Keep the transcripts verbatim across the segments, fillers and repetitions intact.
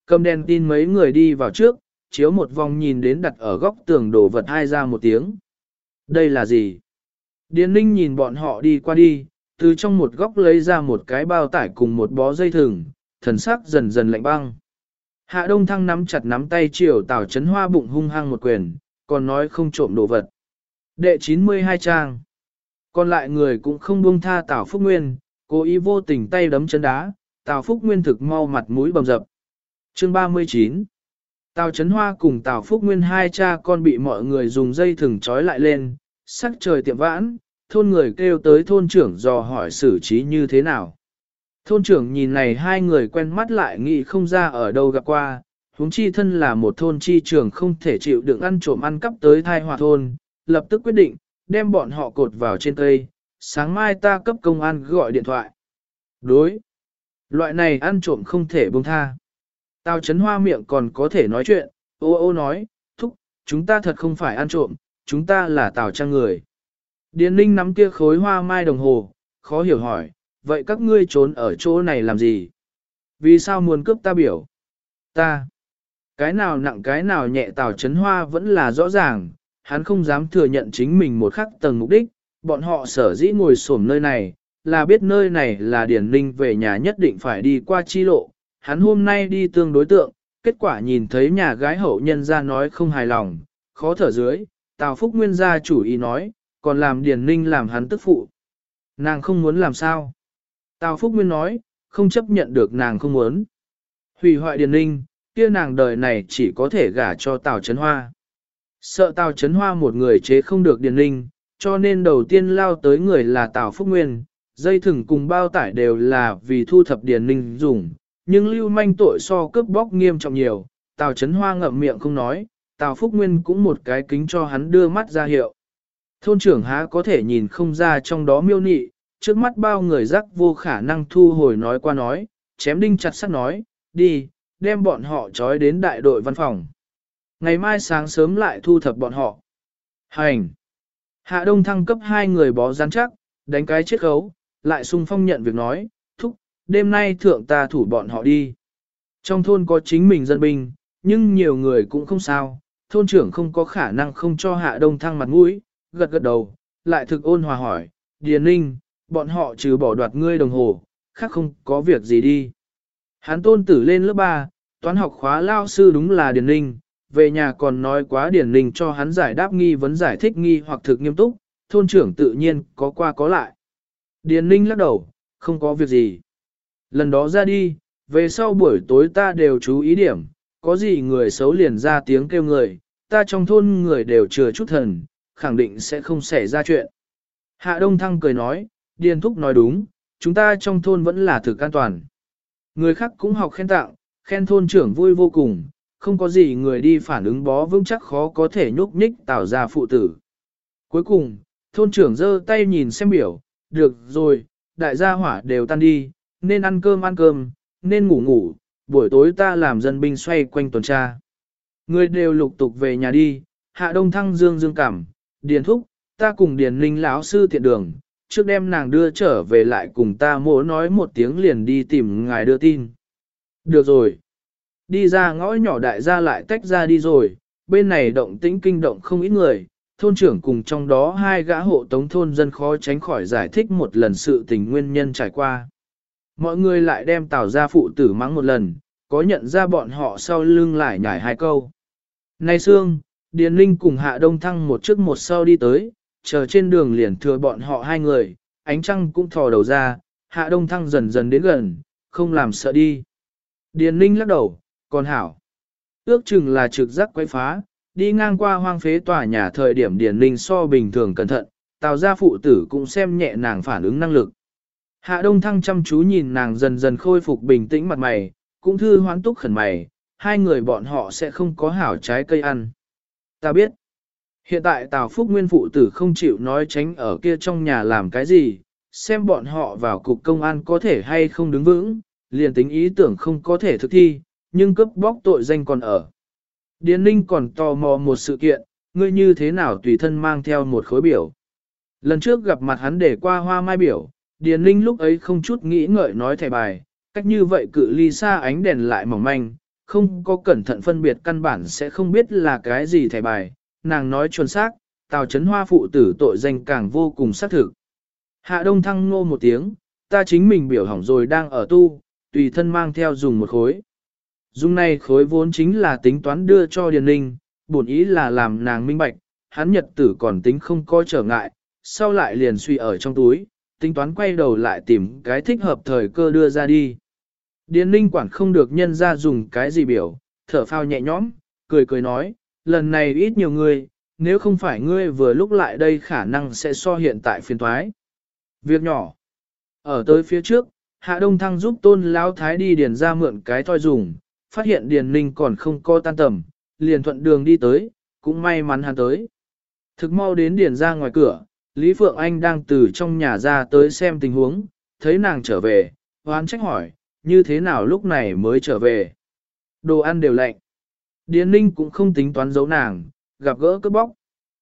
Cầm đèn tin mấy người đi vào trước, chiếu một vòng nhìn đến đặt ở góc tường đồ vật hai ra một tiếng. Đây là gì? Điền Ninh nhìn bọn họ đi qua đi, từ trong một góc lấy ra một cái bao tải cùng một bó dây thừng, thần sắc dần dần lạnh băng. Hạ Đông Thăng nắm chặt nắm tay chiều Tào Chấn Hoa bụng hung hăng một quyền, còn nói không trộm đồ vật. Đệ chín mươi hai trang. Còn lại người cũng không buông tha Tào Phúc Nguyên, cố ý vô tình tay đấm chân đá, Tào Phúc Nguyên thực mau mặt mũi bầm dập. Chương ba mươi chín. Tào Chấn Hoa cùng Tào Phúc Nguyên hai cha con bị mọi người dùng dây thừng trói lại lên, sắc trời tiệm vãn, thôn người kêu tới thôn trưởng dò hỏi xử trí như thế nào. Thôn trưởng nhìn này hai người quen mắt lại nghĩ không ra ở đâu gặp qua, huống chi thân là một thôn chi trưởng không thể chịu đựng ăn trộm ăn cắp tới thai hòa thôn, lập tức quyết định, đem bọn họ cột vào trên cây, sáng mai ta cấp công an gọi điện thoại. Đối, loại này ăn trộm không thể buông tha. Tào Chấn Hoa miệng còn có thể nói chuyện, ô ô nói, thúc, chúng ta thật không phải ăn trộm, chúng ta là Tào Trang người. Điền Ninh nắm kia khối hoa mai đồng hồ, khó hiểu hỏi, vậy các ngươi trốn ở chỗ này làm gì? Vì sao muốn cướp ta biểu? Ta. Cái nào nặng cái nào nhẹ Tào Chấn Hoa vẫn là rõ ràng, hắn không dám thừa nhận chính mình một khắc tầng mục đích, bọn họ sở dĩ ngồi xổm nơi này, là biết nơi này là Điền Ninh về nhà nhất định phải đi qua chi lộ, hắn hôm nay đi tương đối tượng, kết quả nhìn thấy nhà gái hậu nhân ra nói không hài lòng, khó thở dưới, Tào Phúc Nguyên gia chủ ý nói, còn làm Điền Ninh làm hắn tức phụ. Nàng không muốn làm sao? Tào Phúc Nguyên nói, không chấp nhận được nàng không muốn. Hủy hoại Điền Ninh, kia nàng đời này chỉ có thể gả cho Tào Chấn Hoa. Sợ Tào Chấn Hoa một người chế không được Điền Ninh, cho nên đầu tiên lao tới người là Tào Phúc Nguyên, dây thừng cùng bao tải đều là vì thu thập Điền Ninh dùng, nhưng lưu manh tội so cướp bóc nghiêm trọng nhiều, Tào Chấn Hoa ngậm miệng không nói, Tào Phúc Nguyên cũng một cái kính cho hắn đưa mắt ra hiệu. Thôn trưởng há có thể nhìn không ra trong đó miêu nị, trước mắt bao người rắc vô khả năng thu hồi nói qua nói, chém đinh chặt sắt nói, đi, đem bọn họ trói đến đại đội văn phòng. Ngày mai sáng sớm lại thu thập bọn họ. Hành! Hạ Đông Thăng cấp hai người bó rắn chắc, đánh cái chết khấu, lại sung phong nhận việc nói, thúc, đêm nay thượng ta thủ bọn họ đi. Trong thôn có chính mình dân binh, nhưng nhiều người cũng không sao, thôn trưởng không có khả năng không cho Hạ Đông Thăng mặt mũi, gật gật đầu, lại thực ôn hòa hỏi, Điền Ninh, bọn họ trừ bỏ đoạt ngươi đồng hồ, khác không có việc gì đi. Hắn tôn tử lên lớp ba, toán học khóa lao sư đúng là Điền Ninh, về nhà còn nói quá Điền Ninh cho hắn giải đáp nghi vấn giải thích nghi hoặc thực nghiêm túc, thôn trưởng tự nhiên có qua có lại. Điền Ninh lắc đầu, không có việc gì. Lần đó ra đi, về sau buổi tối ta đều chú ý điểm, có gì người xấu liền ra tiếng kêu người, ta trong thôn người đều chừa chút thần, khẳng định sẽ không xảy ra chuyện. Hạ Đông Thăng cười nói, Điền Thúc nói đúng, chúng ta trong thôn vẫn là thực an toàn. Người khác cũng học khen tặng, khen thôn trưởng vui vô cùng, không có gì người đi phản ứng bó vững chắc khó có thể nhúc nhích tạo ra phụ tử. Cuối cùng, thôn trưởng giơ tay nhìn xem biểu, được rồi, đại gia hỏa đều tan đi, nên ăn cơm ăn cơm, nên ngủ ngủ, buổi tối ta làm dân binh xoay quanh tuần tra. Người đều lục tục về nhà đi, Hạ Đông Thăng dương dương cảm, Điền Thúc, ta cùng Điền Ninh lão sư tiện đường, trước đem nàng đưa trở về lại cùng ta mỗ nói một tiếng liền đi tìm ngài đưa tin. Được rồi. Đi ra ngõ nhỏ đại gia lại tách ra đi rồi, bên này động tĩnh kinh động không ít người, thôn trưởng cùng trong đó hai gã hộ tống thôn dân khó tránh khỏi giải thích một lần sự tình nguyên nhân trải qua. Mọi người lại đem Tào gia phụ tử mắng một lần, có nhận ra bọn họ sau lưng lại nhảy hai câu. Nay Sương, Điền Ninh cùng Hạ Đông Thăng một trước một sau đi tới, chờ trên đường liền thừa bọn họ hai người, ánh trăng cũng thò đầu ra, Hạ Đông Thăng dần dần đến gần, không làm sợ đi. Điền Ninh lắc đầu, còn hảo. Ước chừng là trực giác quấy phá, đi ngang qua hoang phế tòa nhà thời điểm Điền Ninh so bình thường cẩn thận, Tào gia phụ tử cũng xem nhẹ nàng phản ứng năng lực. Hạ Đông Thăng chăm chú nhìn nàng dần dần khôi phục bình tĩnh mặt mày, cũng thư hoán túc khẩn mày, hai người bọn họ sẽ không có hảo trái cây ăn. Ta biết, hiện tại Tào Phúc Nguyên phụ tử không chịu nói tránh ở kia trong nhà làm cái gì, xem bọn họ vào cục công an có thể hay không đứng vững, liền tính ý tưởng không có thể thực thi, nhưng cướp bóc tội danh còn ở. Điền Ninh còn tò mò một sự kiện, ngươi như thế nào tùy thân mang theo một khối biểu. Lần trước gặp mặt hắn để qua hoa mai biểu, Điền Ninh lúc ấy không chút nghĩ ngợi nói thẻ bài, cách như vậy cự ly xa ánh đèn lại mỏng manh, không có cẩn thận phân biệt căn bản sẽ không biết là cái gì thẻ bài, nàng nói chuẩn xác, Tào Chấn Hoa phụ tử tội danh càng vô cùng xác thực. Hạ Đông Thăng ngô một tiếng, ta chính mình biểu hỏng rồi đang ở tu, tùy thân mang theo dùng một khối. Dùng này khối vốn chính là tính toán đưa cho Điền Ninh, bổn ý là làm nàng minh bạch, hắn nhật tử còn tính không có trở ngại, sau lại liền suy ở trong túi, tính toán quay đầu lại tìm cái thích hợp thời cơ đưa ra đi. Điền Ninh quản không được nhân ra dùng cái gì biểu, thở phao nhẹ nhõm, cười cười nói, lần này ít nhiều người, nếu không phải ngươi vừa lúc lại đây khả năng sẽ so hiện tại phiền thoái. Việc nhỏ. Ở tới phía trước, Hạ Đông Thăng giúp Tôn Lão Thái đi điền ra mượn cái thoi dùng, phát hiện Điền Ninh còn không co tan tầm, liền thuận đường đi tới, cũng may mắn hắn tới. Thực mau đến điền ra ngoài cửa, Lý Phượng Anh đang từ trong nhà ra tới xem tình huống, thấy nàng trở về, hoán trách hỏi, như thế nào lúc này mới trở về. Đồ ăn đều lạnh. Điền Ninh cũng không tính toán giấu nàng, gặp gỡ cướp bóc.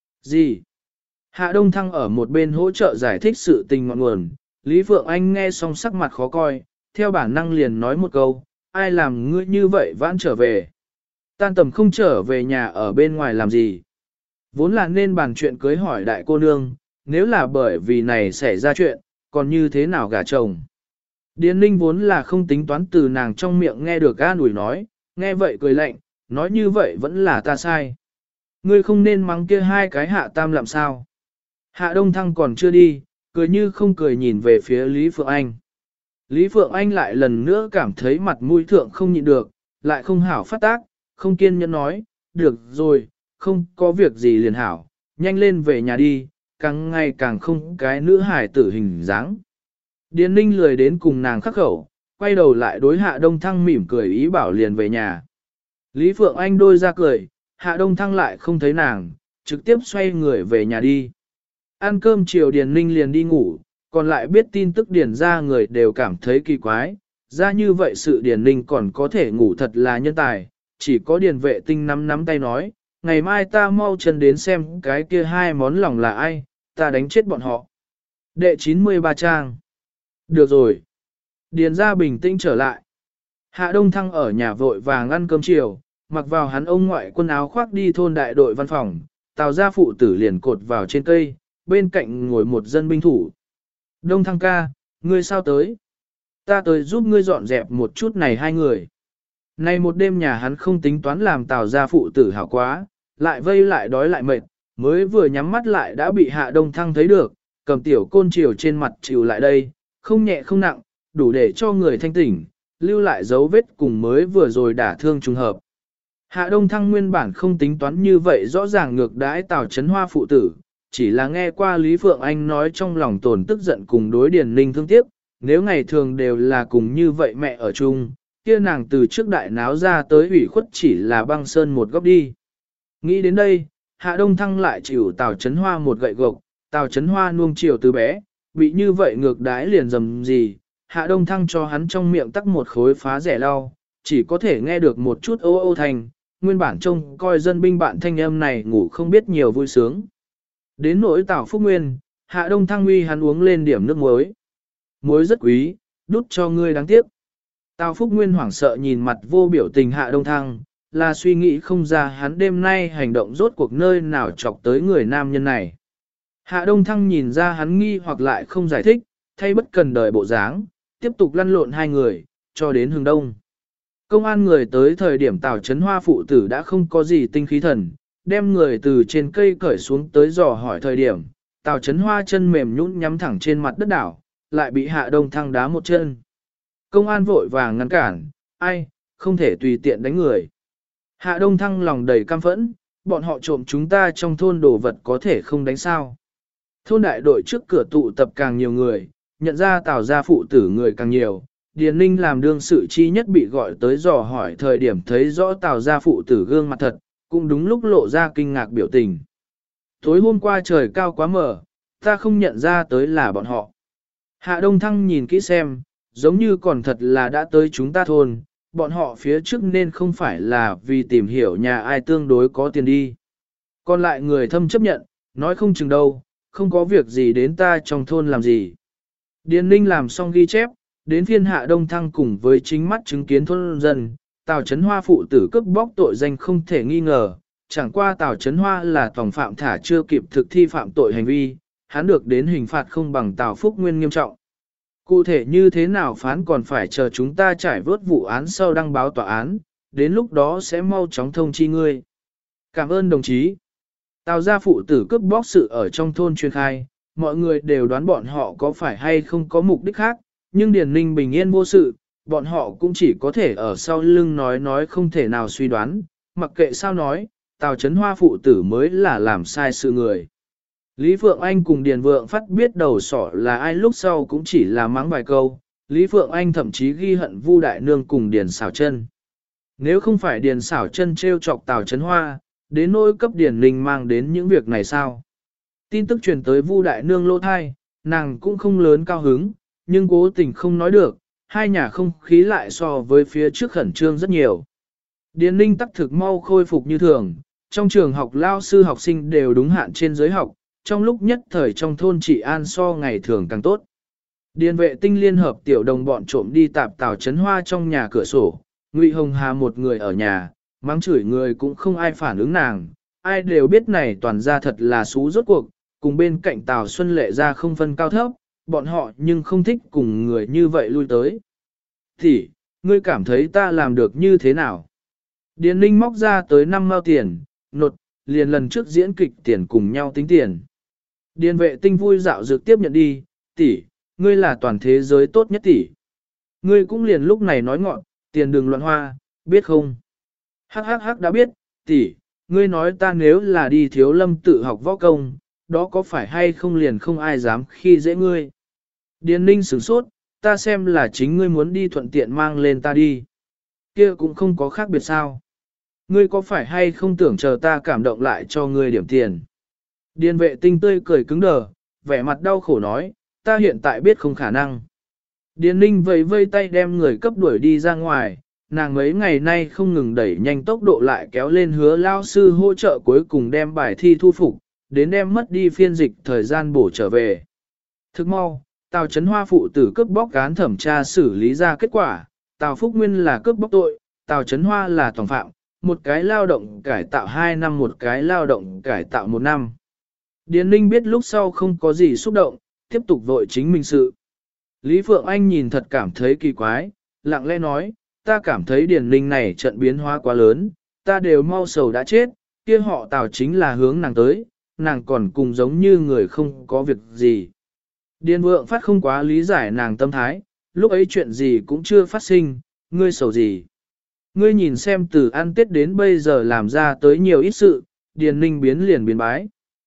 Gì? Hạ Đông Thăng ở một bên hỗ trợ giải thích sự tình ngọn nguồn, Lý Phượng Anh nghe xong sắc mặt khó coi, theo bản năng liền nói một câu, ai làm ngươi như vậy vãn trở về. Tan tầm không trở về nhà ở bên ngoài làm gì. Vốn là nên bàn chuyện cưới hỏi đại cô nương, nếu là bởi vì này xảy ra chuyện, còn như thế nào gả chồng. Điền Ninh vốn là không tính toán từ nàng trong miệng nghe được an ủi nói, nghe vậy cười lạnh, nói như vậy vẫn là ta sai. Ngươi không nên mắng kia hai cái hạ tam làm sao. Hạ Đông Thăng còn chưa đi, cười như không cười nhìn về phía Lý Phượng Anh. Lý Phượng Anh lại lần nữa cảm thấy mặt mũi thượng không nhịn được, lại không hảo phát tác, không kiên nhẫn nói, được rồi, không có việc gì liền hảo, nhanh lên về nhà đi, càng ngày càng không cái nữ hải tử hình dáng. Điền Ninh lười đến cùng nàng khắc khẩu, quay đầu lại đối Hạ Đông Thăng mỉm cười ý bảo liền về nhà. Lý Phượng Anh đôi ra cười, Hạ Đông Thăng lại không thấy nàng, trực tiếp xoay người về nhà đi. Ăn cơm chiều Điền Ninh liền đi ngủ, còn lại biết tin tức Điền ra người đều cảm thấy kỳ quái, ra như vậy sự Điền Ninh còn có thể ngủ thật là nhân tài, chỉ có Điền vệ tinh nắm nắm tay nói, ngày mai ta mau chân đến xem cái kia hai món lòng là ai, ta đánh chết bọn họ. Đệ chín mươi ba trang. Được rồi. Điền ra bình tĩnh trở lại. Hạ Đông Thăng ở nhà vội vàng ăn cơm chiều, mặc vào hắn ông ngoại quần áo khoác đi thôn đại đội văn phòng, Tào gia phụ tử liền cột vào trên cây, bên cạnh ngồi một dân binh thủ. Đông Thăng ca, ngươi sao tới? Ta tới giúp ngươi dọn dẹp một chút này hai người. Nay một đêm nhà hắn không tính toán làm Tào gia phụ tử hảo quá, lại vây lại đói lại mệt, mới vừa nhắm mắt lại đã bị Hạ Đông Thăng thấy được, cầm tiểu côn chiều trên mặt chịu lại đây, không nhẹ không nặng, đủ để cho người thanh tỉnh, lưu lại dấu vết cùng mới vừa rồi đả thương trùng hợp. Hạ Đông Thăng nguyên bản không tính toán như vậy rõ ràng ngược đãi Tào Chấn Hoa phụ tử, chỉ là nghe qua Lý Phượng Anh nói trong lòng tổn tức giận cùng đối Điền Ninh thương tiếc, nếu ngày thường đều là cùng như vậy mẹ ở chung, kia nàng từ trước đại náo ra tới ủy khuất chỉ là băng sơn một góc đi. Nghĩ đến đây, Hạ Đông Thăng lại chịu Tào Chấn Hoa một gậy gộc, Tào Chấn Hoa nuông chiều từ bé, bị như vậy ngược đãi liền dầm gì, Hạ Đông Thăng cho hắn trong miệng tắc một khối phá rẻ lau, chỉ có thể nghe được một chút ô ô thành, nguyên bản trông coi dân binh bạn thanh âm này ngủ không biết nhiều vui sướng. Đến nỗi Tào Phúc Nguyên, Hạ Đông Thăng uy hắn uống lên điểm nước muối. Muối rất quý, đút cho ngươi đáng tiếc. Tào Phúc Nguyên hoảng sợ nhìn mặt vô biểu tình Hạ Đông Thăng, là suy nghĩ không ra hắn đêm nay hành động rốt cuộc nơi nào chọc tới người nam nhân này. Hạ Đông Thăng nhìn ra hắn nghi hoặc lại không giải thích, thay bất cần đời bộ dáng, tiếp tục lăn lộn hai người, cho đến hướng đông. Công an người tới thời điểm Tào Chấn Hoa phụ tử đã không có gì tinh khí thần, đem người từ trên cây cởi xuống tới dò hỏi thời điểm, Tào Chấn Hoa chân mềm nhũn nhắm thẳng trên mặt đất đảo, lại bị Hạ Đông Thăng đá một chân. Công an vội vàng ngăn cản, ai, không thể tùy tiện đánh người. Hạ Đông Thăng lòng đầy căm phẫn, bọn họ trộm chúng ta trong thôn đồ vật có thể không đánh sao. Thôn đại đội trước cửa tụ tập càng nhiều người, nhận ra Tào gia phụ tử người càng nhiều. Điền Ninh làm đương sự chi nhất bị gọi tới dò hỏi thời điểm thấy rõ Tào gia phụ tử gương mặt thật, cũng đúng lúc lộ ra kinh ngạc biểu tình. Tối hôm qua trời cao quá mờ, ta không nhận ra tới là bọn họ. Hạ Đông Thăng nhìn kỹ xem, giống như còn thật là đã tới chúng ta thôn, bọn họ phía trước nên không phải là vì tìm hiểu nhà ai tương đối có tiền đi. Còn lại người thâm chấp nhận, nói không chừng đâu, không có việc gì đến ta trong thôn làm gì. Điền Ninh làm xong ghi chép, đến phiên Hạ Đông Thăng cùng với chính mắt chứng kiến thôn dân, Tào Chấn Hoa phụ tử cướp bóc tội danh không thể nghi ngờ, chẳng qua Tào Chấn Hoa là tòng phạm thả chưa kịp thực thi phạm tội hành vi, hắn được đến hình phạt không bằng Tào Phúc Nguyên nghiêm trọng. Cụ thể như thế nào phán còn phải chờ chúng ta trải vớt vụ án sau đăng báo tòa án, đến lúc đó sẽ mau chóng thông chi ngươi. Cảm ơn đồng chí. Tào gia phụ tử cướp bóc sự ở trong thôn truyền khai, mọi người đều đoán bọn họ có phải hay không có mục đích khác, nhưng Điền Ninh bình yên vô sự, bọn họ cũng chỉ có thể ở sau lưng nói nói không thể nào suy đoán, mặc kệ sao nói, Tào Chấn Hoa phụ tử mới là làm sai sự người. Lý Phượng Anh cùng Điền Vượng Phát biết đầu sỏ là ai lúc sau cũng chỉ là mắng vài câu, Lý Phượng Anh thậm chí ghi hận Vu Đại Nương cùng Điền Xảo Chân. Nếu không phải Điền Xảo Chân trêu chọc Tào Chấn Hoa, đến nỗi cấp Điền Ninh mang đến những việc này sao? Tin tức truyền tới Vu Đại Nương lỗ thai, nàng cũng không lớn cao hứng, nhưng cố tình không nói được, hai nhà không khí lại so với phía trước khẩn trương rất nhiều. Điền Ninh tắc thực mau khôi phục như thường, trong trường học lao sư học sinh đều đúng hạn trên giới học, trong lúc nhất thời trong thôn trị an so ngày thường càng tốt. Điền vệ tinh liên hợp tiểu đồng bọn trộm đi tạp Tào Chấn Hoa trong nhà cửa sổ, Ngụy Hồng Hà một người ở nhà, mắng chửi người cũng không ai phản ứng nàng, ai đều biết này toàn ra thật là xú rốt cuộc, cùng bên cạnh Tào Xuân Lệ ra không phân cao thấp, bọn họ nhưng không thích cùng người như vậy lui tới. Thì, ngươi cảm thấy ta làm được như thế nào? Điền Ninh móc ra tới năm mao tiền, nột, liền lần trước diễn kịch tiền cùng nhau tính tiền. Điền vệ tinh vui dạo dược tiếp nhận đi, tỷ, ngươi là toàn thế giới tốt nhất tỷ. Ngươi cũng liền lúc này nói ngọn, tiền đừng loạn hoa, biết không? Hắc hắc hắc đã biết, tỷ, ngươi nói ta nếu là đi Thiếu Lâm tự học võ công, đó có phải hay không liền không ai dám khi dễ ngươi. Điền Ninh sửng sốt, ta xem là chính ngươi muốn đi thuận tiện mang lên ta đi. Kia cũng không có khác biệt sao. Ngươi có phải hay không tưởng chờ ta cảm động lại cho ngươi điểm tiền. Điền vệ tinh tươi cười cứng đờ, vẻ mặt đau khổ nói, ta hiện tại biết không khả năng. Điền Ninh vẫy vây tay đem người cấp đuổi đi ra ngoài, nàng mấy ngày nay không ngừng đẩy nhanh tốc độ lại kéo lên hứa lao sư hỗ trợ cuối cùng đem bài thi thu phục, đến đem mất đi phiên dịch thời gian bổ trở về. Thức mau, Tào Chấn Hoa phụ tử cướp bóc án thẩm tra xử lý ra kết quả, Tào Phúc Nguyên là cướp bóc tội, Tào Chấn Hoa là tòng phạm, một cái lao động cải tạo hai năm một cái lao động cải tạo một năm. Điền Ninh biết lúc sau không có gì xúc động, tiếp tục vội chính mình sự. Lý Phượng Anh nhìn thật cảm thấy kỳ quái, lặng lẽ nói, ta cảm thấy Điền Ninh này trận biến hóa quá lớn, ta đều mau sầu đã chết, kia họ Tào chính là hướng nàng tới, nàng còn cùng giống như người không có việc gì. Điền Vượng Phát không quá lý giải nàng tâm thái, lúc ấy chuyện gì cũng chưa phát sinh, ngươi sầu gì. Ngươi nhìn xem từ ăn Tết đến bây giờ làm ra tới nhiều ít sự, Điền Ninh biến liền biến bái.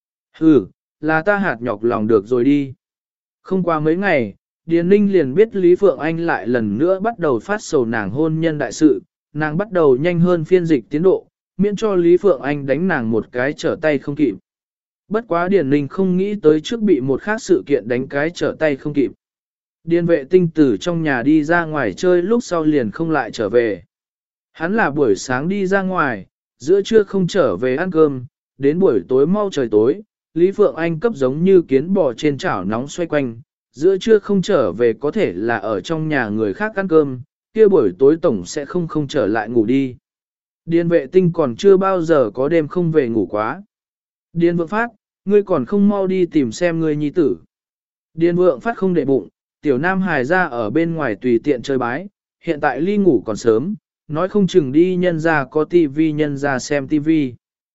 Ừ, là ta hạt nhọc lòng được rồi đi. Không qua mấy ngày, Điền Ninh liền biết Lý Phượng Anh lại lần nữa bắt đầu phát sầu nàng hôn nhân đại sự, nàng bắt đầu nhanh hơn phiên dịch tiến độ, miễn cho Lý Phượng Anh đánh nàng một cái trở tay không kịp. Bất quá Điền Ninh không nghĩ tới trước bị một khác sự kiện đánh cái trở tay không kịp. Điền vệ tinh tử trong nhà đi ra ngoài chơi lúc sau liền không lại trở về. Hắn là buổi sáng đi ra ngoài, giữa trưa không trở về ăn cơm, đến buổi tối mau trời tối, Lý Phượng Anh cấp giống như kiến bò trên chảo nóng xoay quanh, giữa trưa không trở về có thể là ở trong nhà người khác ăn cơm, kia buổi tối tổng sẽ không không trở lại ngủ đi. Điền vệ tinh còn chưa bao giờ có đêm không về ngủ quá. Điền Vượng Phát, ngươi còn không mau đi tìm xem ngươi nhi tử. Điền Vượng Phát không để bụng, tiểu nam hài ra ở bên ngoài tùy tiện chơi bái, hiện tại ly ngủ còn sớm, nói không chừng đi nhân ra có tivi nhân ra xem tivi.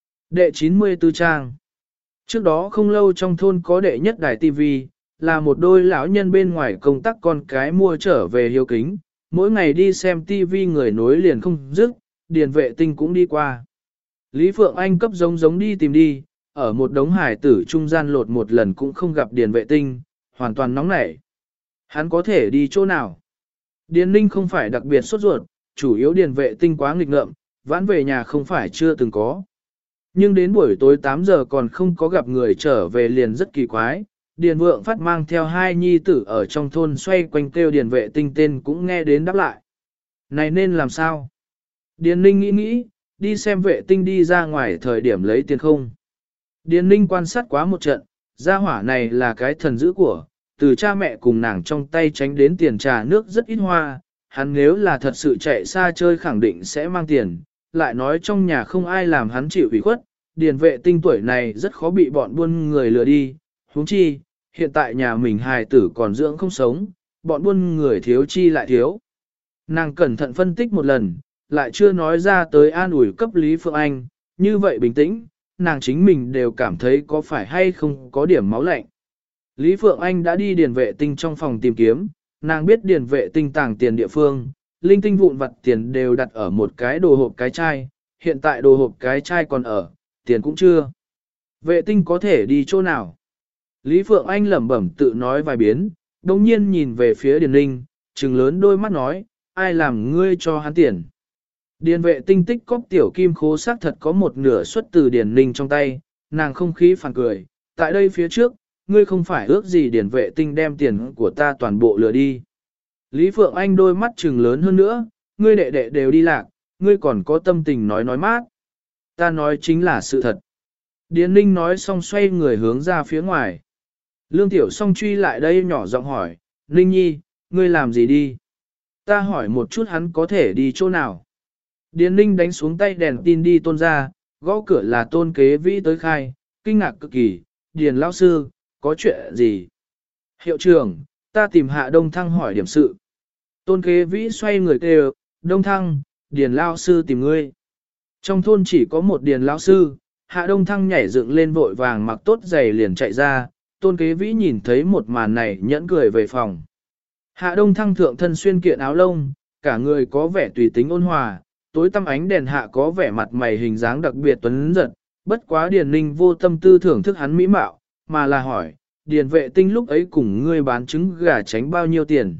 Đệ chín mươi tư trang. Trước đó không lâu trong thôn có đệ nhất đài tivi, là một đôi lão nhân bên ngoài công tác con cái mua trở về hiếu kính, mỗi ngày đi xem tivi người nối liền không dứt, Điền vệ tinh cũng đi qua. Lý Phượng Anh cấp giống giống đi tìm đi, ở một đống hải tử trung gian lột một lần cũng không gặp Điền vệ tinh, hoàn toàn nóng nảy. Hắn có thể đi chỗ nào? Điền Ninh không phải đặc biệt sốt ruột, chủ yếu Điền vệ tinh quá nghịch ngợm, vãn về nhà không phải chưa từng có. Nhưng đến buổi tối tám giờ còn không có gặp người trở về liền rất kỳ quái. Điền Vượng Phát mang theo hai nhi tử ở trong thôn xoay quanh kêu Điền vệ tinh tên cũng nghe đến đáp lại. Này nên làm sao? Điền Ninh nghĩ nghĩ, đi xem vệ tinh đi ra ngoài thời điểm lấy tiền không. Điền Ninh quan sát quá một trận, gia hỏa này là cái thần dữ của, từ cha mẹ cùng nàng trong tay tránh đến tiền trà nước rất ít hoa, hắn nếu là thật sự chạy xa chơi khẳng định sẽ mang tiền, lại nói trong nhà không ai làm hắn chịu ủy khuất, điền vệ tinh tuổi này rất khó bị bọn buôn người lừa đi, huống chi, hiện tại nhà mình hài tử còn dưỡng không sống, bọn buôn người thiếu chi lại thiếu. Nàng cẩn thận phân tích một lần, lại chưa nói ra tới an ủi cấp Lý Phượng Anh, như vậy bình tĩnh, nàng chính mình đều cảm thấy có phải hay không có điểm máu lạnh. Lý Phượng Anh đã đi điền vệ tinh trong phòng tìm kiếm, nàng biết điền vệ tinh tàng tiền địa phương, linh tinh vụn vặt tiền đều đặt ở một cái đồ hộp cái chai, hiện tại đồ hộp cái chai còn ở, tiền cũng chưa. Vệ tinh có thể đi chỗ nào? Lý Phượng Anh lẩm bẩm tự nói vài biến, đồng nhiên nhìn về phía Điền Ninh, trừng lớn đôi mắt nói, ai làm ngươi cho hắn tiền? Điền vệ tinh tích cóp tiểu kim khố xác thật có một nửa xuất từ Điền Ninh trong tay, nàng không khí phản cười, tại đây phía trước, ngươi không phải ước gì Điền vệ tinh đem tiền của ta toàn bộ lừa đi. Lý Phượng Anh đôi mắt trừng lớn hơn nữa, ngươi đệ đệ đều đi lạc, ngươi còn có tâm tình nói nói mát. Ta nói chính là sự thật. Điền Ninh nói xong xoay người hướng ra phía ngoài. Lương Tiểu Song truy lại đây nhỏ giọng hỏi, Ninh Nhi, ngươi làm gì đi? Ta hỏi một chút hắn có thể đi chỗ nào? Điền Ninh đánh xuống tay đèn tin đi tôn ra, gõ cửa là tôn kế vĩ tới khai, kinh ngạc cực kỳ, Điền lão sư, có chuyện gì? Hiệu trưởng, ta tìm Hạ Đông Thăng hỏi điểm sự. Tôn kế vĩ xoay người kêu, Đông Thăng, Điền lão sư tìm ngươi. Trong thôn chỉ có một Điền lão sư, Hạ Đông Thăng nhảy dựng lên vội vàng mặc tốt giày liền chạy ra, tôn kế vĩ nhìn thấy một màn này nhẫn cười về phòng. Hạ Đông Thăng thượng thân xuyên kiện áo lông, cả người có vẻ tùy tính ôn hòa, tối tăm ánh đèn hạ có vẻ mặt mày hình dáng đặc biệt tuấn giật, bất quá Điền Ninh vô tâm tư thưởng thức hắn mỹ mạo, mà là hỏi, Điền vệ tinh lúc ấy cùng ngươi bán trứng gà tránh bao nhiêu tiền?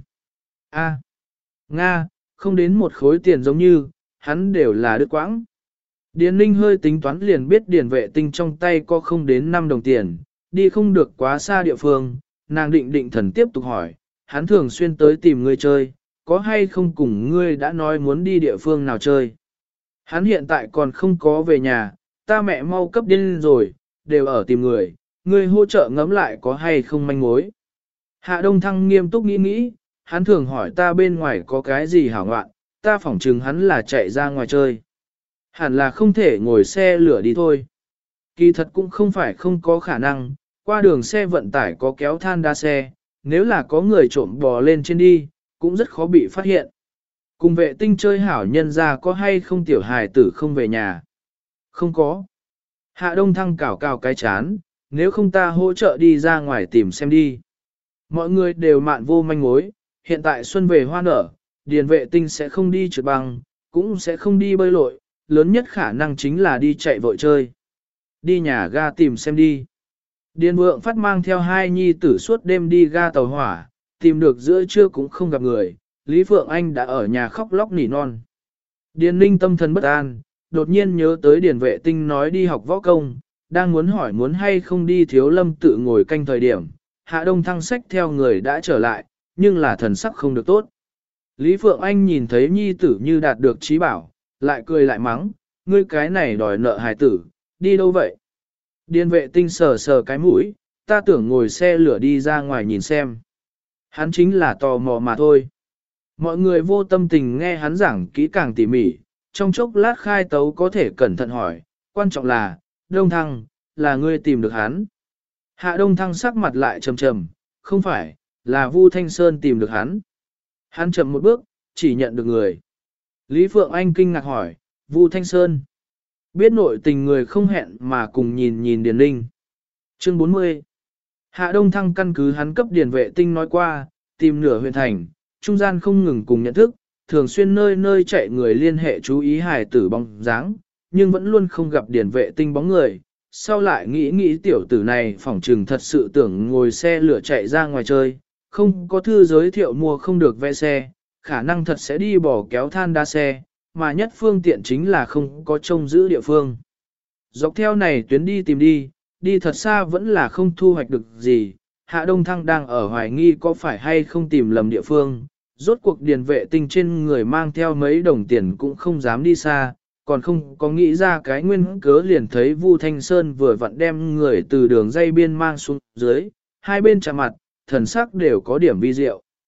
A, Nga, không đến một khối tiền giống như, hắn đều là đứt quãng. Điền Ninh hơi tính toán liền biết Điền vệ tinh trong tay có không đến năm đồng tiền, đi không được quá xa địa phương, nàng định định thần tiếp tục hỏi, hắn thường xuyên tới tìm ngươi chơi, có hay không cùng ngươi đã nói muốn đi địa phương nào chơi. Hắn hiện tại còn không có về nhà, ta mẹ mau cấp điên rồi, đều ở tìm người, ngươi hỗ trợ ngẫm lại có hay không manh mối. Hạ Đông Thăng nghiêm túc nghĩ nghĩ, hắn thường hỏi ta bên ngoài có cái gì hảo ngoạn, ta phỏng chừng hắn là chạy ra ngoài chơi. Hẳn là không thể ngồi xe lửa đi thôi. Kỳ thật cũng không phải không có khả năng, qua đường xe vận tải có kéo than đa xe, nếu là có người trộm bò lên trên đi, cũng rất khó bị phát hiện. Cùng vệ tinh chơi hảo nhân ra có hay không tiểu hài tử không về nhà? Không có. Hạ Đông Thăng cào cào cái chán, nếu không ta hỗ trợ đi ra ngoài tìm xem đi. Mọi người đều mạn vô manh mối, hiện tại xuân về hoa nở, điền vệ tinh sẽ không đi trượt băng, cũng sẽ không đi bơi lội, lớn nhất khả năng chính là đi chạy vội chơi. Đi nhà ga tìm xem đi. Điền vượng phát mang theo hai nhi tử suốt đêm đi ga tàu hỏa, tìm được giữa trưa cũng không gặp người, Lý Phượng Anh đã ở nhà khóc lóc nỉ non. Điền Ninh tâm thần bất an, đột nhiên nhớ tới Điền vệ tinh nói đi học võ công, đang muốn hỏi muốn hay không đi Thiếu Lâm tự ngồi canh thời điểm, Hạ Đông Thăng sách theo người đã trở lại, nhưng là thần sắc không được tốt. Lý Phượng Anh nhìn thấy nhi tử như đạt được trí bảo, lại cười lại mắng, ngươi cái này đòi nợ hài tử, đi đâu vậy? Điền vệ tinh sờ sờ cái mũi, ta tưởng ngồi xe lửa đi ra ngoài nhìn xem. Hắn chính là tò mò mà thôi. Mọi người vô tâm tình nghe hắn giảng kỹ càng tỉ mỉ, trong chốc lát khai tấu có thể cẩn thận hỏi, quan trọng là, Đông Thăng, là ngươi tìm được hắn. Hạ Đông Thăng sắc mặt lại trầm trầm, không phải, là Vu Thanh Sơn tìm được hắn. Hắn chậm một bước, chỉ nhận được người. Lý Phượng Anh kinh ngạc hỏi, Vu Thanh Sơn. Biết nội tình người không hẹn mà cùng nhìn nhìn Điền Ninh. Chương bốn mươi. Hạ Đông Thăng căn cứ hắn cấp điền vệ tinh nói qua, tìm nửa huyện thành, trung gian không ngừng cùng nhận thức, thường xuyên nơi nơi chạy người liên hệ chú ý hài tử bóng dáng, nhưng vẫn luôn không gặp điền vệ tinh bóng người. Sau lại nghĩ nghĩ tiểu tử này phỏng trừng thật sự tưởng ngồi xe lửa chạy ra ngoài chơi, không có thư giới thiệu mua không được vé xe, khả năng thật sẽ đi bỏ kéo than đa xe, mà nhất phương tiện chính là không có trông giữ địa phương. Dọc theo này tuyến đi tìm đi, đi thật xa vẫn là không thu hoạch được gì, Hạ Đông Thăng đang ở hoài nghi có phải hay không tìm lầm địa phương, rốt cuộc điền vệ tinh trên người mang theo mấy đồng tiền cũng không dám đi xa, còn không có nghĩ ra cái nguyên cớ liền thấy Vu Thanh Sơn vừa vặn đem người từ đường dây biên mang xuống dưới, hai bên chạm mặt, thần sắc đều có điểm vi diệu.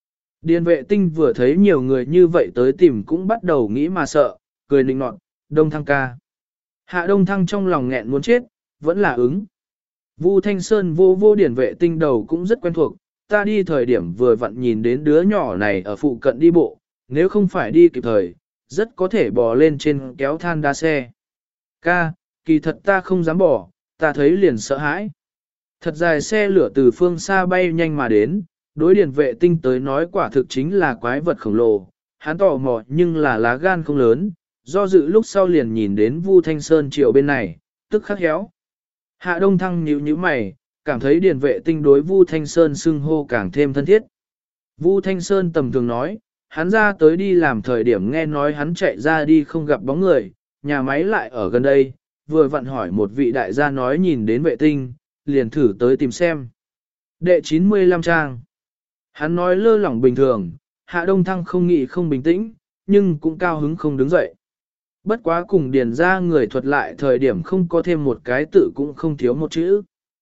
Điền vệ tinh vừa thấy nhiều người như vậy tới tìm cũng bắt đầu nghĩ mà sợ, cười nịnh nọt, Đông Thăng ca. Hạ Đông Thăng trong lòng nghẹn muốn chết, vẫn là ứng. Vu Thanh Sơn vô vô điển vệ tinh đầu cũng rất quen thuộc, ta đi thời điểm vừa vặn nhìn đến đứa nhỏ này ở phụ cận đi bộ, nếu không phải đi kịp thời, rất có thể bò lên trên kéo than đá xe. Ca, kỳ thật ta không dám bỏ, ta thấy liền sợ hãi. Thật dài xe lửa từ phương xa bay nhanh mà đến, đối điển vệ tinh tới nói quả thực chính là quái vật khổng lồ, hắn tò mò nhưng là lá gan không lớn, do dự lúc sau liền nhìn đến Vu Thanh Sơn triệu bên này, tức khắc héo. Hạ Đông Thăng nhíu nhíu mày, cảm thấy điển vệ tinh đối Vu Thanh Sơn xưng hô càng thêm thân thiết. Vu Thanh Sơn tầm thường nói, hắn ra tới đi làm thời điểm nghe nói hắn chạy ra đi không gặp bóng người, nhà máy lại ở gần đây, vừa vặn hỏi một vị đại gia nói nhìn đến vệ tinh, liền thử tới tìm xem. Đệ chín mươi lăm trang. Hắn nói lơ lỏng bình thường, Hạ Đông Thăng không nghĩ không bình tĩnh, nhưng cũng cao hứng không đứng dậy. Bất quá cùng điền ra người thuật lại thời điểm không có thêm một cái tự cũng không thiếu một chữ.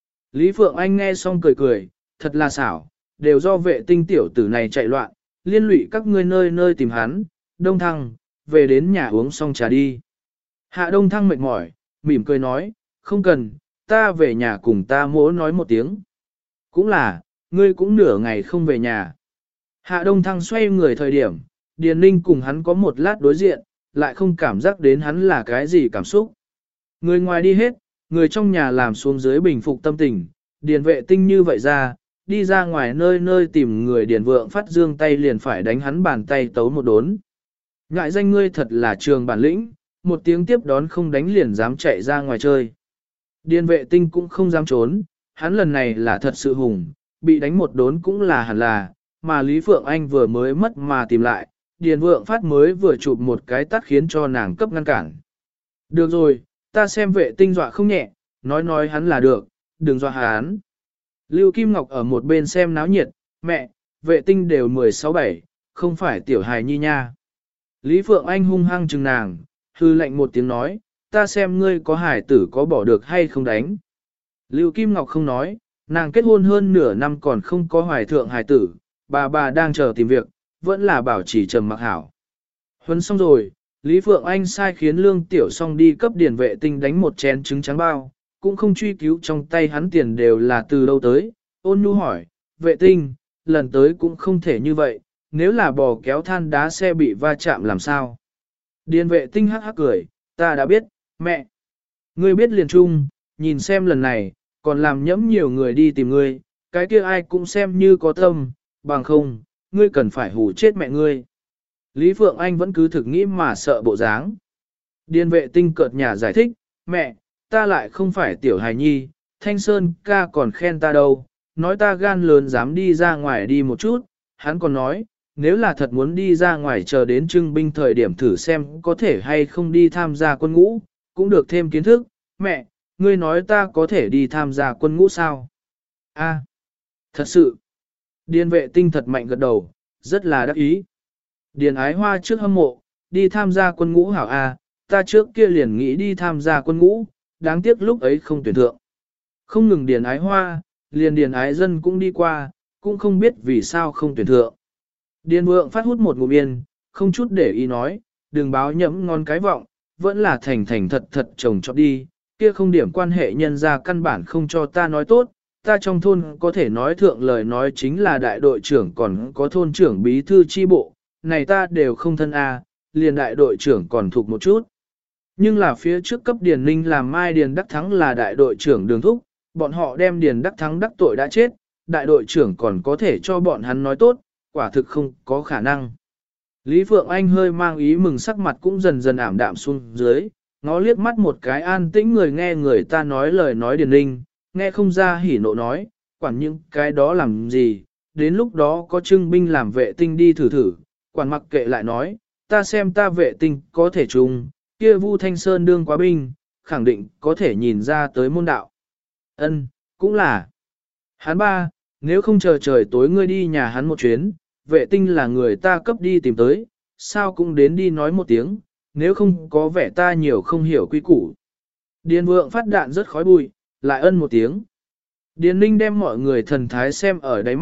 Lý Phượng Anh nghe xong cười cười, thật là xảo, đều do vệ tinh tiểu tử này chạy loạn, liên lụy các ngươi nơi nơi tìm hắn, Đông Thăng, về đến nhà uống xong trà đi. Hạ Đông Thăng mệt mỏi, mỉm cười nói, không cần, ta về nhà cùng ta mỗ nói một tiếng. Cũng là, ngươi cũng nửa ngày không về nhà. Hạ Đông Thăng xoay người thời điểm, Điền Ninh cùng hắn có một lát đối diện, lại không cảm giác đến hắn là cái gì cảm xúc. Người ngoài đi hết, người trong nhà làm xuống dưới bình phục tâm tình, điền vệ tinh như vậy ra, đi ra ngoài nơi nơi tìm người điền vượng phát dương tay liền phải đánh hắn bàn tay tấu một đốn. Ngại danh ngươi thật là trường bản lĩnh, một tiếng tiếp đón không đánh liền dám chạy ra ngoài chơi. Điền vệ tinh cũng không dám trốn, hắn lần này là thật sự hùng, bị đánh một đốn cũng là hẳn là, mà Lý Phượng Anh vừa mới mất mà tìm lại, Điền Vượng Phát mới vừa chụp một cái tát khiến cho nàng cấp ngăn cản. Được rồi, ta xem vệ tinh dọa không nhẹ, nói nói hắn là được, đừng dọa hắn. Lưu Kim Ngọc ở một bên xem náo nhiệt, mẹ, vệ tinh đều mười sáu bảy, không phải tiểu hài nhi nha. Lý Phượng Anh hung hăng chừng nàng, hư lệnh một tiếng nói, ta xem ngươi có hài tử có bỏ được hay không đánh. Lưu Kim Ngọc không nói, nàng kết hôn hơn nửa năm còn không có hoài thượng hài tử, bà bà đang chờ tìm việc, vẫn là bảo chỉ trầm mặc hảo. Huấn xong rồi, Lý Phượng Anh sai khiến Lương Tiểu Song đi cấp điển vệ tinh đánh một chén trứng trắng bao, cũng không truy cứu trong tay hắn tiền đều là từ đâu tới. Ôn nhu hỏi, vệ tinh, lần tới cũng không thể như vậy, nếu là bò kéo than đá xe bị va chạm làm sao? Điền vệ tinh hắc hắc cười, ta đã biết, mẹ. Ngươi biết liền trung, nhìn xem lần này, còn làm nhẫm nhiều người đi tìm ngươi, cái kia ai cũng xem như có tâm, bằng không, ngươi cần phải hù chết mẹ ngươi. Lý Phượng Anh vẫn cứ thực nghĩ mà sợ bộ dáng. Điền vệ tinh cợt nhà giải thích, mẹ, ta lại không phải tiểu hài nhi, Thanh Sơn ca còn khen ta đâu, nói ta gan lớn dám đi ra ngoài đi một chút, hắn còn nói, nếu là thật muốn đi ra ngoài chờ đến trưng binh thời điểm thử xem có thể hay không đi tham gia quân ngũ, cũng được thêm kiến thức, mẹ, ngươi nói ta có thể đi tham gia quân ngũ sao? A, thật sự. Điền vệ tinh thật mạnh gật đầu, rất là đắc ý. Điền ái hoa trước hâm mộ, đi tham gia quân ngũ hảo A, ta trước kia liền nghĩ đi tham gia quân ngũ, đáng tiếc lúc ấy không tuyển thượng. Không ngừng điền ái hoa, liền điền ái dân cũng đi qua, cũng không biết vì sao không tuyển thượng. Điền vượng phát hút một ngụm yên, không chút để ý nói, đừng báo nhẫm ngon cái vọng, vẫn là thành thành thật thật chồng chọn đi, kia không điểm quan hệ nhân ra căn bản không cho ta nói tốt, ta trong thôn có thể nói thượng lời nói chính là đại đội trưởng còn có thôn trưởng bí thư chi bộ, này ta đều không thân a, liền đại đội trưởng còn thuộc một chút. Nhưng là phía trước cấp Điền Ninh làm Mai Điền Đắc Thắng là đại đội trưởng đường thúc, bọn họ đem Điền Đắc Thắng đắc tội đã chết, đại đội trưởng còn có thể cho bọn hắn nói tốt, quả thực không có khả năng. Lý Phượng Anh hơi mang ý mừng sắc mặt cũng dần dần ảm đạm xuống dưới, ngó liếc mắt một cái an tĩnh người nghe người ta nói lời nói Điền Ninh, nghe không ra hỉ nộ nói, quản những cái đó làm gì, đến lúc đó có trưng binh làm vệ tinh đi thử thử, quản mặc kệ lại nói, ta xem ta vệ tinh có thể trùng, kia Vu Thanh Sơn đương quá binh, khẳng định có thể nhìn ra tới môn đạo. Ân, cũng là. Hắn ba, nếu không chờ trời tối ngươi đi nhà hắn một chuyến, vệ tinh là người ta cấp đi tìm tới, sao cũng đến đi nói một tiếng, nếu không có vẻ ta nhiều không hiểu quy củ. Điền vượng phát đạn rất khói bụi, lại ân một tiếng. Điền ninh đem mọi người thần thái xem ở đáy mắt,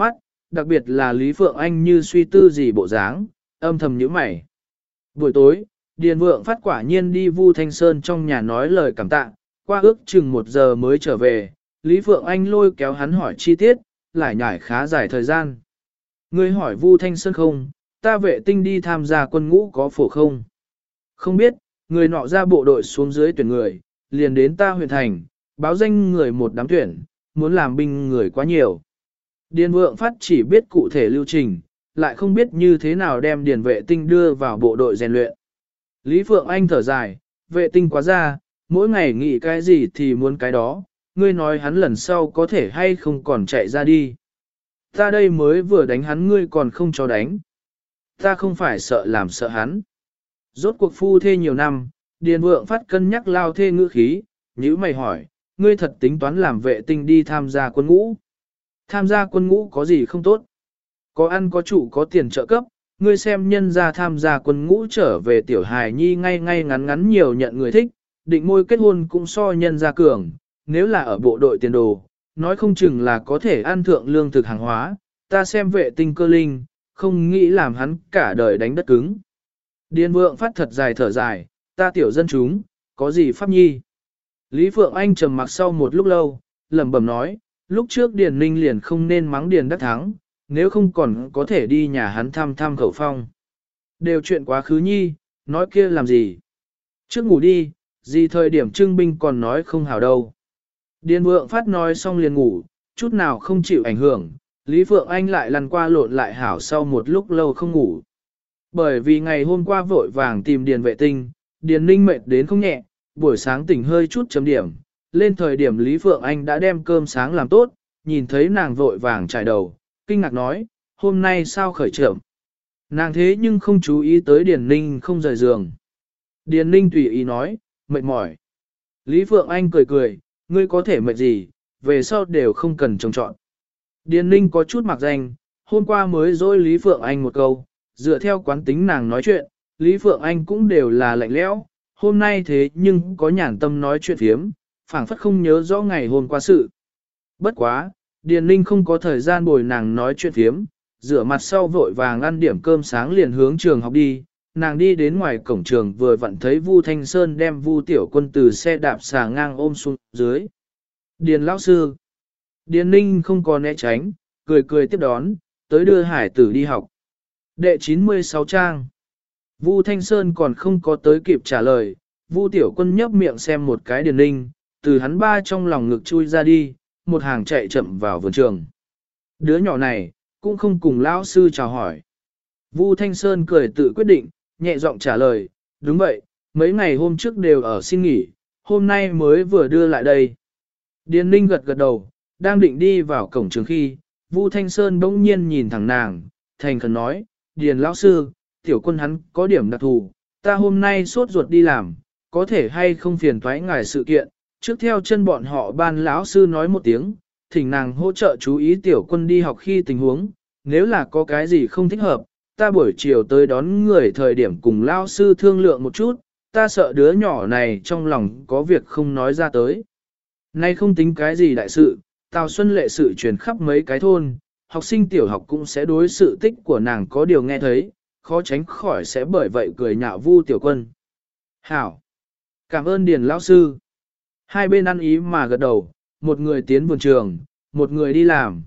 đặc biệt là Lý Phượng Anh như suy tư gì bộ dáng, âm thầm nhíu mày. Buổi tối, Điền Vượng Phát quả nhiên đi Vu Thanh Sơn trong nhà nói lời cảm tạ, qua ước chừng một giờ mới trở về, Lý Phượng Anh lôi kéo hắn hỏi chi tiết, lại nhải khá dài thời gian. Ngươi hỏi Vu Thanh Sơn không, ta vệ tinh đi tham gia quân ngũ có phổ không? Không biết, người nọ ra bộ đội xuống dưới tuyển người, liền đến ta huyện thành, báo danh người một đám tuyển, muốn làm binh người quá nhiều. Điền Vượng Phát chỉ biết cụ thể lưu trình, lại không biết như thế nào đem điền vệ tinh đưa vào bộ đội rèn luyện. Lý Phượng Anh thở dài, vệ tinh quá ra, mỗi ngày nghĩ cái gì thì muốn cái đó, ngươi nói hắn lần sau có thể hay không còn chạy ra đi. Ta đây mới vừa đánh hắn ngươi còn không cho đánh. Ta không phải sợ làm sợ hắn. Rốt cuộc phu thê nhiều năm, Điền Vượng Phát cân nhắc lao thê ngữ khí, nhữ mày hỏi, ngươi thật tính toán làm vệ tinh đi tham gia quân ngũ. Tham gia quân ngũ có gì không tốt? Có ăn có trụ có tiền trợ cấp, ngươi xem nhân ra tham gia quân ngũ trở về tiểu hài nhi ngay ngay ngắn ngắn nhiều nhận người thích, định môi kết hôn cũng so nhân ra cường, nếu là ở bộ đội tiền đồ, nói không chừng là có thể ăn thượng lương thực hàng hóa, ta xem vệ tinh cơ linh, không nghĩ làm hắn cả đời đánh đất cứng. Điền Vượng Phát thật dài thở dài, ta tiểu dân chúng, có gì pháp nhi? Lý Phượng Anh trầm mặc sau một lúc lâu, lẩm bẩm nói, lúc trước Điền Ninh liền không nên mắng Điền Đắc Thắng, nếu không còn có thể đi nhà hắn thăm thăm khẩu phong. Đều chuyện quá khứ nhi, nói kia làm gì? Trước ngủ đi, gì thời điểm trưng binh còn nói không hảo đâu. Điền Vượng Phát nói xong liền ngủ, chút nào không chịu ảnh hưởng, Lý Phượng Anh lại lăn qua lộn lại hảo sau một lúc lâu không ngủ. Bởi vì ngày hôm qua vội vàng tìm Điền vệ tinh, Điền Ninh mệt đến không nhẹ, buổi sáng tỉnh hơi chút chấm điểm, lên thời điểm Lý Phượng Anh đã đem cơm sáng làm tốt, nhìn thấy nàng vội vàng trải đầu, kinh ngạc nói, hôm nay sao khởi trưởng. Nàng thế nhưng không chú ý tới Điền Ninh không rời giường. Điền Ninh tùy ý nói, mệt mỏi. Lý Phượng Anh cười cười, ngươi có thể mệt gì, về sau đều không cần trông trọn. Điền Ninh có chút mặc danh, hôm qua mới dối Lý Phượng Anh một câu, dựa theo quán tính nàng nói chuyện, Lý Phượng Anh cũng đều là lạnh lẽo, hôm nay thế nhưng có nhàn tâm nói chuyện phiếm, phảng phất không nhớ rõ ngày hôm qua sự. Bất quá, Điền Ninh không có thời gian bồi nàng nói chuyện phiếm, rửa mặt sau vội vàng ăn điểm cơm sáng liền hướng trường học đi, nàng đi đến ngoài cổng trường vừa vặn thấy Vu Thanh Sơn đem Vu Tiểu Quân từ xe đạp xà ngang ôm xuống dưới. Điền lão sư. Điền Ninh không có né tránh, cười cười tiếp đón, tới đưa hải tử đi học. Đệ chín mươi sáu trang. Vu Thanh Sơn còn không có tới kịp trả lời, Vu Tiểu Quân nhấp miệng xem một cái Điền Ninh, từ hắn ba trong lòng ngực chui ra đi, một hàng chạy chậm vào vườn trường. Đứa nhỏ này, cũng không cùng lão sư chào hỏi. Vu Thanh Sơn cười tự quyết định, nhẹ giọng trả lời, đúng vậy, mấy ngày hôm trước đều ở xin nghỉ, hôm nay mới vừa đưa lại đây. Điền Ninh gật gật đầu, đang định đi vào cổng trường khi, Vu Thanh Sơn bỗng nhiên nhìn thẳng nàng, thành khẩn nói, Điền lão sư, Tiểu Quân hắn có điểm đặc thù, ta hôm nay sốt ruột đi làm, có thể hay không phiền thoái ngài sự kiện, trước theo chân bọn họ ban lão sư nói một tiếng, thỉnh nàng hỗ trợ chú ý Tiểu Quân đi học khi tình huống, nếu là có cái gì không thích hợp, ta buổi chiều tới đón người thời điểm cùng lão sư thương lượng một chút, ta sợ đứa nhỏ này trong lòng có việc không nói ra tới. Nay không tính cái gì đại sự, Tào Xuân lệ sự truyền khắp mấy cái thôn, học sinh tiểu học cũng sẽ đối sự tích của nàng có điều nghe thấy, khó tránh khỏi sẽ bởi vậy cười nhạo Vu Tiểu Quân. Hảo! Cảm ơn Điền lão sư. Hai bên ăn ý mà gật đầu, một người tiến vườn trường, một người đi làm.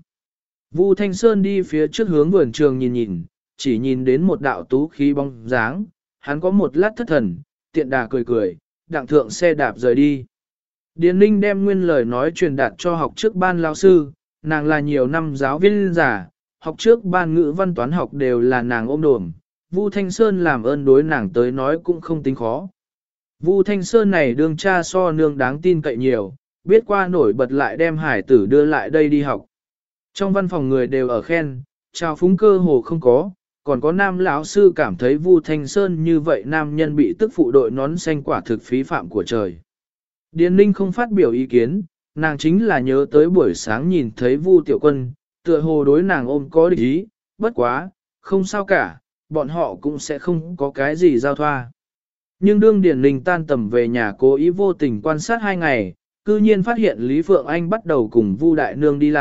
Vu Thanh Sơn đi phía trước hướng vườn trường nhìn nhìn, chỉ nhìn đến một đạo tú khí bóng dáng, hắn có một lát thất thần, tiện đà cười cười, đặng thượng xe đạp rời đi. Điền Ninh đem nguyên lời nói truyền đạt cho học trước ban lão sư, nàng là nhiều năm giáo viên giả, học trước ban ngữ văn toán học đều là nàng ôm đồm, Vu Thanh Sơn làm ơn đối nàng tới nói cũng không tính khó. Vu Thanh Sơn này đương cha so nương đáng tin cậy nhiều, biết qua nổi bật lại đem hải tử đưa lại đây đi học. Trong văn phòng người đều ở khen, chào phúng cơ hồ không có, còn có nam lão sư cảm thấy Vu Thanh Sơn như vậy nam nhân bị tức phụ đội nón xanh quả thực phí phạm của trời. Điền Ninh không phát biểu ý kiến, nàng chính là nhớ tới buổi sáng nhìn thấy Vu Tiểu Quân, tựa hồ đối nàng ôm có địch ý, bất quá, không sao cả, bọn họ cũng sẽ không có cái gì giao thoa. Nhưng đương Điền Ninh tan tầm về nhà cố ý vô tình quan sát hai ngày, cư nhiên phát hiện Lý Phượng Anh bắt đầu cùng Vu Đại Nương đi lại,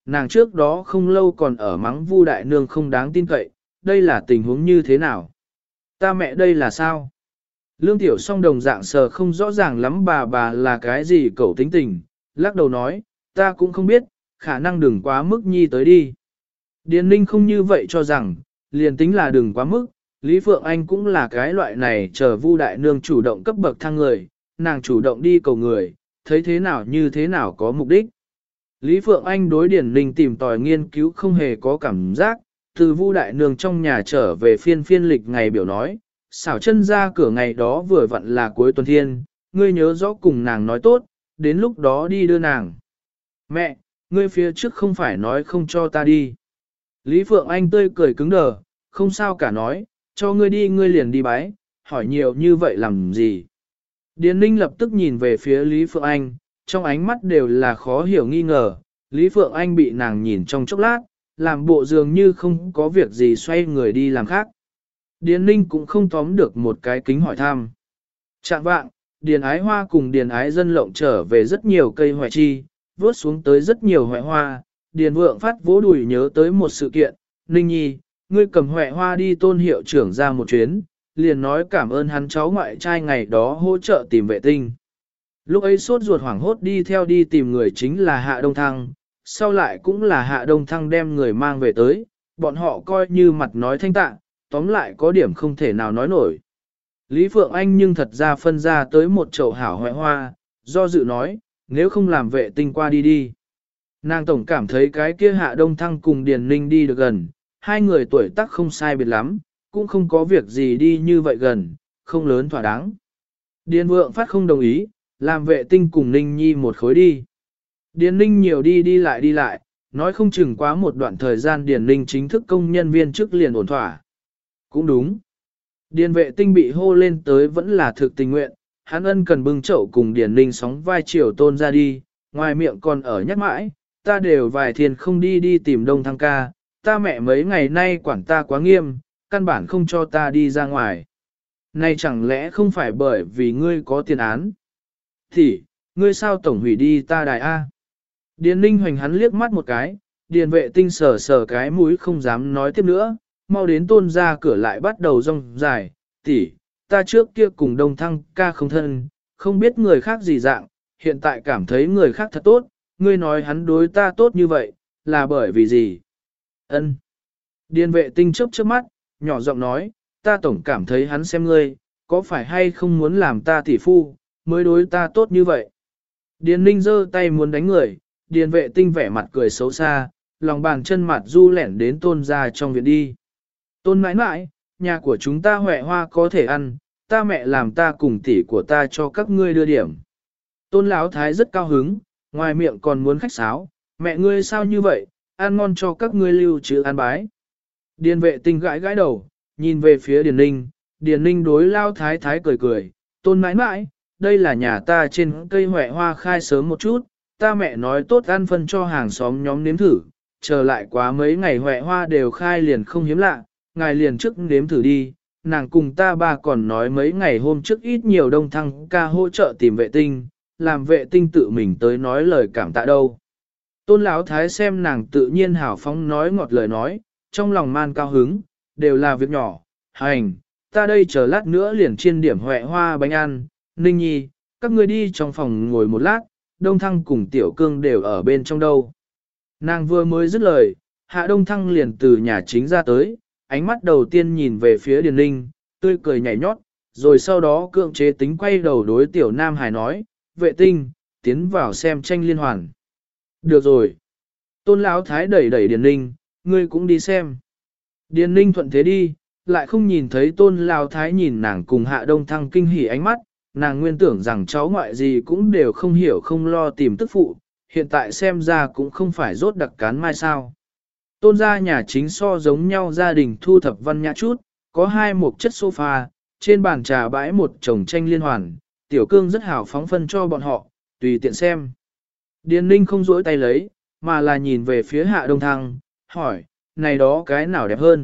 nàng trước đó không lâu còn ở mắng Vu đại nương không đáng tin cậy, đây là tình huống như thế nào? Ta mẹ đây là sao? Lương Tiểu Song đồng dạng sờ không rõ ràng lắm bà bà là cái gì cậu tính tình, lắc đầu nói, ta cũng không biết, khả năng đừng quá mức nhi tới đi. Điền Ninh không như vậy cho rằng, liền tính là đừng quá mức, Lý Phượng Anh cũng là cái loại này chờ Vu đại nương chủ động cấp bậc thang người, nàng chủ động đi cầu người, thấy thế nào như thế nào có mục đích. Lý Phượng Anh đối Điền Ninh tìm tòi nghiên cứu không hề có cảm giác, từ Vu đại nương trong nhà trở về phiên phiên lịch ngày biểu nói, xảo chân ra cửa ngày đó vừa vặn là cuối tuần thiên, ngươi nhớ rõ cùng nàng nói tốt, đến lúc đó đi đưa nàng. Mẹ, ngươi phía trước không phải nói không cho ta đi. Lý Phượng Anh tươi cười cứng đờ, không sao cả nói, cho ngươi đi ngươi liền đi bái, hỏi nhiều như vậy làm gì. Điền Ninh lập tức nhìn về phía Lý Phượng Anh, trong ánh mắt đều là khó hiểu nghi ngờ, Lý Phượng Anh bị nàng nhìn trong chốc lát, làm bộ dường như không có việc gì xoay người đi làm khác. Điền Ninh cũng không tóm được một cái kính hỏi thăm. Trạng vạng, Điền Ái Hoa cùng Điền Ái Dân lộng trở về rất nhiều cây hoại chi, vớt xuống tới rất nhiều hoại hoa. Điền Vượng Phát vỗ đùi nhớ tới một sự kiện, Ninh Nhi, ngươi cầm hoại hoa đi Tôn hiệu trưởng ra một chuyến, liền nói cảm ơn hắn cháu ngoại trai ngày đó hỗ trợ tìm vệ tinh. Lúc ấy sốt ruột hoảng hốt đi theo đi tìm người chính là Hạ Đông Thăng, sau lại cũng là Hạ Đông Thăng đem người mang về tới, bọn họ coi như mặt nói thanh tạ, tóm lại có điểm không thể nào nói nổi. Lý Phượng Anh nhưng thật ra phân ra tới một chậu hảo hoại hoa, do dự nói, nếu không làm vệ tinh qua đi đi. Nàng tổng cảm thấy cái kia Hạ Đông Thăng cùng Điền Ninh đi được gần, hai người tuổi tác không sai biệt lắm, cũng không có việc gì đi như vậy gần, không lớn thỏa đáng. Điền Vượng Phát không đồng ý, làm vệ tinh cùng Ninh Nhi một khối đi. Điền Ninh nhiều đi đi lại đi lại, nói không chừng quá một đoạn thời gian Điền Ninh chính thức công nhân viên chức liền ổn thỏa. Cũng đúng. Điền vệ tinh bị hô lên tới vẫn là thực tình nguyện, hắn ân cần bưng chậu cùng Điền Ninh sóng vai chiều tôn ra đi, ngoài miệng còn ở nhắc mãi, ta đều vài thiên không đi đi tìm Đông Thăng ca, ta mẹ mấy ngày nay quản ta quá nghiêm, căn bản không cho ta đi ra ngoài. Này chẳng lẽ không phải bởi vì ngươi có tiền án? Thì, ngươi sao tổng hủy đi ta đài A? Điền Ninh hoành hắn liếc mắt một cái, điền vệ tinh sờ sờ cái mũi không dám nói tiếp nữa, mau đến tôn ra cửa lại bắt đầu rong dài, tỷ, ta trước kia cùng Đông Thăng ca không thân, không biết người khác gì dạng, hiện tại cảm thấy người khác thật tốt, ngươi nói hắn đối ta tốt như vậy, là bởi vì gì? Ân. Điền vệ tinh chớp chớp mắt, nhỏ giọng nói, ta tổng cảm thấy hắn xem ngươi, có phải hay không muốn làm ta tỷ phu, mới đối ta tốt như vậy. Điền Ninh giơ tay muốn đánh người, điền vệ tinh vẻ mặt cười xấu xa, lòng bàn chân mặt du lẻn đến tôn ra trong viện đi. Tôn mãi mãi, nhà của chúng ta huệ hoa có thể ăn, ta mẹ làm ta cùng tỷ của ta cho các ngươi đưa điểm. Tôn Lão Thái rất cao hứng, ngoài miệng còn muốn khách sáo, mẹ ngươi sao như vậy, ăn ngon cho các ngươi lưu trữ ăn bái. Điền vệ tinh gãi gãi đầu, nhìn về phía Điền Ninh, Điền Ninh đối Lao Thái Thái cười cười, tôn mãi mãi, đây là nhà ta trên cây huệ hoa khai sớm một chút, ta mẹ nói tốt ăn phân cho hàng xóm nhóm nếm thử, chờ lại quá mấy ngày huệ hoa đều khai liền không hiếm lạ, ngài liền trước nếm thử đi, nàng cùng ta ba còn nói mấy ngày hôm trước ít nhiều Đông Thăng ca hỗ trợ tìm vệ tinh, làm vệ tinh tự mình tới nói lời cảm tạ đâu. Tôn Lão Thái xem nàng tự nhiên hào phóng nói ngọt lời nói, trong lòng man cao hứng, đều là việc nhỏ, hành, ta đây chờ lát nữa liền chiên điểm huệ hoa bánh ăn, Ninh Nhi, các ngươi đi trong phòng ngồi một lát, Đông Thăng cùng Tiểu Cương đều ở bên trong đâu. Nàng vừa mới dứt lời, Hạ Đông Thăng liền từ nhà chính ra tới, ánh mắt đầu tiên nhìn về phía Điền Ninh, tươi cười nhảy nhót, rồi sau đó cưỡng chế tính quay đầu đối Tiểu Nam Hải nói, vệ tinh, tiến vào xem tranh liên hoàn. Được rồi. Tôn Lão Thái đẩy đẩy Điền Ninh, ngươi cũng đi xem. Điền Ninh thuận thế đi, lại không nhìn thấy Tôn Lão Thái nhìn nàng cùng Hạ Đông Thăng kinh hỉ ánh mắt, nàng nguyên tưởng rằng cháu ngoại gì cũng đều không hiểu không lo tìm tức phụ, hiện tại xem ra cũng không phải rốt đặc cán mai sao. Tôn gia nhà chính so giống nhau gia đình thu thập văn nhã chút, có hai mục chất sofa, trên bàn trà bãi một chồng tranh liên hoàn, Tiểu Cương rất hào phóng phân cho bọn họ, tùy tiện xem. Điền Ninh không rỗi tay lấy, mà là nhìn về phía Hạ Đông Thăng, hỏi, này đó cái nào đẹp hơn?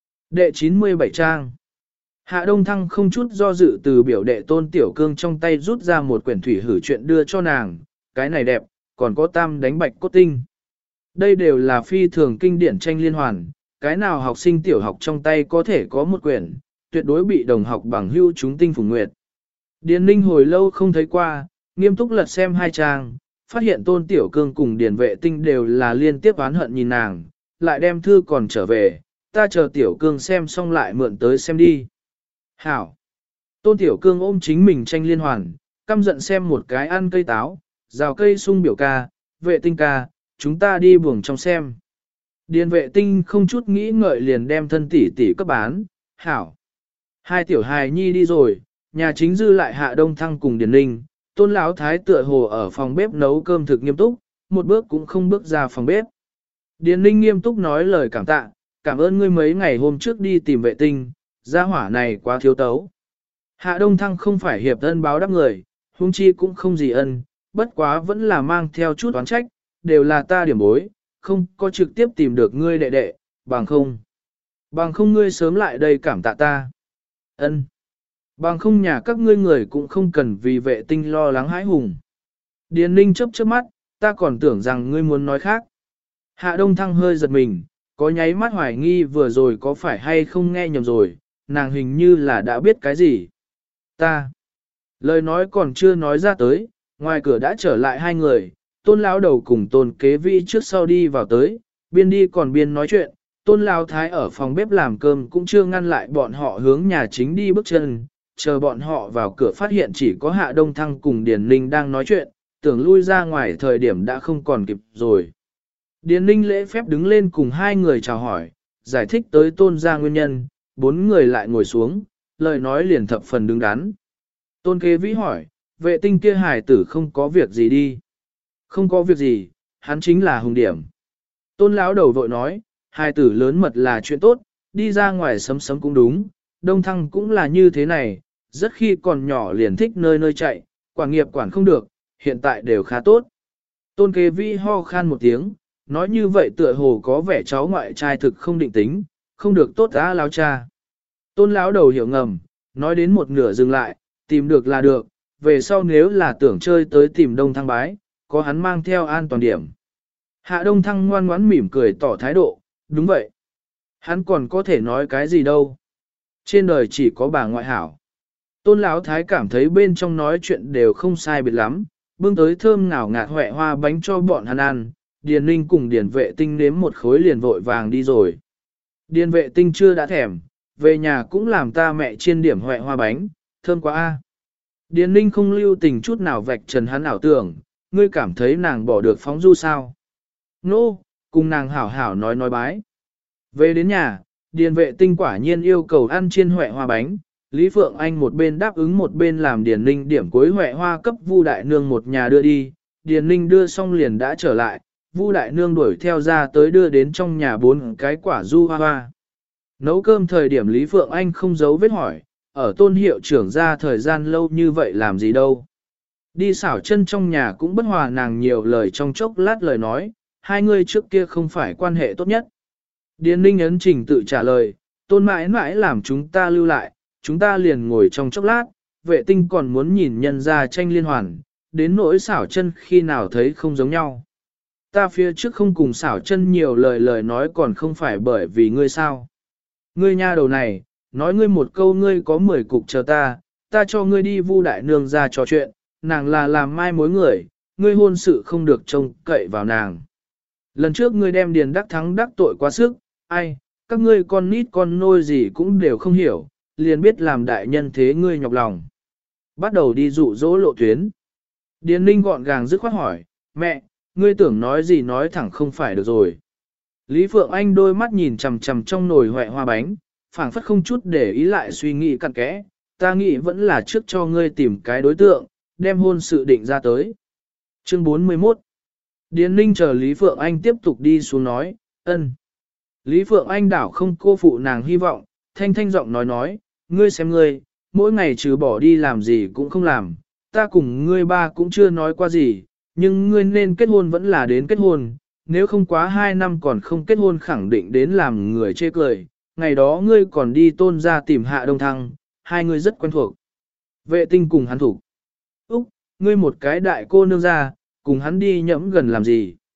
Đệ chín mươi bảy trang. Hạ Đông Thăng không chút do dự từ biểu đệ Tôn Tiểu Cương trong tay rút ra một quyển thủy hử chuyện đưa cho nàng, cái này đẹp, còn có tam đánh bạch cốt tinh. Đây đều là phi thường kinh điển tranh liên hoàn, cái nào học sinh tiểu học trong tay có thể có một quyển, tuyệt đối bị đồng học bằng hưu chúng tinh phùng nguyệt. Điền Ninh hồi lâu không thấy qua, nghiêm túc lật xem hai trang, phát hiện Tôn Tiểu Cương cùng Điền Vệ Tinh đều là liên tiếp oán hận nhìn nàng, lại đem thư còn trở về, ta chờ Tiểu Cương xem xong lại mượn tới xem đi. Hảo! Tôn Tiểu Cương ôm chính mình tranh liên hoàn, căm giận xem một cái ăn cây táo, rào cây sung biểu ca, Vệ Tinh ca, chúng ta đi buồng trong xem. Điền Vệ Tinh không chút nghĩ ngợi liền đem thân tỷ tỷ cấp bán, hảo. Hai tiểu hài nhi đi rồi, nhà chính dư lại Hạ Đông Thăng cùng Điền Ninh, Tôn Lão Thái tựa hồ ở phòng bếp nấu cơm thực nghiêm túc, một bước cũng không bước ra phòng bếp. Điền Ninh nghiêm túc nói lời cảm tạ, cảm ơn ngươi mấy ngày hôm trước đi tìm Vệ Tinh, gia hỏa này quá thiếu tấu. Hạ Đông Thăng không phải hiệp ân báo đáp người, huống chi cũng không gì ân, bất quá vẫn là mang theo chút oán trách, đều là ta điểm bối, không có trực tiếp tìm được ngươi đệ đệ, bằng không. Bằng không ngươi sớm lại đây cảm tạ ta. Ân. Bằng không nhà các ngươi người cũng không cần vì Vệ Tinh lo lắng hãi hùng. Điền Ninh chớp chớp mắt, ta còn tưởng rằng ngươi muốn nói khác. Hạ Đông Thăng hơi giật mình, có nháy mắt hoài nghi vừa rồi có phải hay không nghe nhầm rồi, nàng hình như là đã biết cái gì. Ta. Lời nói còn chưa nói ra tới, ngoài cửa đã trở lại hai người, Tôn Lão Đầu cùng Tôn Kế Vĩ trước sau đi vào tới, biên đi còn biên nói chuyện, Tôn Lão Thái ở phòng bếp làm cơm cũng chưa ngăn lại bọn họ hướng nhà chính đi bước chân, chờ bọn họ vào cửa phát hiện chỉ có Hạ Đông Thăng cùng Điền Ninh đang nói chuyện, tưởng lui ra ngoài thời điểm đã không còn kịp rồi. Điền Ninh lễ phép đứng lên cùng hai người chào hỏi, giải thích tới Tôn gia nguyên nhân, bốn người lại ngồi xuống, lời nói liền thập phần đứng đắn. Tôn Kế Vĩ hỏi, Vệ Tinh kia hài tử không có việc gì đi. Không có việc gì, hắn chính là hùng điểm. Tôn Lão Đầu vội nói, hài tử lớn mật là chuyện tốt, đi ra ngoài sấm sấm cũng đúng, Đông Thăng cũng là như thế này, rất khi còn nhỏ liền thích nơi nơi chạy, quản nghiệp quản không được, hiện tại đều khá tốt. Tôn Kế Vĩ ho khan một tiếng, nói như vậy tựa hồ có vẻ cháu ngoại trai thực không định tính, không được tốt á lão cha. Tôn Lão Đầu hiểu ngầm, nói đến một nửa dừng lại, tìm được là được, về sau nếu là tưởng chơi tới tìm Đông Thăng bái, có hắn mang theo an toàn điểm. Hạ Đông Thăng ngoan ngoãn mỉm cười tỏ thái độ, đúng vậy. Hắn còn có thể nói cái gì đâu. Trên đời chỉ có bà ngoại hảo. Tôn Lão Thái cảm thấy bên trong nói chuyện đều không sai biệt lắm, bưng tới thơm ngào ngạt hoẹ hoa bánh cho bọn hắn ăn, Điền Ninh cùng Điền Vệ Tinh nếm một khối liền vội vàng đi rồi. Điền Vệ Tinh chưa đã thèm, về nhà cũng làm ta mẹ chiên điểm hoẹ hoa bánh, thơm quá a. Điền Ninh không lưu tình chút nào vạch trần hắn ảo tưởng, ngươi cảm thấy nàng bỏ được phóng du sao? Nô, no, cùng nàng hảo hảo nói nói bái. Về đến nhà, Điền Vệ Tinh quả nhiên yêu cầu ăn chiên hoẹ hoa bánh, Lý Phượng Anh một bên đáp ứng một bên làm Điền Ninh điểm cuối hoẹ hoa cấp Vu Đại Nương một nhà đưa đi, Điền Ninh đưa xong liền đã trở lại, Vu Đại Nương đuổi theo ra tới đưa đến trong nhà bốn cái quả du hoa hoa. Nấu cơm thời điểm Lý Phượng Anh không giấu vết hỏi, ở Tôn hiệu trưởng ra thời gian lâu như vậy làm gì đâu. Đi xảo chân trong nhà cũng bất hòa nàng nhiều lời trong chốc lát lời nói, hai người trước kia không phải quan hệ tốt nhất. Điền Ninh ấn trình tự trả lời, Tôn mãi mãi làm chúng ta lưu lại, chúng ta liền ngồi trong chốc lát, Vệ Tinh còn muốn nhìn nhân ra tranh liên hoàn, đến nỗi xảo chân khi nào thấy không giống nhau. Ta phía trước không cùng xảo chân nhiều lời lời nói còn không phải bởi vì ngươi sao. Ngươi nha đầu này, nói ngươi một câu ngươi có mười cục chờ ta, ta cho ngươi đi Vu Đại Nương ra trò chuyện, nàng là làm mai mối người, ngươi hôn sự không được trông cậy vào nàng. Lần trước ngươi đem Điền Đắc Thắng đắc tội quá sức, ai, các ngươi con nít con nôi gì cũng đều không hiểu, liền biết làm đại nhân thế ngươi nhọc lòng. Bắt đầu đi dụ dỗ lộ tuyến. Điền Ninh gọn gàng dứt khoát hỏi, mẹ, ngươi tưởng nói gì nói thẳng không phải được rồi. Lý Phượng Anh đôi mắt nhìn chằm chằm trong nồi hoẹ hoa bánh, phảng phất không chút để ý lại suy nghĩ cặn kẽ, ta nghĩ vẫn là trước cho ngươi tìm cái đối tượng, đem hôn sự định ra tới. Chương bốn mươi mốt. Điền Ninh chờ Lý Phượng Anh tiếp tục đi xuống nói, ân. Lý Phượng Anh đảo không cô phụ nàng hy vọng, thanh thanh giọng nói nói, ngươi xem ngươi, mỗi ngày trừ bỏ đi làm gì cũng không làm, ta cùng ngươi ba cũng chưa nói qua gì, nhưng ngươi nên kết hôn vẫn là đến kết hôn, nếu không quá hai năm còn không kết hôn khẳng định đến làm người chê cười, ngày đó ngươi còn đi Tôn ra tìm Hạ Đông Thăng, hai người rất quen thuộc. Vệ Tinh cùng hắn thủ. Úc, ngươi một cái đại cô nương ra, cùng hắn đi nhẫm gần làm gì?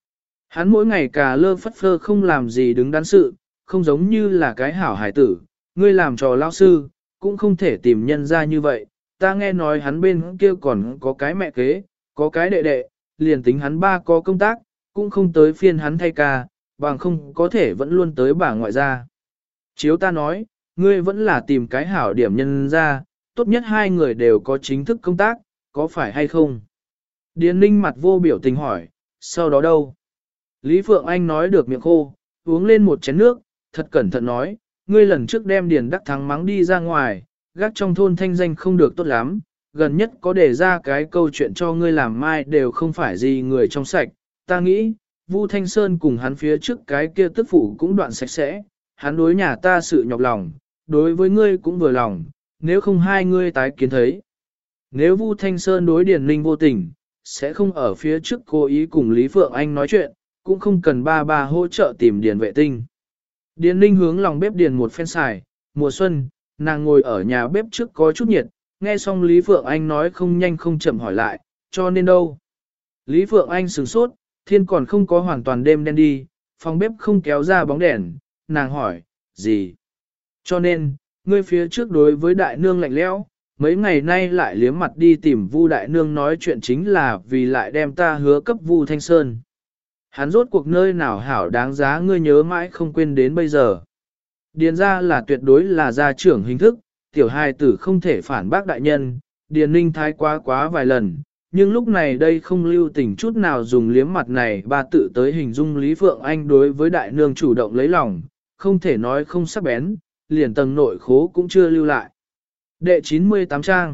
Hắn mỗi ngày cà lơ phất phơ không làm gì đứng đắn sự, không giống như là cái hảo hải tử, ngươi làm trò lao sư, cũng không thể tìm nhân ra như vậy. Ta nghe nói hắn bên kia còn có cái mẹ kế, có cái đệ đệ, liền tính hắn ba có công tác, cũng không tới phiên hắn thay ca, bằng không có thể vẫn luôn tới bà ngoại gia. Chiếu ta nói, ngươi vẫn là tìm cái hảo điểm nhân ra, tốt nhất hai người đều có chính thức công tác, có phải hay không? Điền Ninh mặt vô biểu tình hỏi, sau đó đâu? Lý Phượng Anh nói được miệng khô, uống lên một chén nước, thật cẩn thận nói, ngươi lần trước đem Điền Đắc Thắng mắng đi ra ngoài, gác trong thôn thanh danh không được tốt lắm, gần nhất có để ra cái câu chuyện cho ngươi làm mai đều không phải gì người trong sạch, ta nghĩ, Vu Thanh Sơn cùng hắn phía trước cái kia tức phụ cũng đoạn sạch sẽ, hắn đối nhà ta sự nhọc lòng, đối với ngươi cũng vừa lòng, nếu không hai ngươi tái kiến thấy. Nếu Vu Thanh Sơn đối Điền Ninh vô tình, sẽ không ở phía trước cố ý cùng Lý Phượng Anh nói chuyện, cũng không cần ba ba hỗ trợ tìm Điền vệ tinh. Điền Ninh hướng lòng bếp điền một phen xài, mùa xuân, nàng ngồi ở nhà bếp trước có chút nhiệt, nghe xong Lý Phượng Anh nói không nhanh không chậm hỏi lại, cho nên đâu. Lý Phượng Anh sửng sốt, thiên còn không có hoàn toàn đêm đen đi, phòng bếp không kéo ra bóng đèn, nàng hỏi, gì? Cho nên, ngươi phía trước đối với đại nương lạnh lẽo, mấy ngày nay lại liếm mặt đi tìm Vu đại nương nói chuyện chính là vì lại đem ta hứa cấp Vu Thanh Sơn. Hắn rốt cuộc nơi nào hảo đáng giá ngươi nhớ mãi không quên đến bây giờ. Điền ra là tuyệt đối là gia trưởng hình thức, tiểu hài tử không thể phản bác đại nhân, Điền Ninh thái quá quá vài lần, nhưng lúc này đây không lưu tình chút nào dùng liếm mặt này ba tự tới hình dung Lý Phượng Anh đối với đại nương chủ động lấy lòng, không thể nói không sắc bén, liền tầng nội khố cũng chưa lưu lại. Đệ chín mươi tám trang.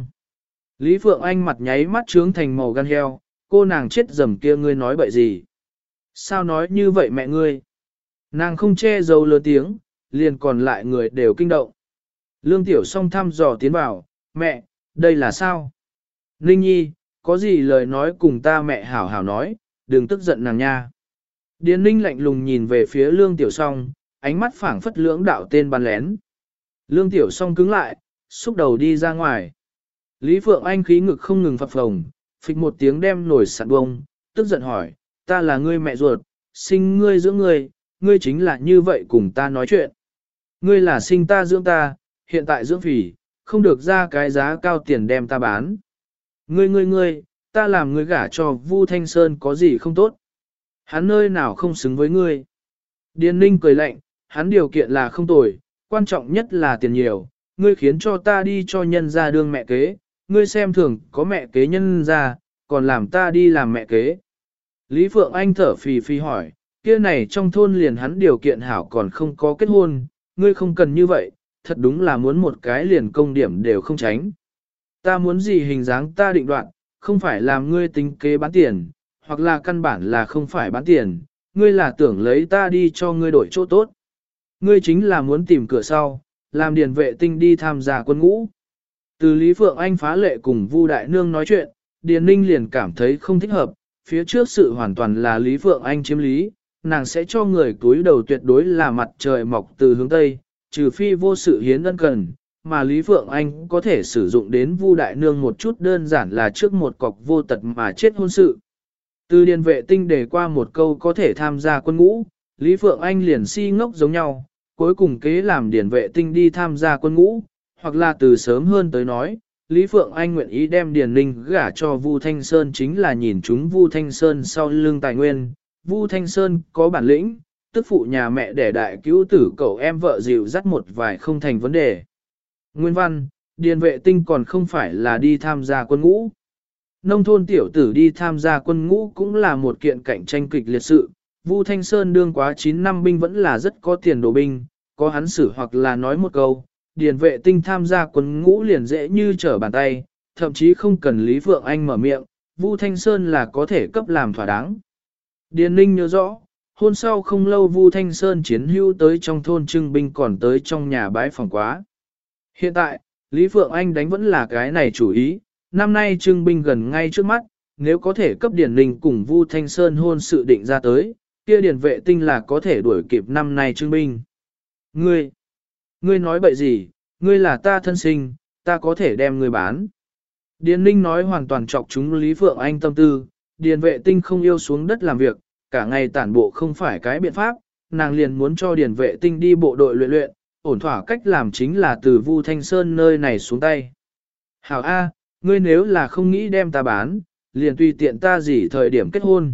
Lý Phượng Anh mặt nháy mắt trướng thành màu gan heo, cô nàng chết dầm kia ngươi nói bậy gì? Sao nói như vậy mẹ ngươi? Nàng không che giấu lớn tiếng, liền còn lại người đều kinh động. Lương Tiểu Song thăm dò tiến vào, mẹ, đây là sao? Ninh Nhi, có gì lời nói cùng ta mẹ hảo hảo nói, đừng tức giận nàng nha. Điền Ninh lạnh lùng nhìn về phía Lương Tiểu Song, ánh mắt phảng phất lưỡng đạo tên bắn lén. Lương Tiểu Song cứng lại, xúc đầu đi ra ngoài. Lý Phượng Anh khí ngực không ngừng phập phồng, phịch một tiếng đem nổi sạn bông, tức giận hỏi, ta là ngươi mẹ ruột, sinh ngươi dưỡng ngươi, ngươi chính là như vậy cùng ta nói chuyện. Ngươi là sinh ta dưỡng ta, hiện tại dưỡng phỉ, không được ra cái giá cao tiền đem ta bán. Ngươi ngươi ngươi, ta làm ngươi gả cho Vu Thanh Sơn có gì không tốt. Hắn nơi nào không xứng với ngươi. Điền Ninh cười lạnh, hắn điều kiện là không tồi, quan trọng nhất là tiền nhiều, ngươi khiến cho ta đi cho nhân ra đương mẹ kế, ngươi xem thường có mẹ kế nhân ra, còn làm ta đi làm mẹ kế. Lý Phượng Anh thở phì phì hỏi, kia này trong thôn liền hắn điều kiện hảo còn không có kết hôn, ngươi không cần như vậy, thật đúng là muốn một cái liền công điểm đều không tránh. Ta muốn gì hình dáng ta định đoạn, không phải làm ngươi tính kế bán tiền, hoặc là căn bản là không phải bán tiền, ngươi là tưởng lấy ta đi cho ngươi đổi chỗ tốt. Ngươi chính là muốn tìm cửa sau, làm điền vệ tinh đi tham gia quân ngũ. Từ Lý Phượng Anh phá lệ cùng Vu Đại Nương nói chuyện, Điền Ninh liền cảm thấy không thích hợp, phía trước sự hoàn toàn là Lý Phượng Anh chiếm lý, nàng sẽ cho người túi đầu tuyệt đối là mặt trời mọc từ hướng Tây, trừ phi vô sự hiến ân cần, mà Lý Phượng Anh có thể sử dụng đến Vu Đại Nương một chút đơn giản là trước một cọc vô tật mà chết hôn sự. Từ điền vệ tinh để qua một câu có thể tham gia quân ngũ, Lý Phượng Anh liền si ngốc giống nhau, cuối cùng kế làm điền vệ tinh đi tham gia quân ngũ, hoặc là từ sớm hơn tới nói, Lý Phượng Anh nguyện ý đem Điền Ninh gả cho Vu Thanh Sơn chính là nhìn chúng Vu Thanh Sơn sau lưng tài nguyên, Vu Thanh Sơn có bản lĩnh, tức phụ nhà mẹ để đại cứu tử cậu em vợ dịu dắt một vài không thành vấn đề. Nguyên văn, Điền vệ tinh còn không phải là đi tham gia quân ngũ. Nông thôn tiểu tử đi tham gia quân ngũ cũng là một kiện cạnh tranh kịch liệt sự, Vu Thanh Sơn đương quá chín năm binh vẫn là rất có tiền đồ binh, có hắn xử hoặc là nói một câu, điền vệ tinh tham gia quân ngũ liền dễ như trở bàn tay, thậm chí không cần Lý Phượng Anh mở miệng, Vu Thanh Sơn là có thể cấp làm thỏa đáng. Điền Ninh nhớ rõ, hôn sau không lâu Vu Thanh Sơn chiến hưu tới trong thôn trưng binh còn tới trong nhà bái phòng quá. Hiện tại, Lý Phượng Anh đánh vẫn là cái này chủ ý, năm nay trưng binh gần ngay trước mắt, nếu có thể cấp Điền Ninh cùng Vu Thanh Sơn hôn sự định ra tới, kia điền vệ tinh là có thể đuổi kịp năm nay trưng binh. Ngươi, ngươi nói bậy gì, ngươi là ta thân sinh, ta có thể đem ngươi bán. Điền Ninh nói hoàn toàn chọc chúng Lý Phượng Anh tâm tư, điền vệ tinh không yêu xuống đất làm việc, cả ngày tản bộ không phải cái biện pháp, nàng liền muốn cho điền vệ tinh đi bộ đội luyện luyện, ổn thỏa cách làm chính là từ Vu Thanh Sơn nơi này xuống tay. Hảo A, ngươi nếu là không nghĩ đem ta bán, liền tùy tiện ta gì thời điểm kết hôn.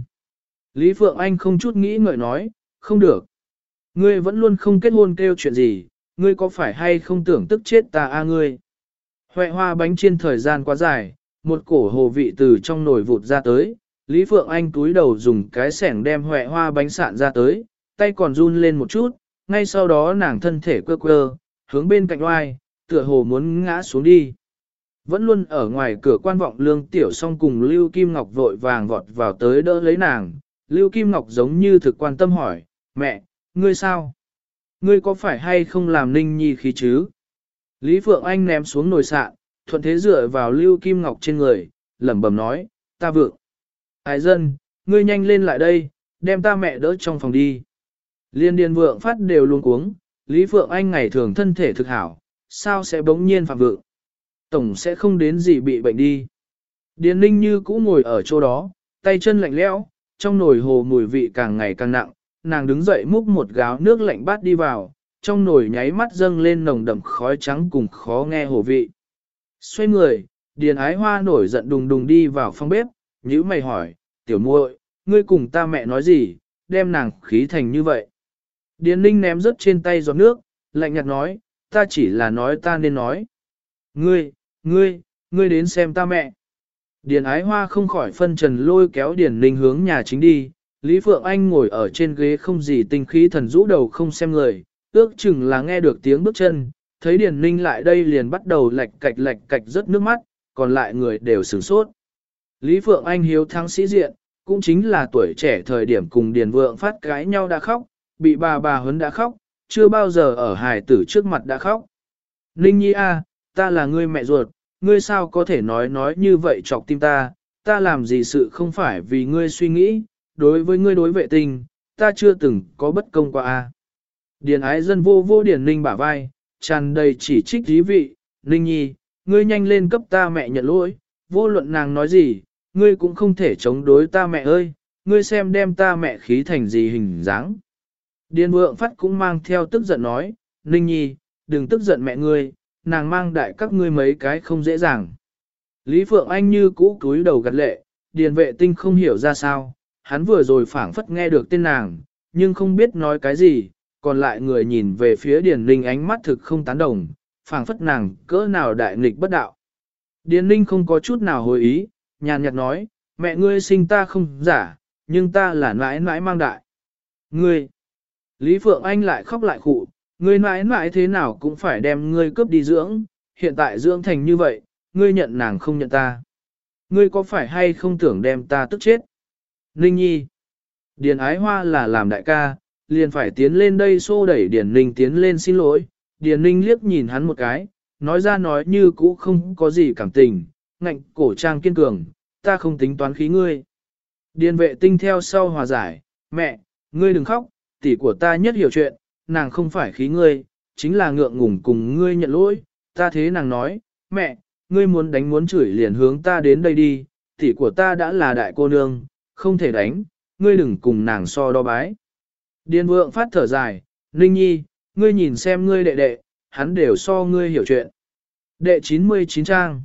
Lý Phượng Anh không chút nghĩ ngợi nói, không được. Ngươi vẫn luôn không kết hôn kêu chuyện gì, ngươi có phải hay không tưởng tức chết ta a ngươi. Huệ hoa bánh chiên thời gian quá dài, một cổ hồ vị từ trong nồi vụt ra tới, Lý Phượng Anh túi đầu dùng cái sẻng đem huệ hoa bánh sạn ra tới, tay còn run lên một chút, ngay sau đó nàng thân thể quơ quơ, hướng bên cạnh oai, tựa hồ muốn ngã xuống đi. Vẫn luôn ở ngoài cửa quan vọng lương tiểu song cùng Lưu Kim Ngọc vội vàng vọt vào tới đỡ lấy nàng, Lưu Kim Ngọc giống như thực quan tâm hỏi, mẹ, ngươi sao? Ngươi có phải hay không làm Ninh Nhi khí chứ? Lý Phượng Anh ném xuống nồi sạn, thuận thế dựa vào Lưu Kim Ngọc trên người, lẩm bẩm nói, ta vượng. Ái dân, ngươi nhanh lên lại đây, đem ta mẹ đỡ trong phòng đi. Liên điền vượng phát đều luôn cuống, Lý Phượng Anh ngày thường thân thể thực hảo, sao sẽ bỗng nhiên phạm vượng? Tổng sẽ không đến gì bị bệnh đi. Điền Ninh như cũ ngồi ở chỗ đó, tay chân lạnh lẽo, trong nồi hồ mùi vị càng ngày càng nặng, nàng đứng dậy múc một gáo nước lạnh bát đi vào, trong nồi nháy mắt dâng lên nồng đậm khói trắng cùng khó nghe hồ vị. Xoay người, Điền Ái Hoa nổi giận đùng đùng đi vào phòng bếp, nhíu mày hỏi, tiểu muội, ngươi cùng ta mẹ nói gì, đem nàng khí thành như vậy. Điền Ninh ném rớt trên tay giọt nước, lạnh nhạt nói, ta chỉ là nói ta nên nói. Ngươi, ngươi, ngươi đến xem ta mẹ. Điền Ái Hoa không khỏi phân trần lôi kéo Điền Ninh hướng nhà chính đi, Lý Phượng Anh ngồi ở trên ghế không gì tinh khí thần rũ đầu không xem người, ước chừng là nghe được tiếng bước chân, thấy Điền Ninh lại đây liền bắt đầu lạch cạch lạch cạch rớt nước mắt, còn lại người đều sửng sốt. Lý Phượng Anh hiếu thắng sĩ diện, cũng chính là tuổi trẻ thời điểm cùng Điền Vượng phát cãi nhau đã khóc, bị bà bà huấn đã khóc, chưa bao giờ ở hài tử trước mặt đã khóc. Ninh Nhi a, ta là ngươi mẹ ruột, ngươi sao có thể nói nói như vậy chọc tim ta, ta làm gì sự không phải vì ngươi suy nghĩ, đối với ngươi đối vệ tình, ta chưa từng có bất công qua a. Điền Ái Dân vô vô Điền Ninh bả vai, tràn đầy chỉ trích dí vị, Ninh Nhi, ngươi nhanh lên cấp ta mẹ nhận lỗi, vô luận nàng nói gì, ngươi cũng không thể chống đối ta mẹ ơi, ngươi xem đem ta mẹ khí thành gì hình dáng. Điền Vượng Phát cũng mang theo tức giận nói, Ninh Nhi, đừng tức giận mẹ ngươi, nàng mang đại các ngươi mấy cái không dễ dàng. Lý Phượng Anh như cũ cúi đầu gật lệ, Điền Vệ Tinh không hiểu ra sao, hắn vừa rồi phảng phất nghe được tên nàng, nhưng không biết nói cái gì, còn lại người nhìn về phía Điền Ninh ánh mắt thực không tán đồng, phảng phất nàng cỡ nào đại nghịch bất đạo. Điền Ninh không có chút nào hồi ý, nhàn nhạt nói, mẹ ngươi sinh ta không giả, nhưng ta là mãi mãi mang đại. Ngươi! Lý Phượng Anh lại khóc lại khụ, ngươi mãi mãi thế nào cũng phải đem ngươi cướp đi dưỡng, hiện tại dưỡng thành như vậy, ngươi nhận nàng không nhận ta. Ngươi có phải hay không tưởng đem ta tức chết? Ninh Nhi! Điền Ái Hoa là làm đại ca, liền phải tiến lên đây xô đẩy Điền Ninh tiến lên xin lỗi. Điền Ninh liếc nhìn hắn một cái, nói ra nói như cũ không có gì cảm tình, ngạnh cổ trang kiên cường, ta không tính toán khí ngươi. Điền Vệ Tinh theo sau hòa giải, mẹ, ngươi đừng khóc, tỷ của ta nhất hiểu chuyện, nàng không phải khí ngươi, chính là ngượng ngùng cùng ngươi nhận lỗi, ta thế nàng nói, mẹ, ngươi muốn đánh muốn chửi liền hướng ta đến đây đi, tỷ của ta đã là đại cô nương, không thể đánh, ngươi đừng cùng nàng so đo bái. Điền Vượng Phát thở dài, Ninh Nhi, ngươi nhìn xem ngươi đệ đệ, hắn đều so ngươi hiểu chuyện. Đệ chín mươi chín trang.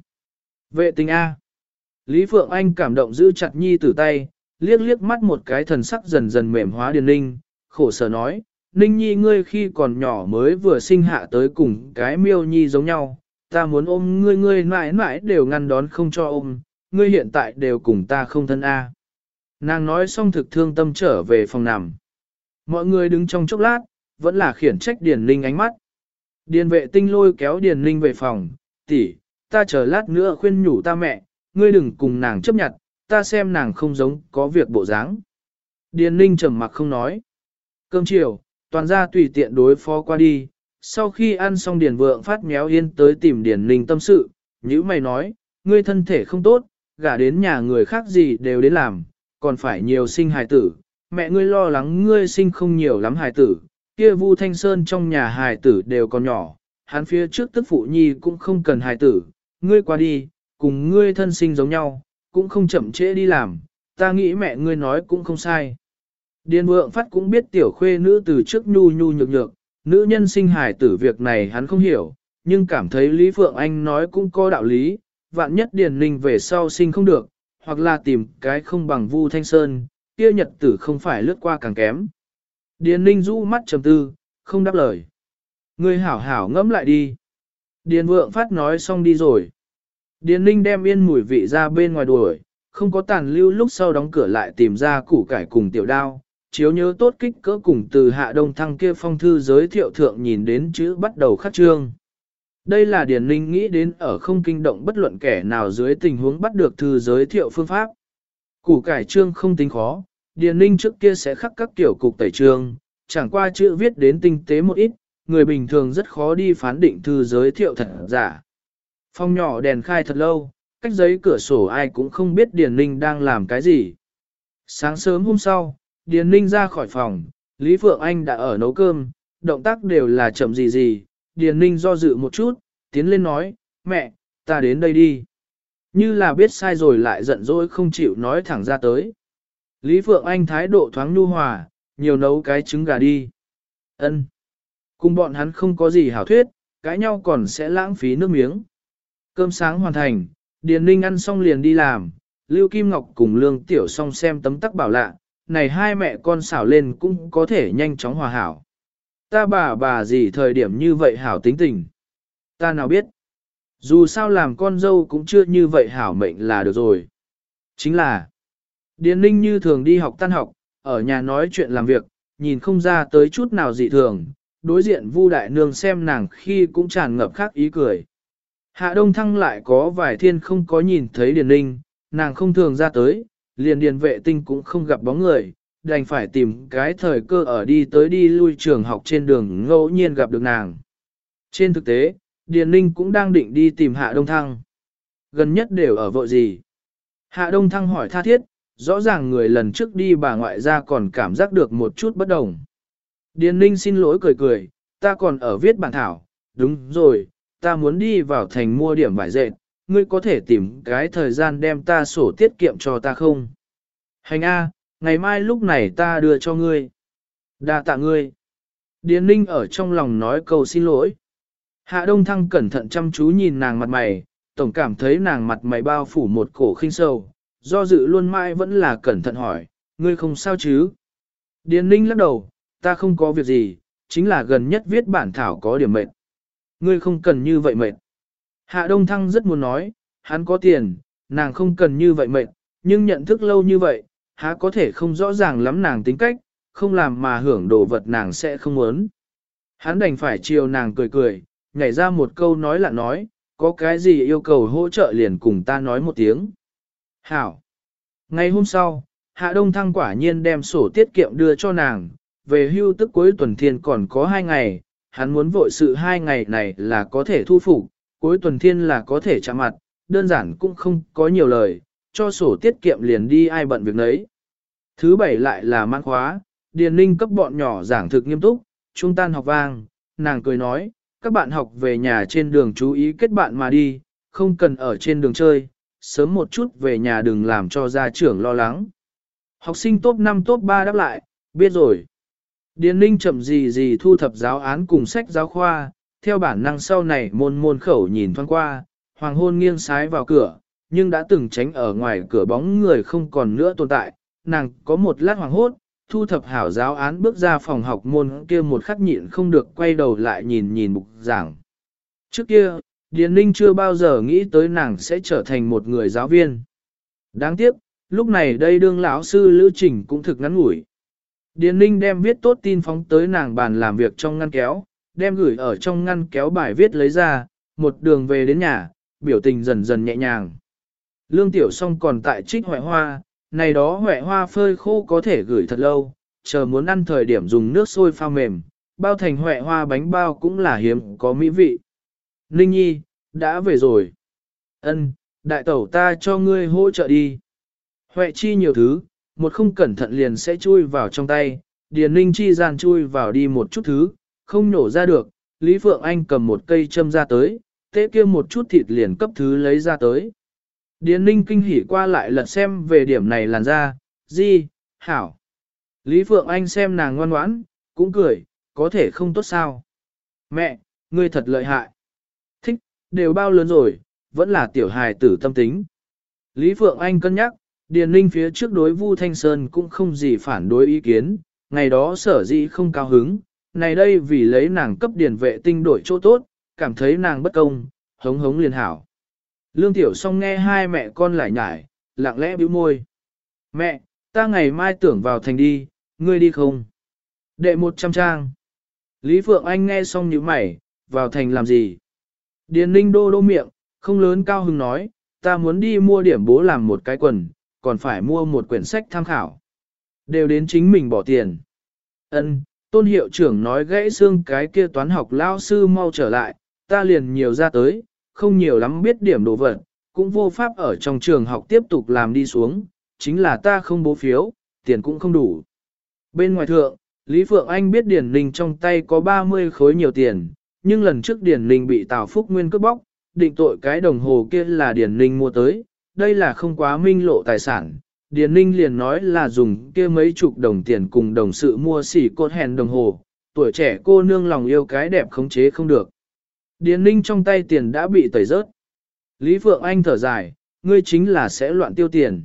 Vệ Tinh A. Lý Phượng Anh cảm động giữ chặt Nhi tử tay, liếc liếc mắt một cái thần sắc dần dần mềm hóa Điền Ninh, khổ sở nói, Ninh Nhi ngươi khi còn nhỏ mới vừa sinh hạ tới cùng cái miêu nhi giống nhau, ta muốn ôm ngươi ngươi mãi mãi đều ngăn đón không cho ôm, ngươi hiện tại đều cùng ta không thân A. Nàng nói xong thực thương tâm trở về phòng nằm. Mọi người đứng trong chốc lát, vẫn là khiển trách Điền Ninh ánh mắt. Điền Vệ Tinh lôi kéo Điền Ninh về phòng, tỷ, ta chờ lát nữa khuyên nhủ ta mẹ, ngươi đừng cùng nàng chấp nhận, ta xem nàng không giống có việc bộ dáng. Điền Ninh trầm mặc không nói. Cơm chiều, toàn gia tùy tiện đối phó qua đi, sau khi ăn xong Điền Vượng Phát méo yên tới tìm Điền Ninh tâm sự, như mày nói, ngươi thân thể không tốt, gả đến nhà người khác gì đều đến làm, còn phải nhiều sinh hài tử, mẹ ngươi lo lắng ngươi sinh không nhiều lắm hài tử, kia Vu Thanh Sơn trong nhà hài tử đều còn nhỏ, hắn phía trước tức phụ nhi cũng không cần hài tử, ngươi qua đi, cùng ngươi thân sinh giống nhau, cũng không chậm trễ đi làm, ta nghĩ mẹ ngươi nói cũng không sai. Điền vượng phát cũng biết tiểu khuê nữ từ trước nhu nhu nhược nhược, nữ nhân sinh hài tử việc này hắn không hiểu, nhưng cảm thấy Lý Phượng Anh nói cũng có đạo lý, vạn nhất Điền Ninh về sau sinh không được, hoặc là tìm cái không bằng Vu Thanh Sơn, kia nhật tử không phải lướt qua càng kém. Điền Ninh rũ mắt trầm tư, không đáp lời. Ngươi hảo hảo ngẫm lại đi. Điền vượng phát nói xong đi rồi. Điền Ninh đem yên mùi vị ra bên ngoài đuổi, không có tàn lưu lúc sau đóng cửa lại tìm ra củ cải cùng tiểu đao, chiếu nhớ tốt kích cỡ cùng từ hạ đông thăng kia phong thư giới thiệu thượng nhìn đến chữ bắt đầu khắc trương. Đây là Điền Ninh nghĩ đến ở không kinh động bất luận kẻ nào dưới tình huống bắt được thư giới thiệu phương pháp. Củ cải trương không tính khó, Điền Ninh trước kia sẽ khắc các kiểu cục tẩy trương, chẳng qua chữ viết đến tinh tế một ít, người bình thường rất khó đi phán định thư giới thiệu thật giả. Phòng nhỏ đèn khai thật lâu, cách giấy cửa sổ ai cũng không biết Điền Ninh đang làm cái gì. Sáng sớm hôm sau, Điền Ninh ra khỏi phòng, Lý Phượng Anh đã ở nấu cơm, động tác đều là chậm gì gì. Điền Ninh do dự một chút, tiến lên nói, mẹ, ta đến đây đi. Như là biết sai rồi lại giận dỗi không chịu nói thẳng ra tới. Lý Phượng Anh thái độ thoáng nhu hòa, nhiều nấu cái trứng gà đi. Ân. Cùng bọn hắn không có gì hảo thuyết, cãi nhau còn sẽ lãng phí nước miếng. Cơm sáng hoàn thành, Điền Ninh ăn xong liền đi làm, Lưu Kim Ngọc cùng Lương Tiểu Song xem tấm tắc bảo lạ, này hai mẹ con xảo lên cũng có thể nhanh chóng hòa hảo. Ta bà bà gì thời điểm như vậy hảo tính tình. Ta nào biết. Dù sao làm con dâu cũng chưa như vậy hảo mệnh là được rồi. Chính là, Điền Ninh như thường đi học tan học, ở nhà nói chuyện làm việc, nhìn không ra tới chút nào dị thường, đối diện Vu Đại Nương xem nàng khi cũng tràn ngập khác ý cười. Hạ Đông Thăng lại có vài thiên không có nhìn thấy Điền Ninh, nàng không thường ra tới, liền Điền Vệ Tinh cũng không gặp bóng người, đành phải tìm cái thời cơ ở đi tới đi lui trường học trên đường ngẫu nhiên gặp được nàng. Trên thực tế, Điền Ninh cũng đang định đi tìm Hạ Đông Thăng. Gần nhất đều ở vội gì? Hạ Đông Thăng hỏi tha thiết, rõ ràng người lần trước đi bà ngoại ra còn cảm giác được một chút bất đồng. Điền Ninh xin lỗi cười cười, ta còn ở viết bản thảo, đúng rồi, ta muốn đi vào thành mua điểm vải dệt, ngươi có thể tìm cái thời gian đem ta sổ tiết kiệm cho ta không? Hành A, ngày mai lúc này ta đưa cho ngươi. Đa tạ ngươi. Điền Ninh ở trong lòng nói câu xin lỗi. Hạ Đông Thăng cẩn thận chăm chú nhìn nàng mặt mày, tổng cảm thấy nàng mặt mày bao phủ một cổ khinh sầu, do dự luôn mãi vẫn là cẩn thận hỏi, ngươi không sao chứ? Điền Ninh lắc đầu, ta không có việc gì, chính là gần nhất viết bản thảo có điểm mệt. Ngươi không cần như vậy mệt. Hạ Đông Thăng rất muốn nói, hắn có tiền, nàng không cần như vậy mệt, nhưng nhận thức lâu như vậy, há có thể không rõ ràng lắm nàng tính cách, không làm mà hưởng đồ vật nàng sẽ không muốn. Hắn đành phải chiều nàng cười cười, nhảy ra một câu nói lạ nói, có cái gì yêu cầu hỗ trợ liền cùng ta nói một tiếng. Hảo. Ngày hôm sau, Hạ Đông Thăng quả nhiên đem sổ tiết kiệm đưa cho nàng, về hưu tức cuối tuần thiên còn có hai ngày, hắn muốn vội sự hai ngày này là có thể thu phục, cuối tuần thiên là có thể chạm mặt, đơn giản cũng không có nhiều lời, cho sổ tiết kiệm liền đi ai bận việc nấy. Thứ bảy lại là mãn khóa, Điền Ninh cấp bọn nhỏ giảng thực nghiêm túc, trung tan học vang, nàng cười nói, các bạn học về nhà trên đường chú ý kết bạn mà đi, không cần ở trên đường chơi, sớm một chút về nhà đừng làm cho gia trưởng lo lắng. Học sinh top năm top ba đáp lại, biết rồi. Điền Ninh chậm gì gì thu thập giáo án cùng sách giáo khoa, theo bản năng sau này môn môn khẩu nhìn thoáng qua, hoàng hôn nghiêng sái vào cửa, nhưng đã từng tránh ở ngoài cửa bóng người không còn nữa tồn tại, nàng có một lát hoàng hốt, thu thập hảo giáo án bước ra phòng học môn kia một khắc nhịn không được quay đầu lại nhìn nhìn bục giảng. Trước kia, Điền Ninh chưa bao giờ nghĩ tới nàng sẽ trở thành một người giáo viên. Đáng tiếc, lúc này đây đương lão sư Lữ Trình cũng thực ngắn ngủi. Điền Ninh đem viết tốt tin phóng tới nàng bàn làm việc trong ngăn kéo, đem gửi ở trong ngăn kéo bài viết lấy ra, một đường về đến nhà, biểu tình dần dần nhẹ nhàng. Lương Tiểu Song còn tại trích hoại hoa, này đó hoại hoa phơi khô có thể gửi thật lâu, chờ muốn ăn thời điểm dùng nước sôi pha mềm, bao thành hoại hoa bánh bao cũng là hiếm có mỹ vị. Ninh Nhi, đã về rồi. Ân, đại tẩu ta cho ngươi hỗ trợ đi. Huệ chi nhiều thứ, một không cẩn thận liền sẽ chui vào trong tay, Điền Ninh chi gian chui vào đi một chút thứ, không nổ ra được, Lý Phượng Anh cầm một cây châm ra tới, tế kia một chút thịt liền cấp thứ lấy ra tới. Điền Ninh kinh hỉ qua lại lật xem về điểm này làn ra, di, hảo. Lý Phượng Anh xem nàng ngoan ngoãn, cũng cười, có thể không tốt sao. Mẹ, ngươi thật lợi hại. Thích, đều bao lớn rồi, vẫn là tiểu hài tử tâm tính. Lý Phượng Anh cân nhắc, Điền Ninh phía trước đối Vu Thanh Sơn cũng không gì phản đối ý kiến, ngày đó sở dĩ không cao hứng, này đây vì lấy nàng cấp điền vệ tinh đổi chỗ tốt, cảm thấy nàng bất công, hống hống liền hảo. Lương Tiểu Song nghe hai mẹ con lại nhải, lặng lẽ bĩu môi. Mẹ, ta ngày mai tưởng vào thành đi, ngươi đi không? Đệ một trăm trang. Lý Phượng Anh nghe xong nhíu mày, vào thành làm gì? Điền Ninh đô đô miệng, không lớn cao hứng nói, ta muốn đi mua điểm bố làm một cái quần, còn phải mua một quyển sách tham khảo. Đều đến chính mình bỏ tiền. Ân, Tôn hiệu trưởng nói gãy xương cái kia toán học lao sư mau trở lại, ta liền nhiều ra tới, không nhiều lắm biết điểm đồ vật, cũng vô pháp ở trong trường học tiếp tục làm đi xuống, chính là ta không bố phiếu, tiền cũng không đủ. Bên ngoài thượng, Lý Phượng Anh biết Điền Ninh trong tay có ba mươi khối nhiều tiền, nhưng lần trước Điền Ninh bị Tào Phúc Nguyên cướp bóc, định tội cái đồng hồ kia là Điền Ninh mua tới, đây là không quá minh lộ tài sản. Điền Ninh liền nói là dùng kia mấy chục đồng tiền cùng đồng sự mua xỉ cốt hèn đồng hồ, tuổi trẻ cô nương lòng yêu cái đẹp khống chế không được. Điền Ninh trong tay tiền đã bị tẩy rớt. Lý Phượng Anh thở dài, ngươi chính là sẽ loạn tiêu tiền.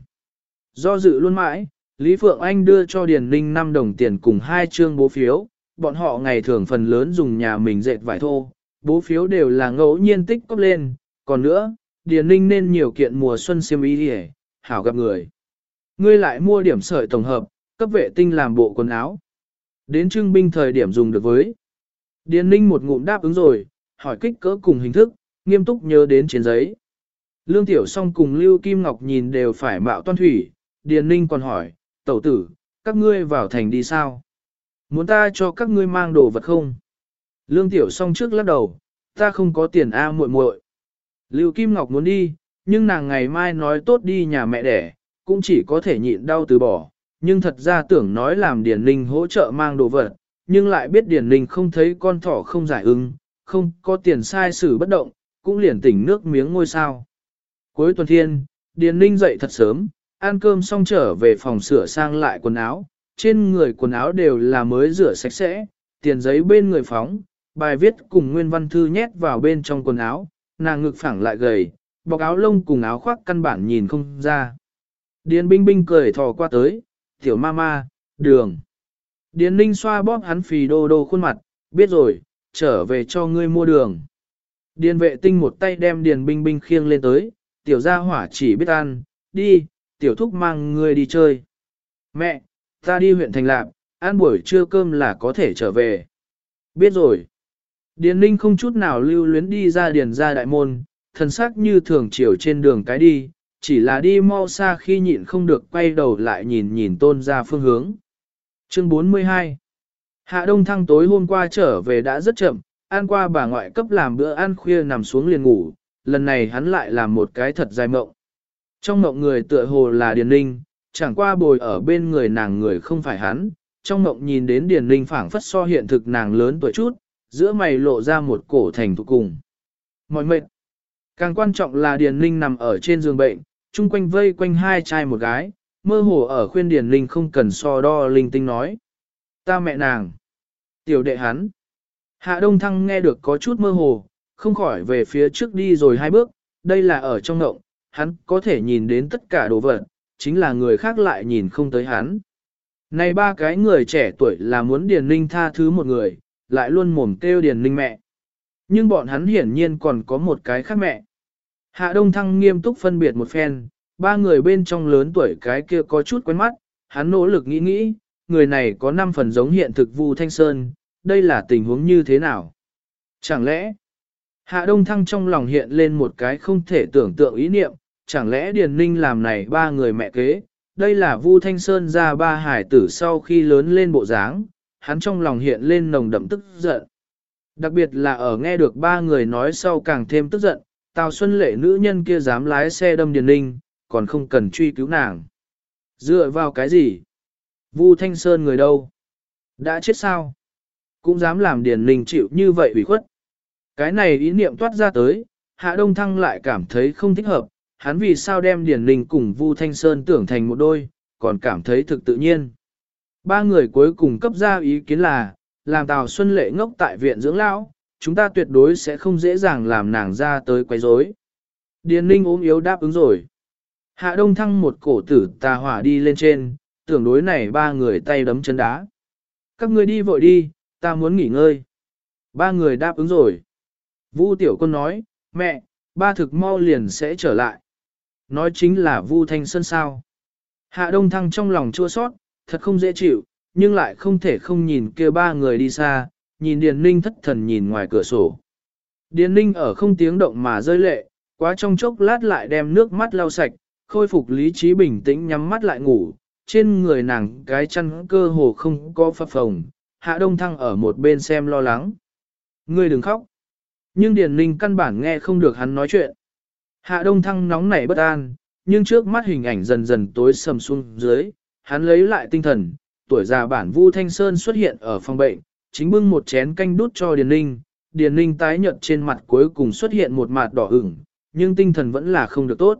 Do dự luôn mãi, Lý Phượng Anh đưa cho Điền Ninh năm đồng tiền cùng hai chương bố phiếu, bọn họ ngày thường phần lớn dùng nhà mình dệt vải thô, bố phiếu đều là ngẫu nhiên tích cóp lên, còn nữa, Điền Ninh nên nhiều kiện mùa xuân xiêm y đi hảo gặp người. Ngươi lại mua điểm sợi tổng hợp, cấp vệ tinh làm bộ quần áo. Đến trưng binh thời điểm dùng được với. Điền Ninh một ngụm đáp ứng rồi, hỏi kích cỡ cùng hình thức, nghiêm túc nhớ đến trên giấy. Lương Tiểu Song cùng Lưu Kim Ngọc nhìn đều phải mạo toan thủy, Điền Ninh còn hỏi, tẩu tử, các ngươi vào thành đi sao? Muốn ta cho các ngươi mang đồ vật không? Lương Tiểu Song trước lắc đầu, ta không có tiền a muội muội. Lưu Kim Ngọc muốn đi, nhưng nàng ngày mai nói tốt đi nhà mẹ đẻ, cũng chỉ có thể nhịn đau từ bỏ, nhưng thật ra tưởng nói làm Điền Ninh hỗ trợ mang đồ vật, nhưng lại biết Điền Ninh không thấy con thỏ không giải ứng, không có tiền sai xử bất động, cũng liền tỉnh nước miếng ngôi sao. Cuối tuần thiên, Điền Ninh dậy thật sớm, ăn cơm xong trở về phòng sửa sang lại quần áo, trên người quần áo đều là mới rửa sạch sẽ, tiền giấy bên người phóng, bài viết cùng nguyên văn thư nhét vào bên trong quần áo, nàng ngực phẳng lại gầy, bọc áo lông cùng áo khoác căn bản nhìn không ra. Điền Binh Binh cười thò qua tới, tiểu ma ma, đường. Điền Ninh xoa bóp hắn phì đô đô khuôn mặt, biết rồi, trở về cho ngươi mua đường. Điền vệ tinh một tay đem Điền Binh Binh khiêng lên tới, tiểu gia hỏa chỉ biết ăn, đi, tiểu thúc mang ngươi đi chơi. Mẹ, ta đi huyện Thành Lạp, ăn buổi trưa cơm là có thể trở về. Biết rồi. Điền Ninh không chút nào lưu luyến đi ra điền ra đại môn, thần sắc như thường chiều trên đường cái đi, chỉ là đi mau xa khi nhịn không được quay đầu lại nhìn nhìn tôn ra phương hướng. Chương bốn mươi hai. Hạ Đông Thăng tối hôm qua trở về đã rất chậm, ăn qua bà ngoại cấp làm bữa ăn khuya nằm xuống liền ngủ, lần này hắn lại làm một cái thật dài mộng. Trong mộng người tựa hồ là Điền Ninh, chẳng qua bồi ở bên người nàng người không phải hắn, trong mộng nhìn đến Điền Ninh phảng phất so hiện thực nàng lớn tuổi chút, giữa mày lộ ra một cổ thành thục cùng. Mọi mệt. Càng quan trọng là Điền Ninh nằm ở trên giường bệnh, chung quanh vây quanh hai trai một gái, mơ hồ ở khuyên Điền Ninh không cần so đo linh tinh nói. Ta mẹ nàng. Tiểu đệ hắn. Hạ Đông Thăng nghe được có chút mơ hồ, không khỏi về phía trước đi rồi hai bước, đây là ở trong ngộng, hắn có thể nhìn đến tất cả đồ vật, chính là người khác lại nhìn không tới hắn. Này ba cái người trẻ tuổi là muốn Điền Ninh tha thứ một người, lại luôn mồm kêu Điền Ninh mẹ. Nhưng bọn hắn hiển nhiên còn có một cái khác mẹ. Hạ Đông Thăng nghiêm túc phân biệt một phen, ba người bên trong lớn tuổi cái kia có chút quen mắt, hắn nỗ lực nghĩ nghĩ, người này có năm phần giống hiện thực Vu Thanh Sơn, đây là tình huống như thế nào? Chẳng lẽ, Hạ Đông Thăng trong lòng hiện lên một cái không thể tưởng tượng ý niệm, chẳng lẽ Điền Ninh làm này ba người mẹ kế, đây là Vu Thanh Sơn ra ba hải tử sau khi lớn lên bộ dáng, hắn trong lòng hiện lên nồng đậm tức giận. Đặc biệt là ở nghe được ba người nói sau càng thêm tức giận, Tào Xuân Lệ nữ nhân kia dám lái xe đâm Điền Ninh, còn không cần truy cứu nàng. Dựa vào cái gì? Vu Thanh Sơn người đâu? Đã chết sao? Cũng dám làm Điền Ninh chịu như vậy ủy khuất. Cái này ý niệm toát ra tới, Hạ Đông Thăng lại cảm thấy không thích hợp, hắn vì sao đem Điền Ninh cùng Vu Thanh Sơn tưởng thành một đôi, còn cảm thấy thực tự nhiên. Ba người cuối cùng cấp ra ý kiến là, làm Tào Xuân Lệ ngốc tại viện dưỡng lão, chúng ta tuyệt đối sẽ không dễ dàng làm nàng ra tới quấy rối. Điền Ninh ốm yếu đáp ứng rồi. Hạ Đông Thăng một cổ tử tà hỏa đi lên trên, tưởng đối này ba người tay đấm chân đá. Các ngươi đi vội đi, ta muốn nghỉ ngơi. Ba người đáp ứng rồi. Vu Tiểu Quân nói, mẹ, ba thực mau liền sẽ trở lại. Nói chính là Vu Thanh Sơn sao. Hạ Đông Thăng trong lòng chua sót, thật không dễ chịu, nhưng lại không thể không nhìn kia ba người đi xa, nhìn Điền Ninh thất thần nhìn ngoài cửa sổ. Điền Ninh ở không tiếng động mà rơi lệ, quá trong chốc lát lại đem nước mắt lau sạch, khôi phục lý trí bình tĩnh nhắm mắt lại ngủ, trên người nàng cái chăn cơ hồ không có phập phồng. Hạ Đông Thăng ở một bên xem lo lắng. Ngươi đừng khóc. Nhưng Điền Ninh căn bản nghe không được hắn nói chuyện. Hạ Đông Thăng nóng nảy bất an, nhưng trước mắt hình ảnh dần dần tối sầm xuống dưới, hắn lấy lại tinh thần, tuổi già bản Vu Thanh Sơn xuất hiện ở phòng bệnh, chính bưng một chén canh đút cho Điền Ninh. Điền Ninh tái nhợt trên mặt cuối cùng xuất hiện một mạt đỏ ửng, nhưng tinh thần vẫn là không được tốt.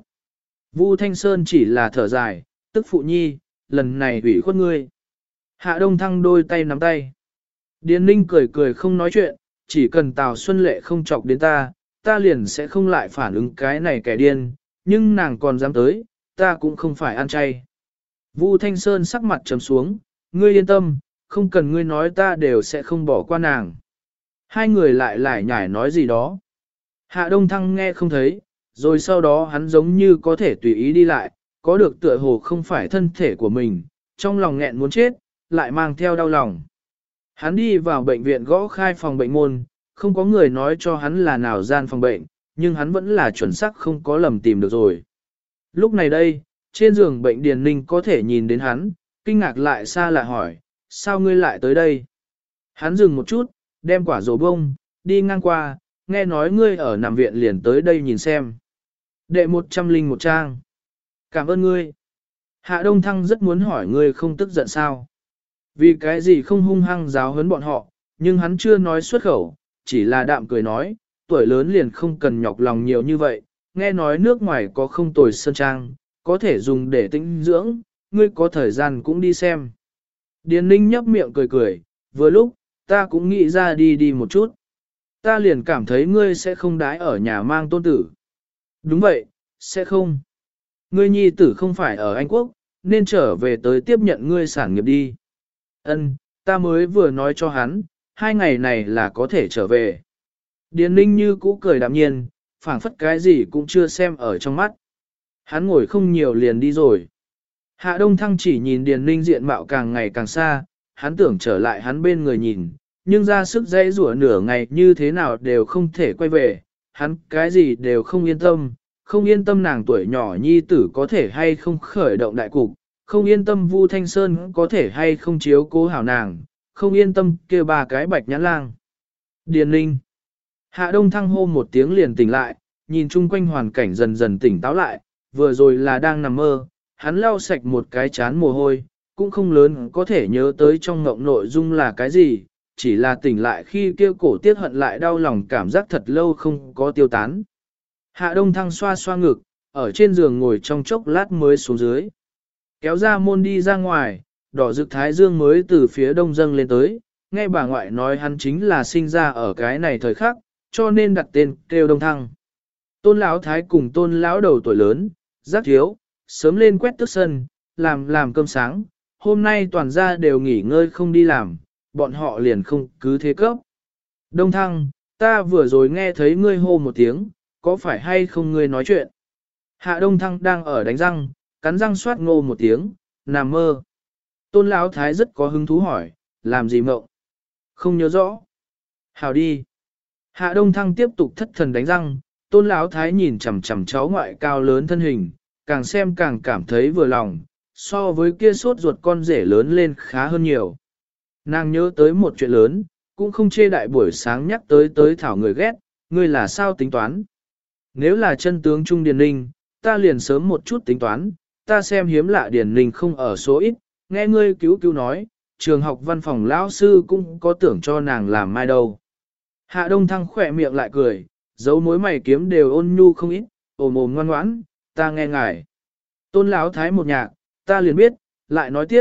Vu Thanh Sơn chỉ là thở dài, tức phụ nhi, lần này ủy khuất ngươi. Hạ Đông Thăng đôi tay nắm tay. Điền Ninh cười cười không nói chuyện, chỉ cần Tào Xuân Lệ không chọc đến ta, ta liền sẽ không lại phản ứng cái này kẻ điên, nhưng nàng còn dám tới, ta cũng không phải ăn chay. Vu Thanh Sơn sắc mặt trầm xuống, ngươi yên tâm, không cần ngươi nói ta đều sẽ không bỏ qua nàng. Hai người lại lại nhải nói gì đó. Hạ Đông Thăng nghe không thấy, rồi sau đó hắn giống như có thể tùy ý đi lại, có được tựa hồ không phải thân thể của mình, trong lòng nghẹn muốn chết, lại mang theo đau lòng. Hắn đi vào bệnh viện gõ khai phòng bệnh môn, không có người nói cho hắn là nào gian phòng bệnh, nhưng hắn vẫn là chuẩn xác không có lầm tìm được rồi. Lúc này đây, trên giường bệnh Điền Ninh có thể nhìn đến hắn, kinh ngạc lại xa lạ hỏi, sao ngươi lại tới đây? Hắn dừng một chút, đem quả rổ bông, đi ngang qua, nghe nói ngươi ở nằm viện liền tới đây nhìn xem. Đệ một trăm linh một trang. Cảm ơn ngươi. Hạ Đông Thăng rất muốn hỏi ngươi không tức giận sao? Vì cái gì không hung hăng giáo huấn bọn họ, nhưng hắn chưa nói xuất khẩu, chỉ là đạm cười nói, tuổi lớn liền không cần nhọc lòng nhiều như vậy, nghe nói nước ngoài có không tồi sơn trang, có thể dùng để tĩnh dưỡng, ngươi có thời gian cũng đi xem. Điền Ninh nhấp miệng cười cười, vừa lúc, ta cũng nghĩ ra đi đi một chút. Ta liền cảm thấy ngươi sẽ không đái ở nhà mang tôn tử. Đúng vậy, sẽ không. Ngươi nhi tử không phải ở Anh Quốc, nên trở về tới tiếp nhận ngươi sản nghiệp đi. Ân, ta mới vừa nói cho hắn, hai ngày này là có thể trở về. Điền Ninh như cũ cười đạm nhiên, phảng phất cái gì cũng chưa xem ở trong mắt. Hắn ngồi không nhiều liền đi rồi. Hạ Đông Thăng chỉ nhìn Điền Ninh diện mạo càng ngày càng xa, hắn tưởng trở lại hắn bên người nhìn, nhưng ra sức dãy rủa nửa ngày như thế nào đều không thể quay về, hắn cái gì đều không yên tâm, không yên tâm nàng tuổi nhỏ nhi tử có thể hay không khởi động đại cục, không yên tâm Vu Thanh Sơn có thể hay không chiếu cố hảo nàng, không yên tâm kêu ba cái bạch nhãn lang. Điền Ninh. Hạ Đông Thăng hô một tiếng liền tỉnh lại, nhìn chung quanh hoàn cảnh dần dần tỉnh táo lại, vừa rồi là đang nằm mơ, hắn lau sạch một cái chán mồ hôi, cũng không lớn có thể nhớ tới trong ngộng nội dung là cái gì, chỉ là tỉnh lại khi kêu cổ tiết hận lại đau lòng cảm giác thật lâu không có tiêu tán. Hạ Đông Thăng xoa xoa ngực, ở trên giường ngồi trong chốc lát mới xuống dưới. Kéo ra môn đi ra ngoài, đỏ rực thái dương mới từ phía đông dâng lên tới, nghe bà ngoại nói hắn chính là sinh ra ở cái này thời khắc, cho nên đặt tên kêu Đông Thăng. Tôn lão thái cùng tôn lão đầu tuổi lớn, giác thiếu, sớm lên quét tước sân, làm làm cơm sáng, hôm nay toàn gia đều nghỉ ngơi không đi làm, bọn họ liền không cứ thế cấp. Đông Thăng, ta vừa rồi nghe thấy ngươi hô một tiếng, có phải hay không ngươi nói chuyện? Hạ Đông Thăng đang ở đánh răng, cắn răng soát ngô một tiếng, nằm mơ. Tôn lão thái rất có hứng thú hỏi, làm gì mộng? Không nhớ rõ. Hào đi. Hạ Đông Thăng tiếp tục thất thần đánh răng, tôn lão thái nhìn chằm chằm cháu ngoại cao lớn thân hình, càng xem càng cảm thấy vừa lòng, so với kia sốt ruột con rể lớn lên khá hơn nhiều. Nàng nhớ tới một chuyện lớn, cũng không chê đại buổi sáng nhắc tới tới thảo người ghét, ngươi là sao tính toán. Nếu là chân tướng Trung Điền Ninh, ta liền sớm một chút tính toán, ta xem hiếm lạ Điền Ninh không ở số ít, nghe ngươi cứu cứu nói, trường học văn phòng lão sư cũng có tưởng cho nàng làm mai đâu. Hạ Đông Thăng khỏe miệng lại cười, dấu mối mày kiếm đều ôn nhu không ít, ồm ồm ngoan ngoãn, ta nghe ngài. Tôn lão thái một nhạc, ta liền biết, lại nói tiếp,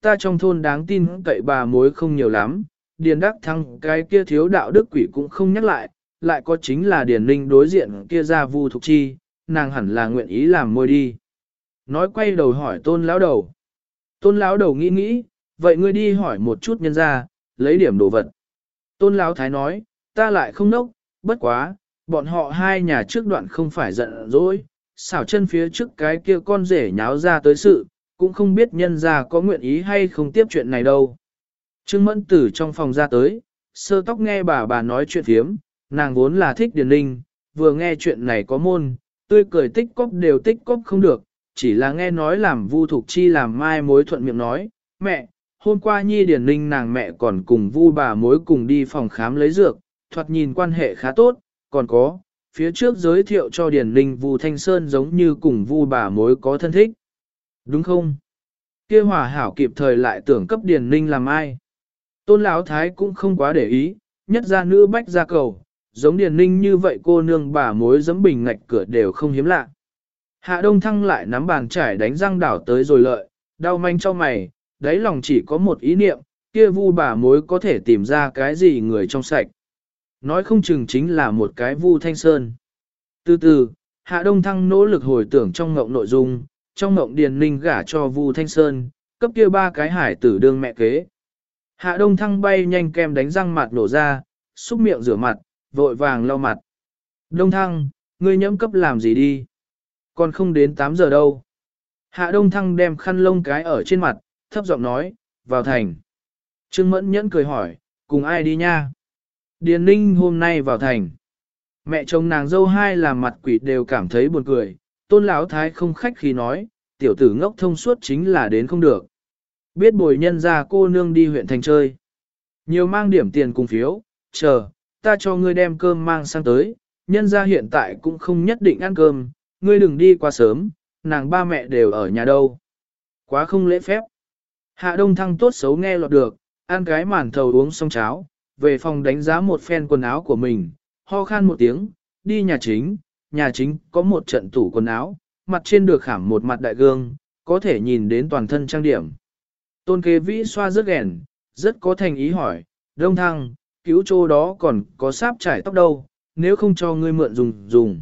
ta trong thôn đáng tin cậy bà mối không nhiều lắm, Điền Đắc Thăng cái kia thiếu đạo đức quỷ cũng không nhắc lại, lại có chính là Điền Ninh đối diện kia ra Vu Thục Chi, nàng hẳn là nguyện ý làm môi đi. Nói quay đầu hỏi tôn lão đầu. Tôn lão đầu nghĩ nghĩ, vậy ngươi đi hỏi một chút nhân ra, lấy điểm đồ vật. Tôn lão thái nói, ta lại không nốc, bất quá, bọn họ hai nhà trước đoạn không phải giận dỗi, xảo chân phía trước cái kia con rể nháo ra tới sự, cũng không biết nhân ra có nguyện ý hay không tiếp chuyện này đâu. Trương Mẫn từ trong phòng ra tới, sơ tóc nghe bà bà nói chuyện phiếm, nàng vốn là thích Điền Ninh, vừa nghe chuyện này có môn, tươi cười tích cóp đều tích cóp không được, chỉ là nghe nói làm Vu Thục Chi làm mai mối thuận miệng nói, mẹ, hôm qua Nhi Điền Ninh nàng mẹ còn cùng Vu bà mối cùng đi phòng khám lấy dược, thoạt nhìn quan hệ khá tốt, còn có, phía trước giới thiệu cho Điền Ninh Vu Thanh Sơn giống như cùng Vu bà mối có thân thích. Đúng không? Kia hòa hảo kịp thời lại tưởng cấp Điền Ninh làm ai. Tôn Lão Thái cũng không quá để ý, nhất ra nữ bách ra cầu, giống Điền Ninh như vậy cô nương bà mối giẫm bình ngạch cửa đều không hiếm lạ. Hạ Đông Thăng lại nắm bàn chải đánh răng đảo tới rồi lợi, đau manh cho mày, đáy lòng chỉ có một ý niệm, kia Vu bà mối có thể tìm ra cái gì người trong sạch. Nói không chừng chính là một cái Vu Thanh Sơn. Từ từ, Hạ Đông Thăng nỗ lực hồi tưởng trong ngộng nội dung, trong ngộng Điền Ninh gả cho Vu Thanh Sơn, cấp kia ba cái hải tử đương mẹ kế. Hạ Đông Thăng bay nhanh kem đánh răng mặt nổ ra, xúc miệng rửa mặt, vội vàng lau mặt. Đông Thăng, ngươi nhẫm cấp làm gì đi? Còn không đến tám giờ đâu. Hạ Đông Thăng đem khăn lông cái ở trên mặt, thấp giọng nói, vào thành. Trương Mẫn Nhẫn cười hỏi, cùng ai đi nha? Điền Ninh hôm nay vào thành. Mẹ chồng nàng dâu hai làm mặt quỷ đều cảm thấy buồn cười, Tôn Lão Thái không khách khí nói, tiểu tử ngốc thông suốt chính là đến không được. Biết bồi nhân ra cô nương đi huyện thành chơi. Nhiều mang điểm tiền cùng phiếu, chờ, ta cho ngươi đem cơm mang sang tới, nhân ra hiện tại cũng không nhất định ăn cơm, ngươi đừng đi quá sớm, nàng ba mẹ đều ở nhà đâu. Quá không lễ phép. Hạ Đông Thăng tốt xấu nghe lọt được, ăn cái màn thầu uống xong cháo, về phòng đánh giá một phen quần áo của mình, ho khan một tiếng, đi nhà chính, nhà chính có một trận tủ quần áo, mặt trên được khảm một mặt đại gương, có thể nhìn đến toàn thân trang điểm. Tôn Kế Vĩ xoa rất ghèn, rất có thành ý hỏi, Đông Thăng, cứu chỗ đó còn có sáp trải tóc đâu, nếu không cho ngươi mượn dùng dùng.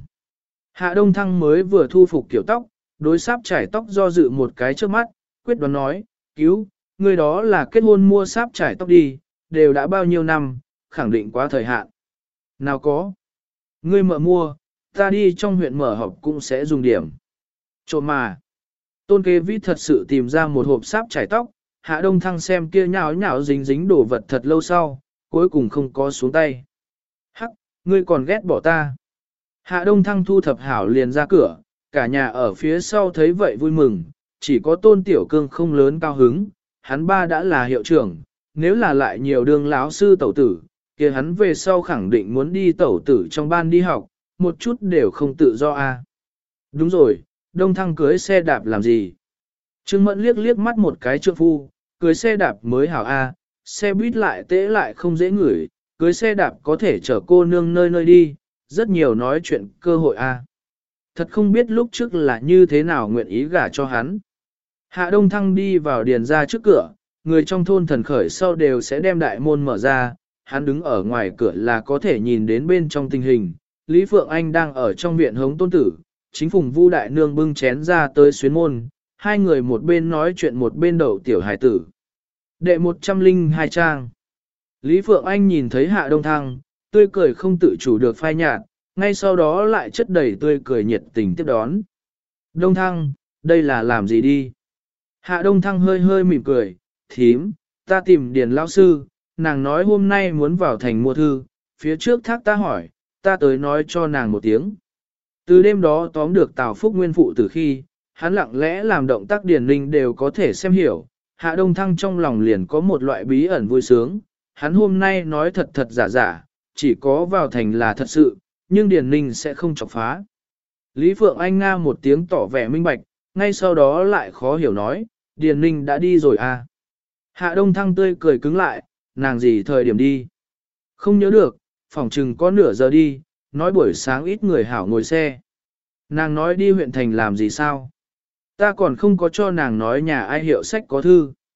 Hạ Đông Thăng mới vừa thu phục kiểu tóc, đối sáp trải tóc do dự một cái trước mắt, quyết đoán nói, cứu, ngươi đó là kết hôn mua sáp trải tóc đi, đều đã bao nhiêu năm, khẳng định quá thời hạn. Nào có, ngươi mở mua, ta đi trong huyện mở họp cũng sẽ dùng điểm. Trộm mà, Tôn Kế Vĩ thật sự tìm ra một hộp sáp trải tóc, Hạ Đông Thăng xem kia nhão nhão dính dính đổ vật thật lâu sau, cuối cùng không có xuống tay. Hắc, ngươi còn ghét bỏ ta. Hạ Đông Thăng thu thập hảo liền ra cửa, cả nhà ở phía sau thấy vậy vui mừng, chỉ có Tôn Tiểu Cương không lớn cao hứng, hắn ba đã là hiệu trưởng, nếu là lại nhiều đường lão sư tẩu tử, kia hắn về sau khẳng định muốn đi tẩu tử trong ban đi học, một chút đều không tự do a. À. Đúng rồi, Đông Thăng cưới xe đạp làm gì? Trương Mẫn liếc liếc mắt một cái trượng phu, cưới xe đạp mới hảo a, à, xe buýt lại tễ lại không dễ ngửi, cưới xe đạp có thể chở cô nương nơi nơi đi, rất nhiều nói chuyện cơ hội a. À. Thật không biết lúc trước là như thế nào nguyện ý gả cho hắn. Hạ Đông Thăng đi vào điền ra trước cửa, người trong thôn thần khởi sau đều sẽ đem đại môn mở ra, hắn đứng ở ngoài cửa là có thể nhìn đến bên trong tình hình. Lý Phượng Anh đang ở trong viện hống tôn tử, chính phùng Vu đại nương bưng chén ra tới xuyến môn, hai người một bên nói chuyện một bên đậu tiểu hải tử. Đệ một trăm linh hai trang. Lý Phượng Anh nhìn thấy Hạ Đông Thăng, tươi cười không tự chủ được phai nhạt, ngay sau đó lại chất đầy tươi cười nhiệt tình tiếp đón. Đông Thăng, đây là làm gì đi? Hạ Đông Thăng hơi hơi mỉm cười, thím, ta tìm Điền lão sư, nàng nói hôm nay muốn vào thành mua thư, phía trước thác ta hỏi, ta tới nói cho nàng một tiếng. Từ đêm đó tóm được Tào Phúc Nguyên phụ từ khi, hắn lặng lẽ làm động tác Điền Ninh đều có thể xem hiểu, Hạ Đông Thăng trong lòng liền có một loại bí ẩn vui sướng, hắn hôm nay nói thật thật giả giả, chỉ có vào thành là thật sự, nhưng Điền Ninh sẽ không chọc phá. Lý Phượng Anh nga một tiếng tỏ vẻ minh bạch, ngay sau đó lại khó hiểu nói, Điền Ninh đã đi rồi à. Hạ Đông Thăng tươi cười cứng lại, nàng gì thời điểm đi. Không nhớ được, phỏng chừng có nửa giờ đi, nói buổi sáng ít người hảo ngồi xe. Nàng nói đi huyện thành làm gì sao? Ta còn không có cho nàng nói nhà ai hiệu sách có thư.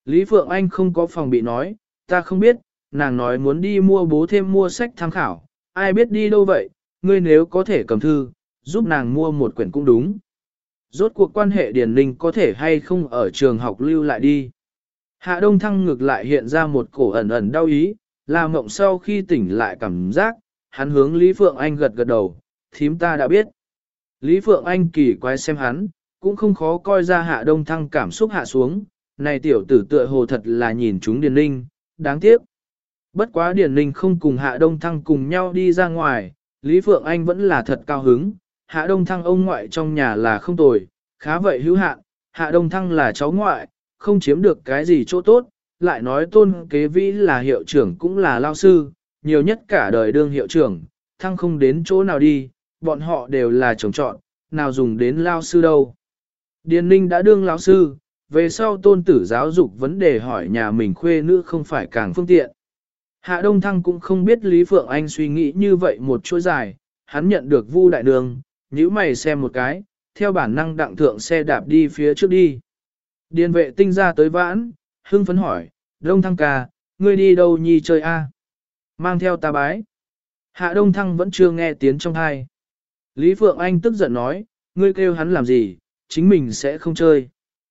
Lý Phượng Anh không có phòng bị nói, ta không biết, nàng nói muốn đi mua bố thêm mua sách tham khảo, ai biết đi đâu vậy, ngươi nếu có thể cầm thư, giúp nàng mua một quyển cũng đúng. Rốt cuộc quan hệ Điền Ninh có thể hay không ở trường học lưu lại đi. Hạ Đông Thăng ngược lại hiện ra một cổ ẩn ẩn đau ý, là mộng sau khi tỉnh lại cảm giác, hắn hướng Lý Phượng Anh gật gật đầu, thím ta đã biết. Lý Phượng Anh kỳ quái xem hắn, cũng không khó coi ra Hạ Đông Thăng cảm xúc hạ xuống, này tiểu tử tựa hồ thật là nhìn chúng Điền Ninh, đáng tiếc. Bất quá Điền Ninh không cùng Hạ Đông Thăng cùng nhau đi ra ngoài, Lý Phượng Anh vẫn là thật cao hứng, Hạ Đông Thăng ông ngoại trong nhà là không tồi, khá vậy hữu hạn, Hạ Đông Thăng là cháu ngoại, không chiếm được cái gì chỗ tốt, lại nói tôn kế vĩ là hiệu trưởng cũng là lao sư, nhiều nhất cả đời đương hiệu trưởng, Thăng không đến chỗ nào đi, bọn họ đều là chồng chọn, nào dùng đến lao sư đâu. Điền Ninh đã đương lão sư, về sau tôn tử giáo dục vấn đề hỏi nhà mình khuê nữ không phải càng phương tiện. Hạ Đông Thăng cũng không biết Lý Phượng Anh suy nghĩ như vậy một chuỗi dài, hắn nhận được Vu đại đường, nhíu mày xem một cái, theo bản năng đặng thượng xe đạp đi phía trước đi. Điền vệ tinh ra tới vãn, hưng phấn hỏi, Đông Thăng ca, ngươi đi đâu nhi chơi a? Mang theo ta bái. Hạ Đông Thăng vẫn chưa nghe tiếng trong hai. Lý Phượng Anh tức giận nói, ngươi kêu hắn làm gì, chính mình sẽ không chơi.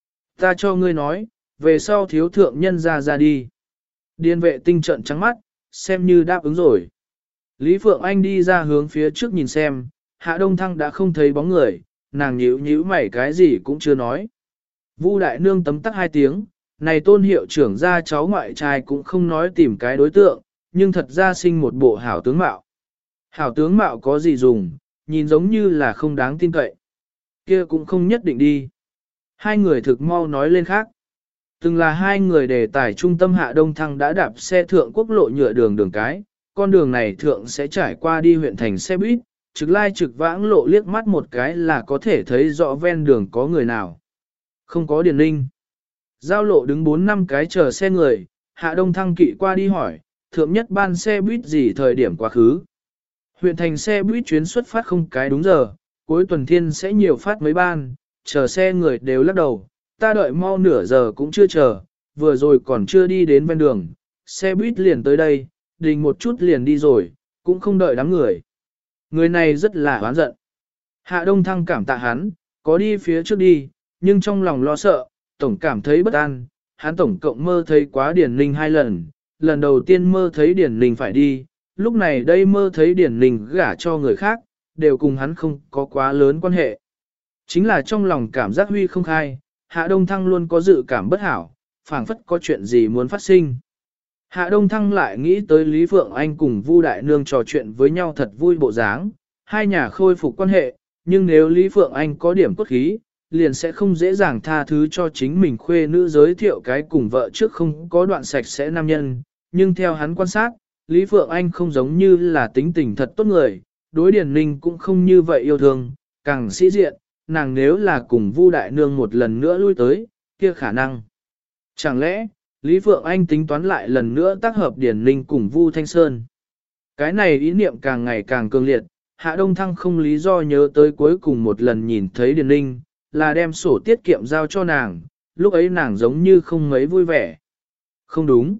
Ta cho ngươi nói, về sau thiếu thượng nhân ra ra đi. Điền vệ tinh trận trắng mắt, xem như đáp ứng rồi. Lý Phượng Anh đi ra hướng phía trước nhìn xem, Hạ Đông Thăng đã không thấy bóng người, nàng nhíu nhíu mày cái gì cũng chưa nói. Vu đại nương tấm tắc hai tiếng, này tôn hiệu trưởng ra cháu ngoại trai cũng không nói tìm cái đối tượng, nhưng thật ra sinh một bộ hảo tướng mạo. Hảo tướng mạo có gì dùng, nhìn giống như là không đáng tin cậy. Kia cũng không nhất định đi. Hai người thực mau nói lên khác. Từng là hai người đề tài trung tâm Hạ Đông Thăng đã đạp xe thượng quốc lộ nhựa đường đường cái, con đường này thượng sẽ trải qua đi huyện thành xe buýt, trực lai trực vãng lộ liếc mắt một cái là có thể thấy rõ ven đường có người nào. Không có Điền Ninh. Giao lộ đứng bốn năm cái chờ xe người, Hạ Đông Thăng kỵ qua đi hỏi, thượng nhất ban xe buýt gì thời điểm quá khứ. Huyện thành xe buýt chuyến xuất phát không cái đúng giờ, cuối tuần thiên sẽ nhiều phát mấy ban, chờ xe người đều lắc đầu, ta đợi mau nửa giờ cũng chưa chờ, vừa rồi còn chưa đi đến ven đường, xe buýt liền tới đây, đình một chút liền đi rồi, cũng không đợi đám người. Người này rất là oán giận. Hạ Đông Thăng cảm tạ hắn, có đi phía trước đi, nhưng trong lòng lo sợ, tổng cảm thấy bất an, hắn tổng cộng mơ thấy quá Điển Ninh hai lần, lần đầu tiên mơ thấy Điển Ninh phải đi, lúc này đây mơ thấy Điển Ninh gả cho người khác, đều cùng hắn không có quá lớn quan hệ. Chính là trong lòng cảm giác huy không khai, Hạ Đông Thăng luôn có dự cảm bất hảo, phảng phất có chuyện gì muốn phát sinh. Hạ Đông Thăng lại nghĩ tới Lý Phượng Anh cùng Vu Đại Nương trò chuyện với nhau thật vui bộ dáng, hai nhà khôi phục quan hệ, nhưng nếu Lý Phượng Anh có điểm cốt khí, liền sẽ không dễ dàng tha thứ cho chính mình khuê nữ giới thiệu cái cùng vợ trước không có đoạn sạch sẽ nam nhân, nhưng theo hắn quan sát, Lý Phượng Anh không giống như là tính tình thật tốt người, đối Điển Ninh cũng không như vậy yêu thương, càng sĩ diện, nàng nếu là cùng Vu Đại Nương một lần nữa lui tới, kia khả năng. Chẳng lẽ, Lý Phượng Anh tính toán lại lần nữa tác hợp Điển Ninh cùng Vu Thanh Sơn. Cái này ý niệm càng ngày càng cường liệt, Hạ Đông Thăng không lý do nhớ tới cuối cùng một lần nhìn thấy Điển Ninh, là đem sổ tiết kiệm giao cho nàng, lúc ấy nàng giống như không mấy vui vẻ. Không đúng.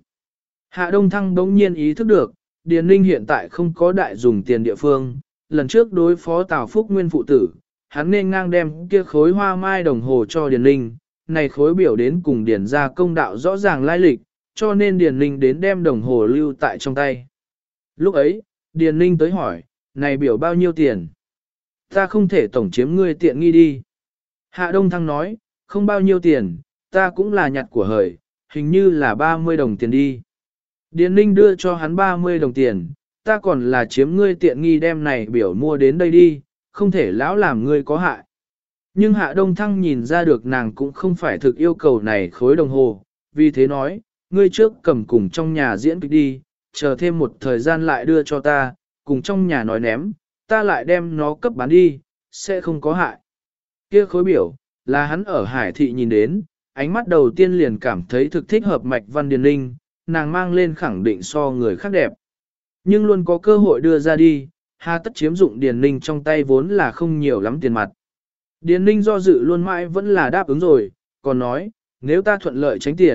Hạ Đông Thăng đống nhiên ý thức được, Điền Ninh hiện tại không có đại dùng tiền địa phương, lần trước đối phó Tào Phúc Nguyên phụ tử, hắn nên ngang đem kia khối hoa mai đồng hồ cho Điền Ninh, này khối biểu đến cùng Điền ra công đạo rõ ràng lai lịch, cho nên Điền Ninh đến đem đồng hồ lưu tại trong tay. Lúc ấy, Điền Ninh tới hỏi, này biểu bao nhiêu tiền? Ta không thể tổng chiếm ngươi tiện nghi đi. Hạ Đông Thăng nói, không bao nhiêu tiền, ta cũng là nhặt của hời, hình như là ba mươi đồng tiền đi. Điền Ninh đưa cho hắn ba mươi đồng tiền, ta còn là chiếm ngươi tiện nghi đem này biểu mua đến đây đi, không thể lão làm ngươi có hại. Nhưng Hạ Đông Thăng nhìn ra được nàng cũng không phải thực yêu cầu này khối đồng hồ, vì thế nói, ngươi trước cầm cùng trong nhà diễn kịch đi, chờ thêm một thời gian lại đưa cho ta, cùng trong nhà nói ném, ta lại đem nó cấp bán đi, sẽ không có hại. Kia khối biểu, là hắn ở Hải Thị nhìn đến, ánh mắt đầu tiên liền cảm thấy thực thích hợp mạch văn Điền Ninh, nàng mang lên khẳng định so người khác đẹp. Nhưng luôn có cơ hội đưa ra đi, hà tất chiếm dụng Điền Ninh trong tay vốn là không nhiều lắm tiền mặt. Điền Ninh do dự luôn mãi vẫn là đáp ứng rồi, còn nói, nếu ta thuận lợi tránh tiền,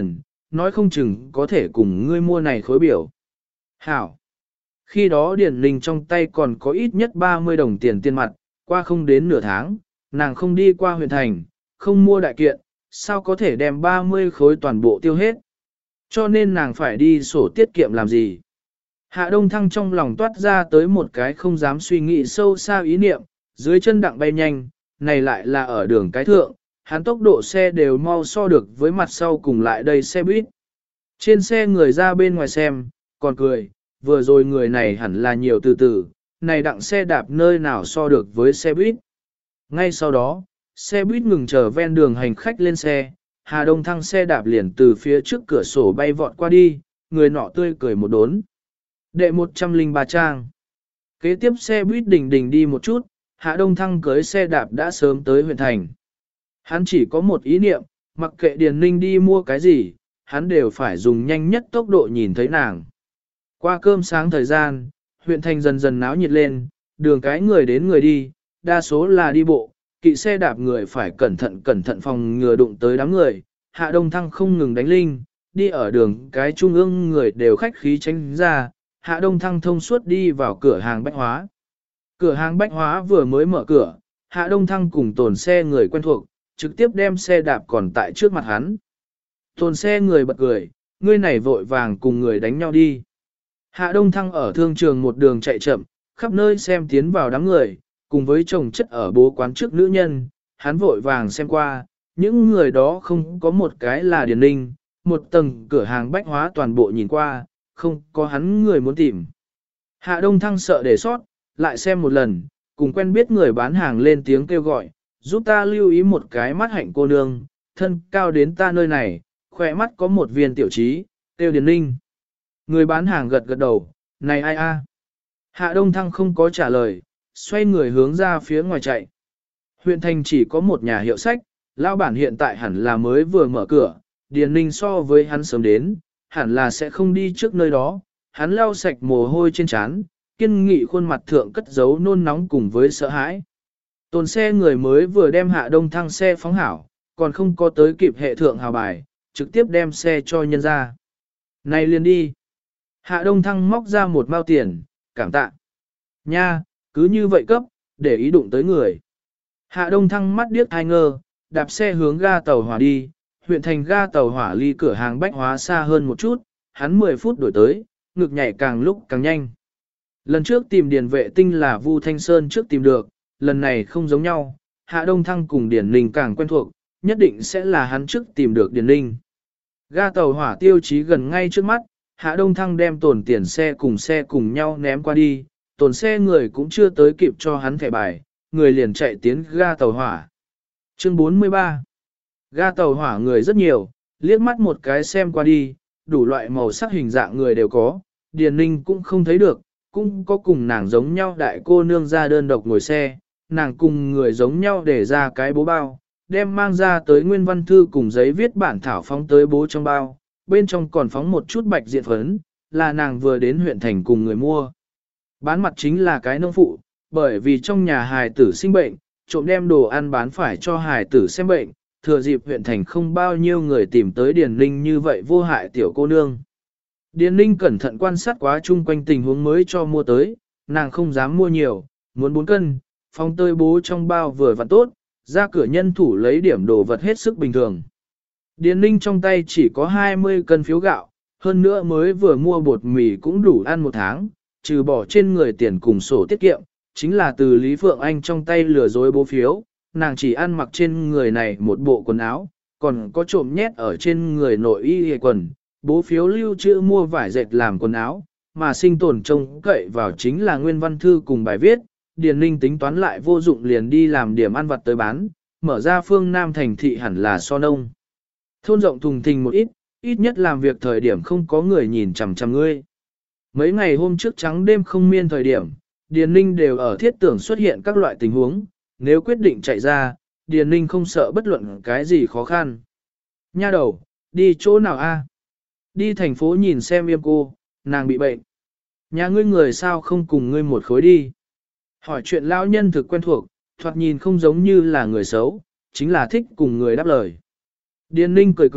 nói không chừng có thể cùng ngươi mua này khối biểu. Hảo! Khi đó Điền Linh trong tay còn có ít nhất ba mươi đồng tiền tiền mặt, qua không đến nửa tháng, nàng không đi qua huyện thành, không mua đại kiện, sao có thể đem ba mươi khối toàn bộ tiêu hết. Cho nên nàng phải đi sổ tiết kiệm làm gì. Hạ Đông Thăng trong lòng toát ra tới một cái không dám suy nghĩ sâu xa ý niệm, dưới chân đặng bay nhanh, này lại là ở đường cái thượng, hắn tốc độ xe đều mau so được với mặt sau cùng lại đây xe buýt. Trên xe người ra bên ngoài xem, còn cười, vừa rồi người này hẳn là nhiều từ từ, này đặng xe đạp nơi nào so được với xe buýt. Ngay sau đó, xe buýt ngừng chờ ven đường hành khách lên xe, Hà Đông Thăng xe đạp liền từ phía trước cửa sổ bay vọt qua đi, người nọ tươi cười một đốn. Đệ một trăm linh ba trang. Kế tiếp xe buýt đình đình đi một chút, Hạ Đông Thăng cưới xe đạp đã sớm tới huyện thành. Hắn chỉ có một ý niệm, mặc kệ Điền Ninh đi mua cái gì, hắn đều phải dùng nhanh nhất tốc độ nhìn thấy nàng. Qua cơm sáng thời gian, huyện thành dần dần náo nhiệt lên, đường cái người đến người đi, đa số là đi bộ, kỵ xe đạp người phải cẩn thận cẩn thận phòng ngừa đụng tới đám người. Hạ Đông Thăng không ngừng đánh linh, đi ở đường cái trung ương người đều khách khí tránh ra, Hạ Đông Thăng thông suốt đi vào cửa hàng bách hóa. Cửa hàng bách hóa vừa mới mở cửa, Hạ Đông Thăng cùng tồn xe người quen thuộc, trực tiếp đem xe đạp còn tại trước mặt hắn. Tồn xe người bật cười, ngươi này vội vàng cùng người đánh nhau đi. Hạ Đông Thăng ở thương trường một đường chạy chậm, khắp nơi xem tiến vào đám người, cùng với chồng chất ở bố quán trước nữ nhân, hắn vội vàng xem qua, những người đó không có một cái là Điền Ninh, một tầng cửa hàng bách hóa toàn bộ nhìn qua, không có hắn người muốn tìm. Hạ Đông Thăng sợ để sót, lại xem một lần, cùng quen biết người bán hàng lên tiếng kêu gọi, giúp ta lưu ý một cái mắt hạnh cô nương, thân cao đến ta nơi này, khỏe mắt có một viên tiểu trí, tiêu Điền Ninh. Người bán hàng gật gật đầu, này ai a? Hạ Đông Thăng không có trả lời, xoay người hướng ra phía ngoài chạy. Huyện thành chỉ có một nhà hiệu sách, lão bản hiện tại hẳn là mới vừa mở cửa, Điền Ninh so với hắn sớm đến, hẳn là sẽ không đi trước nơi đó, hắn lau sạch mồ hôi trên trán, kiên nghị khuôn mặt thượng cất giấu nôn nóng cùng với sợ hãi. Tồn xe người mới vừa đem Hạ Đông Thăng xe phóng hảo, còn không có tới kịp hệ thượng hào bài, trực tiếp đem xe cho nhân ra. Này liền đi. Hạ Đông Thăng móc ra một mao tiền, cảm tạ. Nha, cứ như vậy cấp, để ý đụng tới người. Hạ Đông Thăng mắt điếc thai ngơ, đạp xe hướng ga tàu hỏa đi, huyện thành ga tàu hỏa ly cửa hàng bách hóa xa hơn một chút, hắn mười phút đổi tới, ngực nhảy càng lúc càng nhanh. Lần trước tìm Điền Vệ Tinh là Vu Thanh Sơn trước tìm được, lần này không giống nhau, Hạ Đông Thăng cùng Điền Ninh càng quen thuộc, nhất định sẽ là hắn trước tìm được Điền Ninh. Ga tàu hỏa tiêu chí gần ngay trước mắt, Hạ Đông Thăng đem tồn tiền xe cùng xe cùng nhau ném qua đi, tồn xe người cũng chưa tới kịp cho hắn thẻ bài, người liền chạy tiến ga tàu hỏa. Chương bốn mươi ba. Ga tàu hỏa người rất nhiều, liếc mắt một cái xem qua đi, đủ loại màu sắc hình dạng người đều có, Điền Ninh cũng không thấy được, cũng có cùng nàng giống nhau đại cô nương ra đơn độc ngồi xe, nàng cùng người giống nhau để ra cái bố bao, đem mang ra tới nguyên văn thư cùng giấy viết bản thảo phóng tới bố trong bao, bên trong còn phóng một chút bạch diện phấn, là nàng vừa đến huyện thành cùng người mua. Bán mặt chính là cái nông phụ, bởi vì trong nhà hài tử sinh bệnh, trộm đem đồ ăn bán phải cho hài tử xem bệnh, thừa dịp huyện thành không bao nhiêu người tìm tới Điền Ninh như vậy vô hại tiểu cô nương. Điền Ninh cẩn thận quan sát quá chung quanh tình huống mới cho mua tới, nàng không dám mua nhiều, muốn bốn cân, phong tơi bố trong bao vừa vặn tốt, ra cửa nhân thủ lấy điểm đồ vật hết sức bình thường. Điền Ninh trong tay chỉ có hai mươi cân phiếu gạo, hơn nữa mới vừa mua bột mì cũng đủ ăn một tháng, trừ bỏ trên người tiền cùng sổ tiết kiệm, chính là từ Lý Phượng Anh trong tay lừa dối bố phiếu, nàng chỉ ăn mặc trên người này một bộ quần áo, còn có trộm nhét ở trên người nội y hề quần, bố phiếu lưu trữ mua vải dệt làm quần áo, mà sinh tồn trông cậy vào chính là nguyên văn thư cùng bài viết, Điền Ninh tính toán lại vô dụng liền đi làm điểm ăn vặt tới bán, mở ra phương Nam thành thị hẳn là so nông. Thôn rộng thùng thình một ít, ít nhất làm việc thời điểm không có người nhìn chằm chằm ngươi. Mấy ngày hôm trước trắng đêm không miên thời điểm, Điền Ninh đều ở thiết tưởng xuất hiện các loại tình huống, nếu quyết định chạy ra, Điền Ninh không sợ bất luận cái gì khó khăn. Nha đầu, đi chỗ nào a? Đi thành phố nhìn xem Yêm cô, nàng bị bệnh. Nhà ngươi người sao không cùng ngươi một khối đi? Hỏi chuyện lão nhân thực quen thuộc, thoạt nhìn không giống như là người xấu, chính là thích cùng người đáp lời. Điền Ninh cười cười,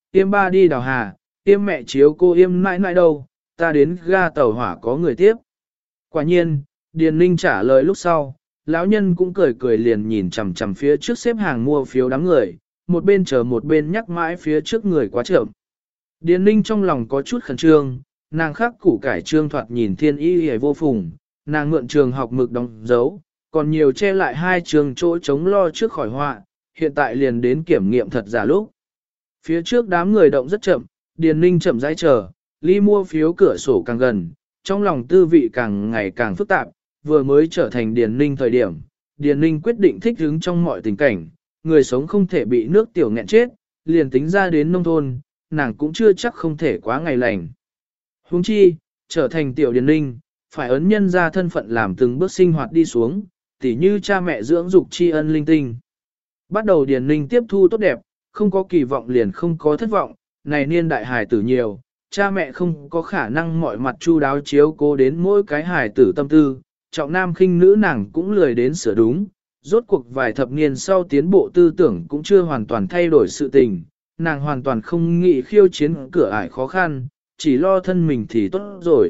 Yêm ba đi đào hà, Yêm mẹ chiếu cô Yêm nãi nãi đâu, ta đến ga tàu hỏa có người tiếp. Quả nhiên, Điền Ninh trả lời lúc sau, lão nhân cũng cười cười liền nhìn chằm chằm phía trước xếp hàng mua phiếu đám người, một bên chờ một bên nhắc mãi phía trước người quá chậm. Điền Ninh trong lòng có chút khẩn trương, nàng khắc củ cải trương thoạt nhìn thiên y hề vô phùng, nàng mượn trường học mực đóng dấu, còn nhiều che lại hai trường chỗ chống lo trước khỏi họa, hiện tại liền đến kiểm nghiệm thật giả lúc. Phía trước đám người động rất chậm, Điền Ninh chậm rãi chờ, ly mua phiếu cửa sổ càng gần, trong lòng tư vị càng ngày càng phức tạp, vừa mới trở thành Điền Ninh thời điểm, Điền Ninh quyết định thích ứng trong mọi tình cảnh, người sống không thể bị nước tiểu nghẹn chết, liền tính ra đến nông thôn, nàng cũng chưa chắc không thể quá ngày lành. Huống chi, trở thành tiểu Điền Ninh, phải ấn nhân ra thân phận làm từng bước sinh hoạt đi xuống, tỉ như cha mẹ dưỡng dục tri ân linh tinh. Bắt đầu Điền Ninh tiếp thu tốt đẹp, không có kỳ vọng liền không có thất vọng, này niên đại hài tử nhiều, cha mẹ không có khả năng mọi mặt chu đáo chiếu cố đến mỗi cái hài tử tâm tư, trọng nam khinh nữ nàng cũng lười đến sửa đúng, rốt cuộc vài thập niên sau tiến bộ tư tưởng cũng chưa hoàn toàn thay đổi sự tình, nàng hoàn toàn không nghĩ khiêu chiến cửa ải khó khăn, chỉ lo thân mình thì tốt rồi.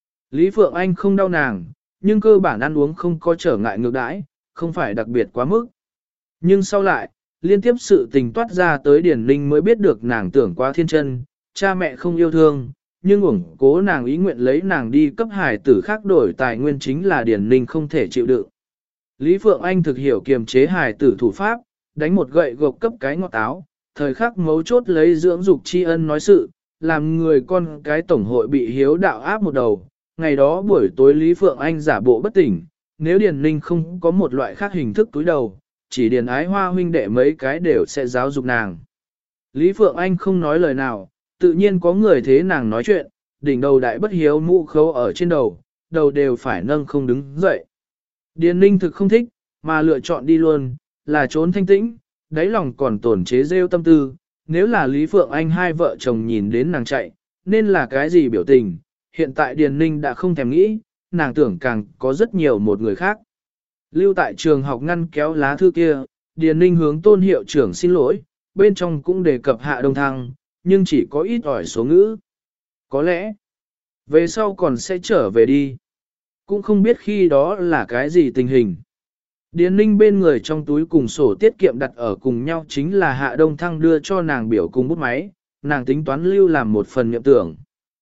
Lý Phượng Anh không đau nàng, nhưng cơ bản ăn uống không có trở ngại ngược đãi, không phải đặc biệt quá mức. Nhưng sau lại, liên tiếp sự tình toát ra tới Điển Ninh mới biết được nàng tưởng quá thiên chân, cha mẹ không yêu thương, nhưng ủng cố nàng ý nguyện lấy nàng đi cấp hải tử khác đổi tài nguyên chính là Điển Ninh không thể chịu đựng. Lý Phượng Anh thực hiểu kiềm chế hải tử thủ pháp, đánh một gậy gộc cấp cái ngọt táo, thời khắc mấu chốt lấy dưỡng dục tri ân nói sự, làm người con cái tổng hội bị hiếu đạo áp một đầu. Ngày đó buổi tối Lý Phượng Anh giả bộ bất tỉnh, nếu Điền Ninh không có một loại khác hình thức túi đầu, chỉ Điền Ái Hoa huynh đệ mấy cái đều sẽ giáo dục nàng. Lý Phượng Anh không nói lời nào, tự nhiên có người thế nàng nói chuyện, đỉnh đầu đại bất hiếu mũ khấu ở trên đầu, đầu đều phải nâng không đứng dậy. Điền Ninh thực không thích, mà lựa chọn đi luôn, là trốn thanh tĩnh, đáy lòng còn tổn chế rêu tâm tư, nếu là Lý Phượng Anh hai vợ chồng nhìn đến nàng chạy, nên là cái gì biểu tình, hiện tại Điền Ninh đã không thèm nghĩ, nàng tưởng càng có rất nhiều một người khác. Lưu tại trường học ngăn kéo lá thư kia, Điền Ninh hướng tôn hiệu trưởng xin lỗi, bên trong cũng đề cập Hạ Đông Thăng, nhưng chỉ có ít ỏi số ngữ. Có lẽ, về sau còn sẽ trở về đi. Cũng không biết khi đó là cái gì tình hình. Điền Ninh bên người trong túi cùng sổ tiết kiệm đặt ở cùng nhau chính là Hạ Đông Thăng đưa cho nàng biểu cùng bút máy, nàng tính toán lưu làm một phần niệm tưởng.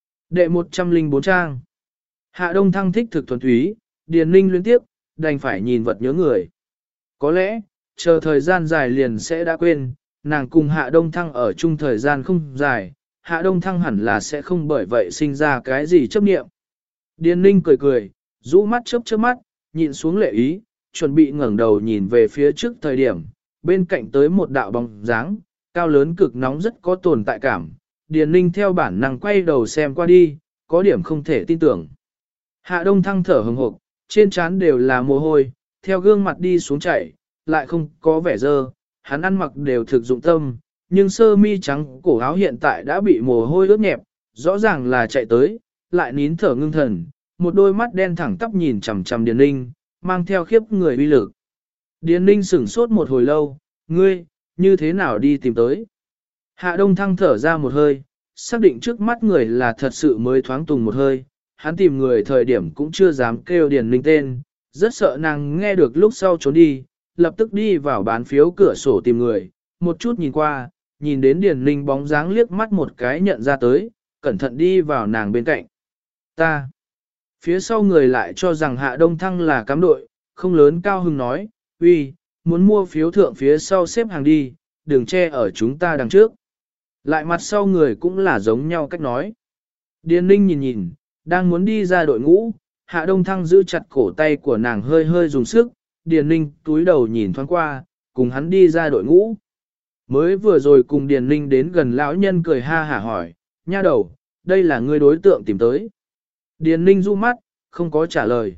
Đệ một trăm lẻ bốn trang. Hạ Đông Thăng thích thực thuần túy, Điền Ninh liên tiếp, đành phải nhìn vật nhớ người. Có lẽ, chờ thời gian dài liền sẽ đã quên, nàng cùng Hạ Đông Thăng ở chung thời gian không dài, Hạ Đông Thăng hẳn là sẽ không bởi vậy sinh ra cái gì chấp niệm. Điền Ninh cười cười, rũ mắt chớp chớp mắt, nhìn xuống lệ ý, chuẩn bị ngẩng đầu nhìn về phía trước thời điểm, bên cạnh tới một đạo bóng dáng, cao lớn cực nóng rất có tồn tại cảm. Điền Ninh theo bản năng quay đầu xem qua đi, có điểm không thể tin tưởng. Hạ Đông Thăng thở hừng hực, trên trán đều là mồ hôi, theo gương mặt đi xuống chảy, lại không có vẻ dơ, hắn ăn mặc đều thực dụng tâm, nhưng sơ mi trắng cổ áo hiện tại đã bị mồ hôi ướt nhẹp, rõ ràng là chạy tới, lại nín thở ngưng thần, một đôi mắt đen thẳng tắp nhìn chằm chằm Điền Ninh, mang theo khiếp người uy lực. Điền Ninh sửng sốt một hồi lâu, ngươi, như thế nào đi tìm tới? Hạ Đông Thăng thở ra một hơi, xác định trước mắt người là thật sự mới thoáng tùng một hơi, hắn tìm người thời điểm cũng chưa dám kêu Điền Ninh tên, rất sợ nàng nghe được lúc sau trốn đi, lập tức đi vào bán phiếu cửa sổ tìm người, một chút nhìn qua, nhìn đến Điền Ninh bóng dáng liếc mắt một cái nhận ra tới, cẩn thận đi vào nàng bên cạnh. Ta! Phía sau người lại cho rằng Hạ Đông Thăng là cám đội, không lớn cao hưng nói, uy, muốn mua phiếu thượng phía sau xếp hàng đi, đừng che ở chúng ta đằng trước. Lại mặt sau người cũng là giống nhau cách nói. Điền Ninh nhìn nhìn, đang muốn đi ra đội ngũ, Hạ Đông Thăng giữ chặt cổ tay của nàng hơi hơi dùng sức, Điền Ninh túi đầu nhìn thoáng qua, cùng hắn đi ra đội ngũ. Mới vừa rồi cùng Điền Ninh đến gần lão nhân cười ha hả hỏi, nha đầu, đây là người đối tượng tìm tới. Điền Ninh du mắt, không có trả lời.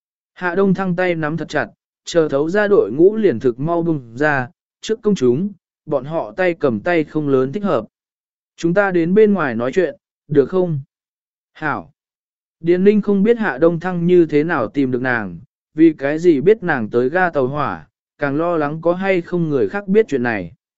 Hạ Đông Thăng tay nắm thật chặt, chờ thấu ra đội ngũ liền thực mau bùng ra, trước công chúng, bọn họ tay cầm tay không lớn thích hợp. Chúng ta đến bên ngoài nói chuyện, được không? Hảo. Điền Ninh không biết Hạ Đông Thăng như thế nào tìm được nàng, vì cái gì biết nàng tới ga tàu hỏa, càng lo lắng có hay không người khác biết chuyện này.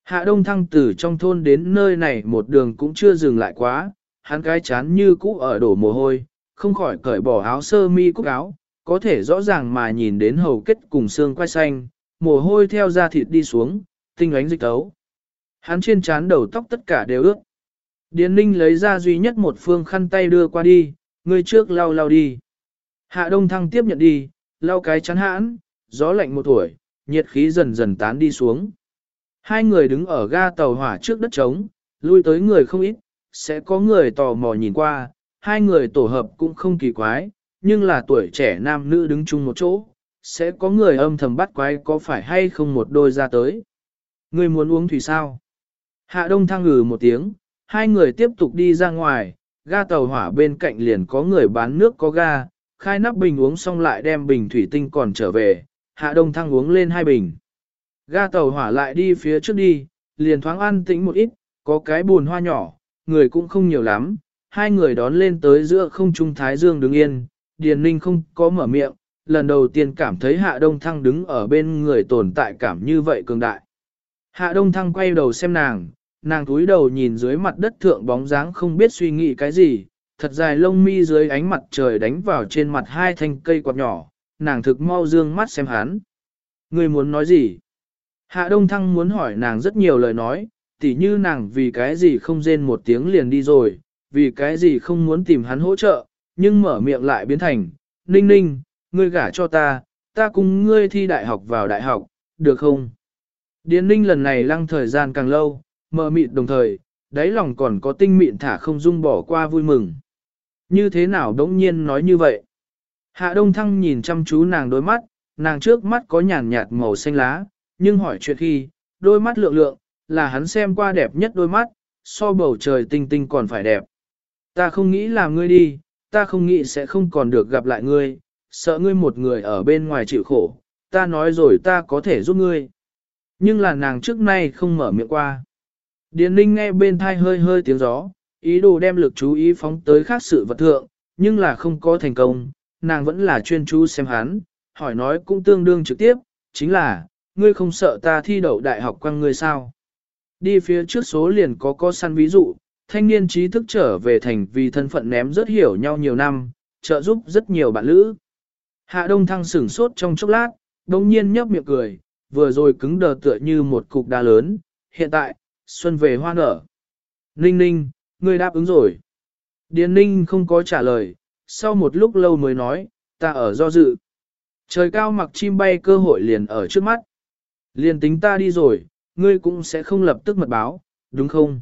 Hạ Đông Thăng từ trong thôn đến nơi này một đường cũng chưa dừng lại quá, hắn cái chán như cũ ở đổ mồ hôi, không khỏi cởi bỏ áo sơ mi cúc áo, có thể rõ ràng mà nhìn đến hầu kết cùng xương quai xanh, mồ hôi theo da thịt đi xuống, tinh ánh dịch tấu. Hắn trên trán đầu tóc tất cả đều ướt. Điền Ninh lấy ra duy nhất một phương khăn tay đưa qua đi, người trước lau lau đi. Hạ Đông Thăng tiếp nhận đi, lau cái chán hãn, gió lạnh một tuổi, nhiệt khí dần dần tán đi xuống. Hai người đứng ở ga tàu hỏa trước đất trống, lui tới người không ít, sẽ có người tò mò nhìn qua, hai người tổ hợp cũng không kỳ quái, nhưng là tuổi trẻ nam nữ đứng chung một chỗ, sẽ có người âm thầm bắt quái có phải hay không một đôi ra tới. Người muốn uống thủy sao? Hạ Đông Thăng ngừ một tiếng, hai người tiếp tục đi ra ngoài, ga tàu hỏa bên cạnh liền có người bán nước có ga, khai nắp bình uống xong lại đem bình thủy tinh còn trở về, Hạ Đông Thăng uống lên hai bình. Ga tàu hỏa lại đi phía trước đi, liền thoáng an tĩnh một ít, có cái buồn hoa nhỏ, người cũng không nhiều lắm, hai người đón lên tới giữa không trung thái dương đứng yên, Điền Ninh không có mở miệng, lần đầu tiên cảm thấy Hạ Đông Thăng đứng ở bên người tồn tại cảm như vậy cường đại. Hạ Đông Thăng quay đầu xem nàng, nàng túi đầu nhìn dưới mặt đất thượng bóng dáng không biết suy nghĩ cái gì, thật dài lông mi dưới ánh mặt trời đánh vào trên mặt hai thanh cây quạt nhỏ, nàng thực mau dương mắt xem hắn. Người muốn nói gì? Hạ Đông Thăng muốn hỏi nàng rất nhiều lời nói, tỉ như nàng vì cái gì không rên một tiếng liền đi rồi, vì cái gì không muốn tìm hắn hỗ trợ, nhưng mở miệng lại biến thành, Ninh Ninh, ngươi gả cho ta, ta cùng ngươi thi đại học vào đại học, được không? Điền Ninh lần này lăng thời gian càng lâu, mờ mịt đồng thời, đáy lòng còn có tinh mịn thả không dung bỏ qua vui mừng. Như thế nào đống nhiên nói như vậy? Hạ Đông Thăng nhìn chăm chú nàng đôi mắt, nàng trước mắt có nhàn nhạt màu xanh lá, nhưng hỏi chuyện khi, đôi mắt lượng lượng, là hắn xem qua đẹp nhất đôi mắt, so bầu trời tinh tinh còn phải đẹp. Ta không nghĩ làm ngươi đi, ta không nghĩ sẽ không còn được gặp lại ngươi, sợ ngươi một người ở bên ngoài chịu khổ, ta nói rồi ta có thể giúp ngươi. Nhưng là nàng trước nay không mở miệng qua. Điền Ninh nghe bên thai hơi hơi tiếng gió, ý đồ đem lực chú ý phóng tới khác sự vật thượng, nhưng là không có thành công, nàng vẫn là chuyên chú xem hắn, hỏi nói cũng tương đương trực tiếp, chính là, ngươi không sợ ta thi đậu đại học quăng ngươi sao? Đi phía trước số liền có có săn ví dụ, thanh niên trí thức trở về thành vì thân phận ném rất hiểu nhau nhiều năm, trợ giúp rất nhiều bạn lữ. Hạ Đông Thăng sửng sốt trong chốc lát, đồng nhiên nhấp miệng cười, vừa rồi cứng đờ tựa như một cục đá lớn, hiện tại, xuân về hoa nở. Ninh Ninh, ngươi đáp ứng rồi. Điền Ninh không có trả lời, sau một lúc lâu mới nói, ta ở do dự. Trời cao mặc chim bay cơ hội liền ở trước mắt. Liền tính ta đi rồi, ngươi cũng sẽ không lập tức mật báo, đúng không?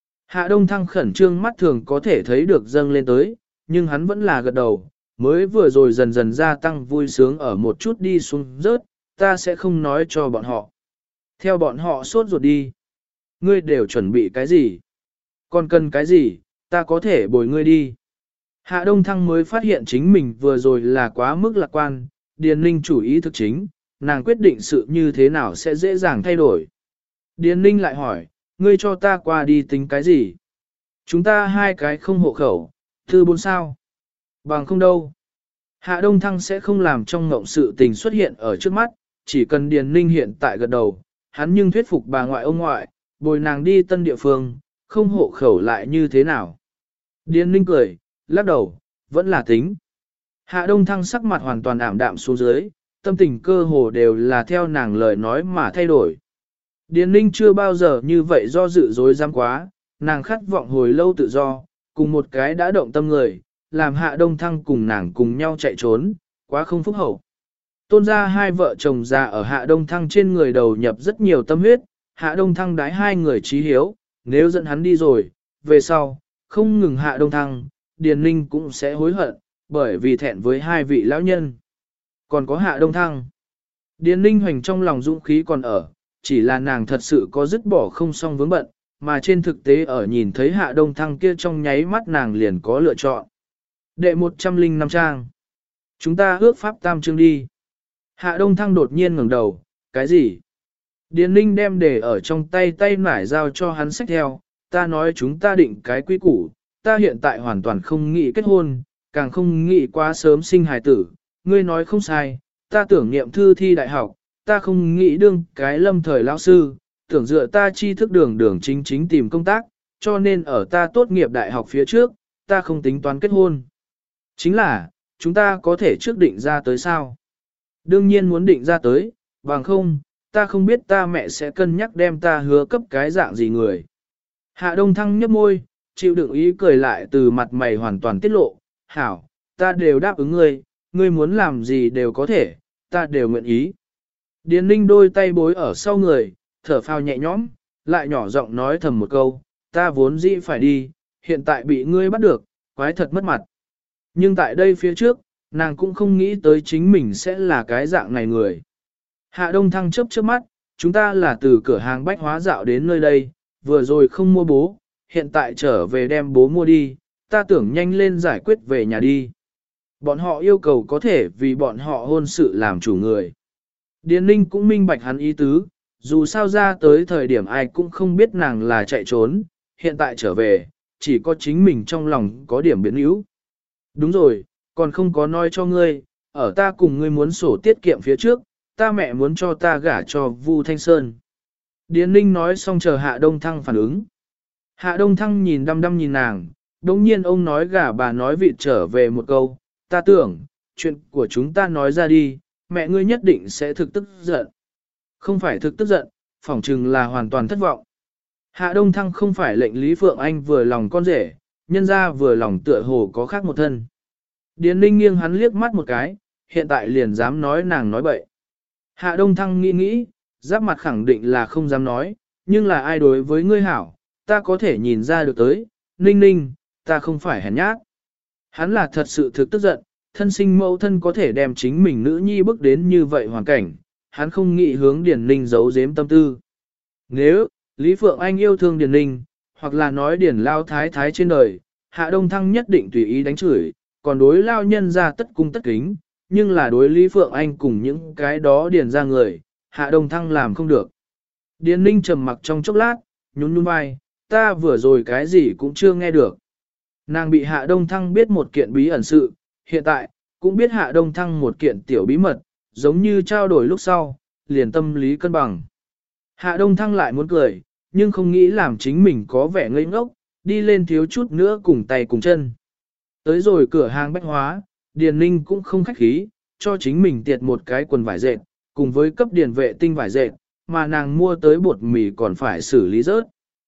Hạ Đông Thăng khẩn trương mắt thường có thể thấy được dâng lên tới, nhưng hắn vẫn là gật đầu, mới vừa rồi dần dần gia tăng vui sướng ở một chút đi xuống rớt, ta sẽ không nói cho bọn họ. Theo bọn họ sốt ruột đi. Ngươi đều chuẩn bị cái gì? Còn cần cái gì, ta có thể bồi ngươi đi. Hạ Đông Thăng mới phát hiện chính mình vừa rồi là quá mức lạc quan, Điền Ninh chủ ý thực chính, nàng quyết định sự như thế nào sẽ dễ dàng thay đổi. Điền Ninh lại hỏi, ngươi cho ta qua đi tính cái gì? Chúng ta hai cái không hộ khẩu, thư bốn sao? Bằng không đâu. Hạ Đông Thăng sẽ không làm trong ngộng sự tình xuất hiện ở trước mắt, chỉ cần Điền Ninh hiện tại gật đầu, hắn nhưng thuyết phục bà ngoại ông ngoại, bồi nàng đi tân địa phương, không hộ khẩu lại như thế nào. Điền Ninh cười, lắc đầu, vẫn là tính. Hạ Đông Thăng sắc mặt hoàn toàn ảm đạm xuống dưới, tâm tình cơ hồ đều là theo nàng lời nói mà thay đổi. Điền Ninh chưa bao giờ như vậy do dự dối dám quá, nàng khát vọng hồi lâu tự do, cùng một cái đã động tâm người, làm Hạ Đông Thăng cùng nàng cùng nhau chạy trốn, quá không phúc hậu. Tôn ra hai vợ chồng già ở Hạ Đông Thăng trên người đầu nhập rất nhiều tâm huyết, Hạ Đông Thăng đái hai người trí hiếu, nếu dẫn hắn đi rồi, về sau, không ngừng Hạ Đông Thăng, Điền Ninh cũng sẽ hối hận, bởi vì thẹn với hai vị lão nhân. Còn có Hạ Đông Thăng. Điền Ninh hoành trong lòng dũng khí còn ở, chỉ là nàng thật sự có dứt bỏ không xong vướng bận, mà trên thực tế ở nhìn thấy Hạ Đông Thăng kia trong nháy mắt nàng liền có lựa chọn. Đệ một trăm linh năm trang. Chúng ta ước pháp tam chương đi. Hạ Đông Thăng đột nhiên ngẩng đầu, cái gì? Điền Ninh đem để ở trong tay tay nải giao cho hắn xách theo, ta nói chúng ta định cái quy củ, ta hiện tại hoàn toàn không nghĩ kết hôn, càng không nghĩ quá sớm sinh hài tử, ngươi nói không sai, ta tưởng niệm thư thi đại học, ta không nghĩ đương cái lâm thời lão sư, tưởng dựa ta tri thức đường đường chính chính tìm công tác, cho nên ở ta tốt nghiệp đại học phía trước, ta không tính toán kết hôn. Chính là, chúng ta có thể trước định ra tới sao? Đương nhiên muốn định ra tới, bằng không, ta không biết ta mẹ sẽ cân nhắc đem ta hứa cấp cái dạng gì người. Hạ Đông Thăng nhấp môi, chịu đựng ý cười lại từ mặt mày hoàn toàn tiết lộ. Hảo, ta đều đáp ứng ngươi, ngươi muốn làm gì đều có thể, ta đều nguyện ý. Điền Ninh đôi tay bối ở sau người, thở phào nhẹ nhõm, lại nhỏ giọng nói thầm một câu, ta vốn dĩ phải đi, hiện tại bị ngươi bắt được, quái thật mất mặt. Nhưng tại đây phía trước, nàng cũng không nghĩ tới chính mình sẽ là cái dạng này người. Hạ Đông Thăng chớp chớp mắt, chúng ta là từ cửa hàng bách hóa dạo đến nơi đây, vừa rồi không mua bố, hiện tại trở về đem bố mua đi, ta tưởng nhanh lên giải quyết về nhà đi. Bọn họ yêu cầu có thể vì bọn họ hôn sự làm chủ người. Điền Ninh cũng minh bạch hắn ý tứ, dù sao ra tới thời điểm ai cũng không biết nàng là chạy trốn, hiện tại trở về, chỉ có chính mình trong lòng có điểm biến yếu. Đúng rồi, còn không có nói cho ngươi, ở ta cùng ngươi muốn sổ tiết kiệm phía trước, ta mẹ muốn cho ta gả cho Vu Thanh Sơn. Điền Ninh nói xong chờ Hạ Đông Thăng phản ứng. Hạ Đông Thăng nhìn đăm đăm nhìn nàng, đồng nhiên ông nói gả bà nói vịt trở về một câu, ta tưởng, chuyện của chúng ta nói ra đi, mẹ ngươi nhất định sẽ thực tức giận. Không phải thực tức giận, phỏng chừng là hoàn toàn thất vọng. Hạ Đông Thăng không phải lệnh Lý Phượng Anh vừa lòng con rể, nhân ra vừa lòng tựa hồ có khác một thân. Điền Ninh nghiêng hắn liếc mắt một cái, hiện tại liền dám nói nàng nói bậy. Hạ Đông Thăng nghĩ nghĩ, giáp mặt khẳng định là không dám nói, nhưng là ai đối với ngươi hảo, ta có thể nhìn ra được tới, Ninh Ninh, ta không phải hèn nhát. Hắn là thật sự thực tức giận, thân sinh mẫu thân có thể đem chính mình nữ nhi bước đến như vậy hoàn cảnh, hắn không nghĩ hướng Điền Ninh giấu giếm tâm tư. Nếu, Lý Phượng Anh yêu thương Điền Ninh, hoặc là nói Điền Lao Thái Thái trên đời, Hạ Đông Thăng nhất định tùy ý đánh chửi, còn đối Lao nhân ra tất cung tất kính, nhưng là đối Lý Phượng Anh cùng những cái đó Điền ra người, Hạ Đông Thăng làm không được. Điền Ninh trầm mặc trong chốc lát, nhún nhún vai, ta vừa rồi cái gì cũng chưa nghe được. Nàng bị Hạ Đông Thăng biết một kiện bí ẩn sự, hiện tại, cũng biết Hạ Đông Thăng một kiện tiểu bí mật, giống như trao đổi lúc sau, liền tâm lý cân bằng. Hạ Đông Thăng lại muốn cười, nhưng không nghĩ làm chính mình có vẻ ngây ngốc, đi lên thiếu chút nữa cùng tay cùng chân. Tới rồi cửa hàng bách hóa, Điền Ninh cũng không khách khí, cho chính mình tiệt một cái quần vải dệt, cùng với cấp điền vệ tinh vải dệt, mà nàng mua tới bột mì còn phải xử lý rớt.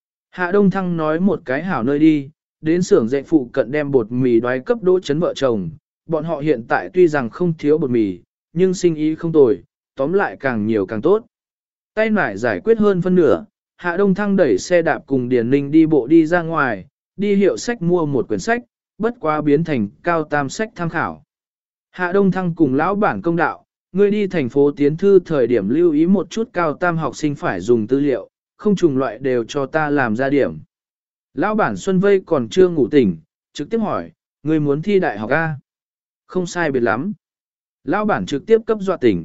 Hạ Đông Thăng nói một cái hảo nơi đi, đến xưởng dệt phụ cận đem bột mì đoái cấp đỗ chấn vợ chồng, bọn họ hiện tại tuy rằng không thiếu bột mì, nhưng sinh ý không tồi, tóm lại càng nhiều càng tốt. Tay nải giải quyết hơn phân nửa, Hạ Đông Thăng đẩy xe đạp cùng Điền Ninh đi bộ đi ra ngoài, đi hiệu sách mua một quyển sách, bất quá biến thành cao tam sách tham khảo. Hạ Đông Thăng cùng lão bản công đạo, ngươi đi thành phố tiến thư thời điểm lưu ý một chút cao tam học sinh phải dùng tư liệu, không trùng loại đều cho ta làm ra điểm. Lão bản Xuân Vây còn chưa ngủ tỉnh, trực tiếp hỏi, ngươi muốn thi đại học A? Không sai biệt lắm. Lão bản trực tiếp cấp dọa tỉnh.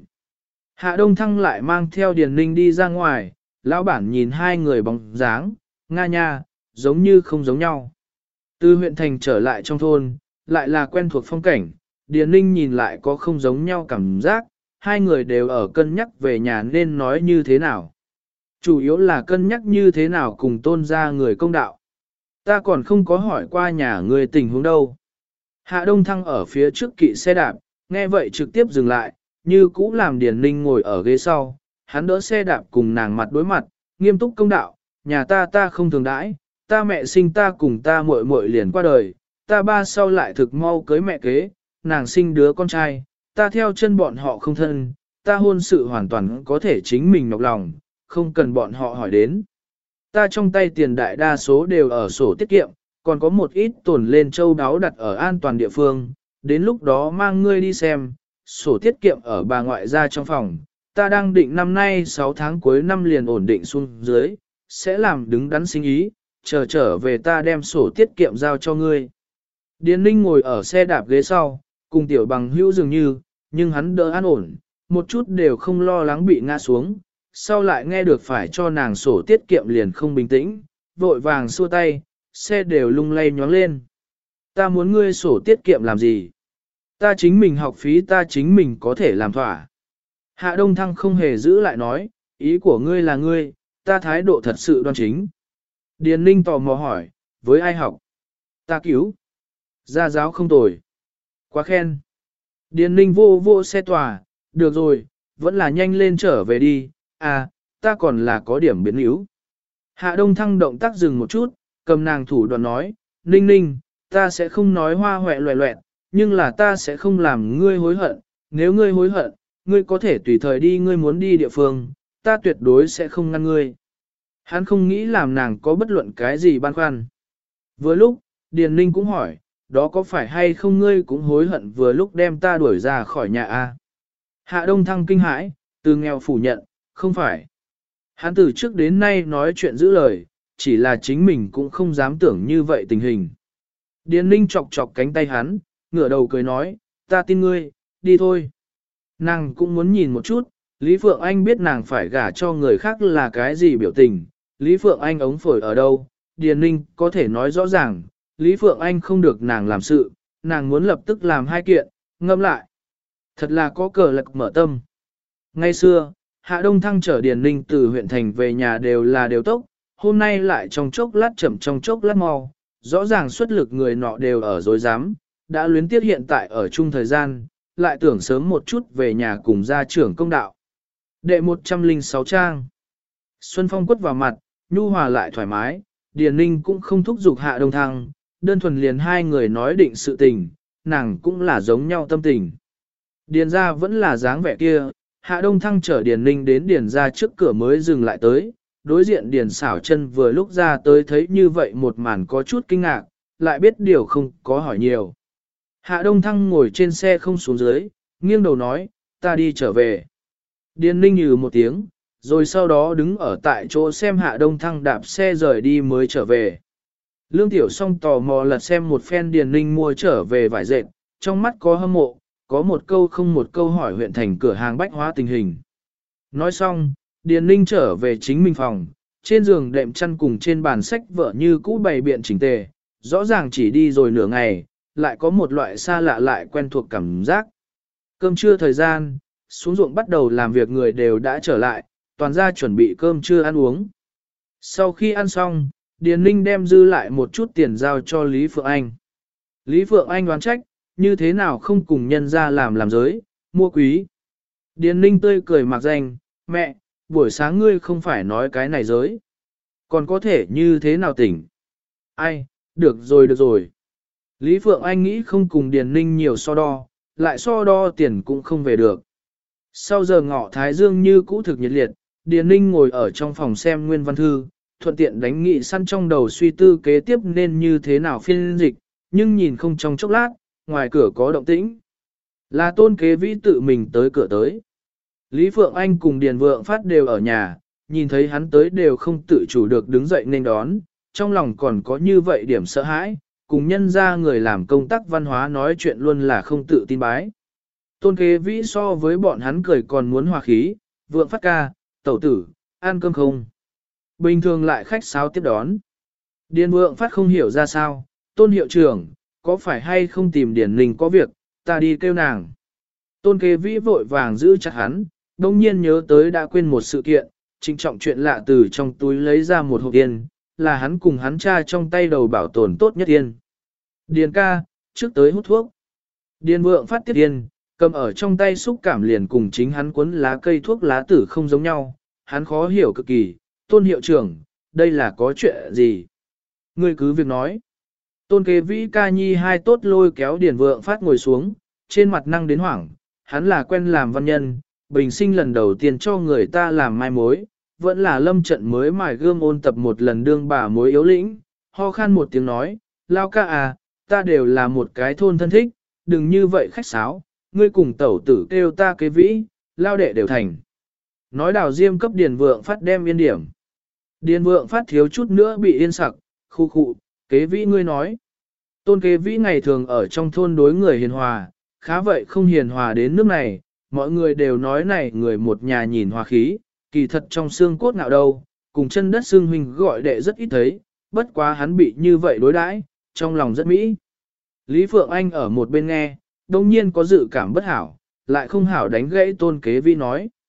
Hạ Đông Thăng lại mang theo Điền Ninh đi ra ngoài, lão bản nhìn hai người bóng dáng, nga nha, giống như không giống nhau. Từ huyện thành trở lại trong thôn, lại là quen thuộc phong cảnh, Điền Ninh nhìn lại có không giống nhau cảm giác, hai người đều ở cân nhắc về nhà nên nói như thế nào. Chủ yếu là cân nhắc như thế nào cùng tôn ra người công đạo. Ta còn không có hỏi qua nhà người tình huống đâu. Hạ Đông Thăng ở phía trước kỵ xe đạp, nghe vậy trực tiếp dừng lại, như cũ làm Điền Ninh ngồi ở ghế sau, hắn đỡ xe đạp cùng nàng mặt đối mặt, nghiêm túc công đạo, nhà ta ta không thường đãi, ta mẹ sinh ta cùng ta muội muội liền qua đời, ta ba sau lại thực mau cưới mẹ kế, nàng sinh đứa con trai, ta theo chân bọn họ không thân, ta hôn sự hoàn toàn có thể chính mình nhọc lòng, không cần bọn họ hỏi đến. Ta trong tay tiền đại đa số đều ở sổ tiết kiệm, còn có một ít tồn lên châu đáo đặt ở an toàn địa phương, đến lúc đó mang ngươi đi xem, sổ tiết kiệm ở bà ngoại gia trong phòng, ta đang định năm nay sáu tháng cuối năm liền ổn định xuống dưới, sẽ làm đứng đắn sinh ý, chờ trở về ta đem sổ tiết kiệm giao cho ngươi. Điền Ninh ngồi ở xe đạp ghế sau, cùng tiểu bằng hữu dường như, nhưng hắn đỡ an ổn, một chút đều không lo lắng bị ngã xuống, sau lại nghe được phải cho nàng sổ tiết kiệm liền không bình tĩnh, vội vàng xua tay, xe đều lung lay nhoáng lên. Ta muốn ngươi sổ tiết kiệm làm gì? Ta chính mình học phí ta chính mình có thể làm thỏa. Hạ Đông Thăng không hề giữ lại nói, ý của ngươi là ngươi, ta thái độ thật sự đoan chính. Điền Ninh tò mò hỏi, với ai học? Ta cứu. Gia giáo không tồi. Quá khen. Điền Ninh vô vô xe tòa, được rồi, vẫn là nhanh lên trở về đi, à, ta còn là có điểm biến yếu. Hạ Đông Thăng động tác dừng một chút, cầm nàng thủ đoạn nói, Ninh Ninh, ta sẽ không nói hoa hoẹ loẹ loẹt, nhưng là ta sẽ không làm ngươi hối hận, nếu ngươi hối hận, ngươi có thể tùy thời đi ngươi muốn đi địa phương, ta tuyệt đối sẽ không ngăn ngươi. Hắn không nghĩ làm nàng có bất luận cái gì băn khoăn. Vừa lúc, Điền Ninh cũng hỏi, đó có phải hay không ngươi cũng hối hận vừa lúc đem ta đuổi ra khỏi nhà a? Hạ Đông Thăng kinh hãi, từ nghèo phủ nhận, không phải. Hắn từ trước đến nay nói chuyện giữ lời, chỉ là chính mình cũng không dám tưởng như vậy tình hình. Điền Ninh chọc chọc cánh tay hắn, ngửa đầu cười nói, ta tin ngươi, đi thôi. Nàng cũng muốn nhìn một chút, Lý Phượng Anh biết nàng phải gả cho người khác là cái gì biểu tình, Lý Phượng Anh ống phổi ở đâu, Điền Ninh có thể nói rõ ràng, Lý Phượng Anh không được nàng làm sự, nàng muốn lập tức làm hai kiện, ngâm lại. Thật là có cờ lạc mở tâm. Ngay xưa, Hạ Đông Thăng chở Điền Ninh từ huyện thành về nhà đều là đều tốc, hôm nay lại trong chốc lát chậm trong chốc lát mau, rõ ràng xuất lực người nọ đều ở dối dám, đã luyến tiếc hiện tại ở chung thời gian, lại tưởng sớm một chút về nhà cùng gia trưởng công đạo. Đệ một trăm lẻ sáu trang. Xuân Phong quất vào mặt, nhu hòa lại thoải mái, Điền Ninh cũng không thúc giục Hạ Đông Thăng, đơn thuần liền hai người nói định sự tình, nàng cũng là giống nhau tâm tình. Điền ra vẫn là dáng vẻ kia, Hạ Đông Thăng chở Điền Ninh đến Điền ra trước cửa mới dừng lại tới, đối diện Điền xảo chân vừa lúc ra tới thấy như vậy một màn có chút kinh ngạc, lại biết điều không có hỏi nhiều. Hạ Đông Thăng ngồi trên xe không xuống dưới, nghiêng đầu nói, ta đi trở về. Điền Ninh nhừ một tiếng, rồi sau đó đứng ở tại chỗ xem Hạ Đông Thăng đạp xe rời đi mới trở về. Lương Tiểu Song tò mò lật xem một phen Điền Ninh mua trở về vải dệt, trong mắt có hâm mộ, có một câu không một câu hỏi huyện thành cửa hàng bách hóa tình hình. Nói xong, Điền Ninh trở về chính mình phòng, trên giường đệm chăn cùng trên bàn sách vở như cũ bày biện chỉnh tề, rõ ràng chỉ đi rồi nửa ngày, lại có một loại xa lạ lại quen thuộc cảm giác. Cơm trưa thời gian, xuống ruộng bắt đầu làm việc người đều đã trở lại, toàn ra chuẩn bị cơm trưa ăn uống. Sau khi ăn xong, Điền Ninh đem dư lại một chút tiền giao cho Lý Phượng Anh. Lý Phượng Anh đoán trách, như thế nào không cùng nhân ra làm làm giới, mua quý. Điền Ninh tươi cười mặc danh, mẹ, buổi sáng ngươi không phải nói cái này giới. Còn có thể như thế nào tỉnh? Ai, được rồi được rồi. Lý Phượng Anh nghĩ không cùng Điền Ninh nhiều so đo, lại so đo tiền cũng không về được. Sau giờ ngọ Thái Dương như cũ thực nhiệt liệt, Điền Ninh ngồi ở trong phòng xem nguyên văn thư, thuận tiện đánh nghị săn trong đầu suy tư kế tiếp nên như thế nào phiên dịch, nhưng nhìn không trong chốc lát, ngoài cửa có động tĩnh. Là Tôn Kế Vĩ tự mình tới cửa tới. Lý Phượng Anh cùng Điền Vượng Phát đều ở nhà, nhìn thấy hắn tới đều không tự chủ được đứng dậy nên đón, trong lòng còn có như vậy điểm sợ hãi, cùng nhân ra người làm công tác văn hóa nói chuyện luôn là không tự tin bái. Tôn Kế Vĩ so với bọn hắn cười còn muốn hòa khí, Vượng Phát ca, tẩu tử, ăn cơm không? Bình thường lại khách sáo tiếp đón. Điền Vượng Phát không hiểu ra sao, Tôn hiệu trưởng, có phải hay không tìm Điền Ninh có việc, ta đi kêu nàng. Tôn Kế Vĩ vội vàng giữ chặt hắn, đông nhiên nhớ tới đã quên một sự kiện, trinh trọng chuyện lạ từ trong túi lấy ra một hộp tiền, là hắn cùng hắn cha trong tay đầu bảo tồn tốt nhất tiền. Điền ca, trước tới hút thuốc. Điền Vượng Phát tiếp tiền, cầm ở trong tay xúc cảm liền cùng chính hắn cuốn lá cây thuốc lá tử không giống nhau, hắn khó hiểu cực kỳ, Tôn hiệu trưởng, đây là có chuyện gì? Ngươi cứ việc nói. Tôn Kế Vĩ ca nhi hai tốt lôi kéo Điền Vượng Phát ngồi xuống, trên mặt năng đến hoảng, hắn là quen làm văn nhân, bình sinh lần đầu tiên cho người ta làm mai mối, vẫn là lâm trận mới mài gươm ôn tập một lần đương bà mối yếu lĩnh, ho khan một tiếng nói, lao ca à, ta đều là một cái thôn thân thích, đừng như vậy khách sáo, ngươi cùng tẩu tử kêu ta Kế Vĩ, lao đệ đều thành. Nói đào diêm cấp Điền Vượng Phát đem yên điểm. Điền Vượng Phát thiếu chút nữa bị yên sặc, khu khụ, Kế Vĩ ngươi nói. Tôn Kế Vĩ ngày thường ở trong thôn đối người hiền hòa, khá vậy không hiền hòa đến nước này, mọi người đều nói này người một nhà nhìn hòa khí, kỳ thật trong xương cốt nào đâu, cùng chân đất xương huynh gọi đệ rất ít thấy, bất quá hắn bị như vậy đối đãi, trong lòng rất mỹ. Lý Phượng Anh ở một bên nghe, đông nhiên có dự cảm bất hảo, lại không hảo đánh gãy Tôn Kế Vĩ nói.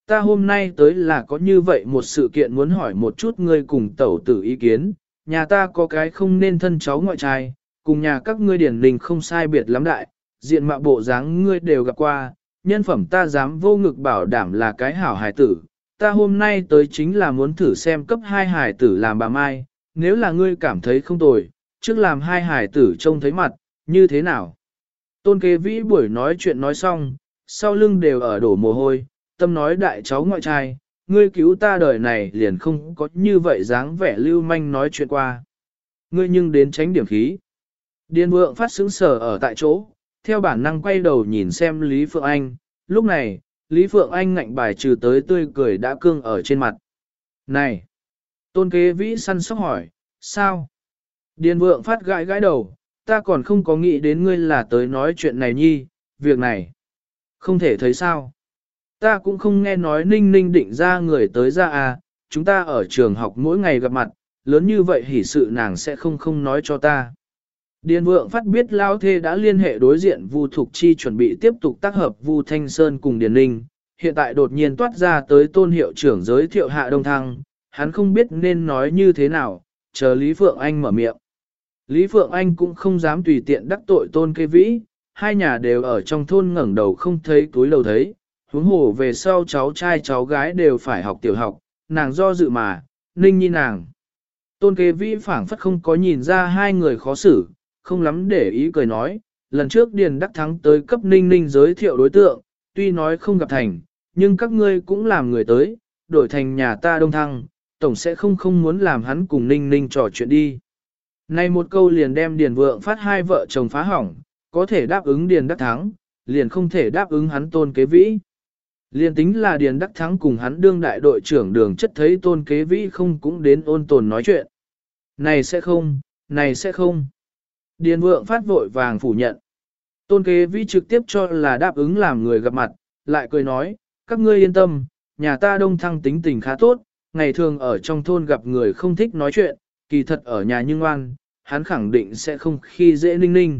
Ta hôm nay tới là có như vậy một sự kiện muốn hỏi một chút ngươi cùng tẩu tử ý kiến, nhà ta có cái không nên thân cháu ngoại trai, cùng nhà các ngươi điển đình không sai biệt lắm đại, diện mạo bộ dáng ngươi đều gặp qua, nhân phẩm ta dám vô ngực bảo đảm là cái hảo hài tử, ta hôm nay tới chính là muốn thử xem cấp hai hài tử làm bà Mai, nếu là ngươi cảm thấy không tồi, trước làm hai hài tử trông thấy mặt, như thế nào? Tôn kế vĩ buổi nói chuyện nói xong, sau lưng đều ở đổ mồ hôi, tâm nói đại cháu ngoại trai, ngươi cứu ta đời này liền không có như vậy dáng vẻ lưu manh nói chuyện qua. Ngươi nhưng đến tránh điểm khí. Điền vượng phát sững sờ ở tại chỗ, theo bản năng quay đầu nhìn xem Lý Phượng Anh, lúc này, Lý Phượng Anh ngạnh bài trừ tới tươi cười đã cương ở trên mặt. Này! Tôn kế vĩ săn sóc hỏi, sao? Điền vượng phát gãi gãi đầu, ta còn không có nghĩ đến ngươi là tới nói chuyện này nhi, việc này. Không thể thấy sao? Ta cũng không nghe nói ninh ninh định ra người tới ra à, chúng ta ở trường học mỗi ngày gặp mặt, lớn như vậy hỉ sự nàng sẽ không không nói cho ta. Điền vượng phát biết Lao Thê đã liên hệ đối diện Vu Thục Chi chuẩn bị tiếp tục tác hợp Vu Thanh Sơn cùng Điền Ninh, hiện tại đột nhiên toát ra tới tôn hiệu trưởng giới thiệu Hạ Đông Thăng, hắn không biết nên nói như thế nào, chờ Lý Phượng Anh mở miệng. Lý Phượng Anh cũng không dám tùy tiện đắc tội tôn kê vĩ, hai nhà đều ở trong thôn ngẩng đầu không thấy túi lầu thấy, huống hồ về sau cháu trai cháu gái đều phải học tiểu học, nàng do dự mà, ninh nhi nàng. Tôn kế vĩ phảng phất không có nhìn ra hai người khó xử, không lắm để ý cười nói, lần trước Điền Đắc Thắng tới cấp ninh ninh giới thiệu đối tượng, tuy nói không gặp thành, nhưng các ngươi cũng làm người tới, đổi thành nhà ta Đông Thăng, tổng sẽ không không muốn làm hắn cùng ninh ninh trò chuyện đi. Này một câu liền đem Điền Vượng phát hai vợ chồng phá hỏng, có thể đáp ứng Điền Đắc Thắng, liền không thể đáp ứng hắn tôn kế vĩ. Liên tính là Điền Đắc Thắng cùng hắn đương đại đội trưởng đường chất thấy tôn kế vĩ không cũng đến ôn tồn nói chuyện. Này sẽ không, này sẽ không. Điền Vượng phát vội vàng phủ nhận. Tôn kế vĩ trực tiếp cho là đáp ứng làm người gặp mặt, lại cười nói, các ngươi yên tâm, nhà ta Đông Thăng tính tình khá tốt, ngày thường ở trong thôn gặp người không thích nói chuyện, kỳ thật ở nhà nhưng ngoan, hắn khẳng định sẽ không khi dễ ninh ninh.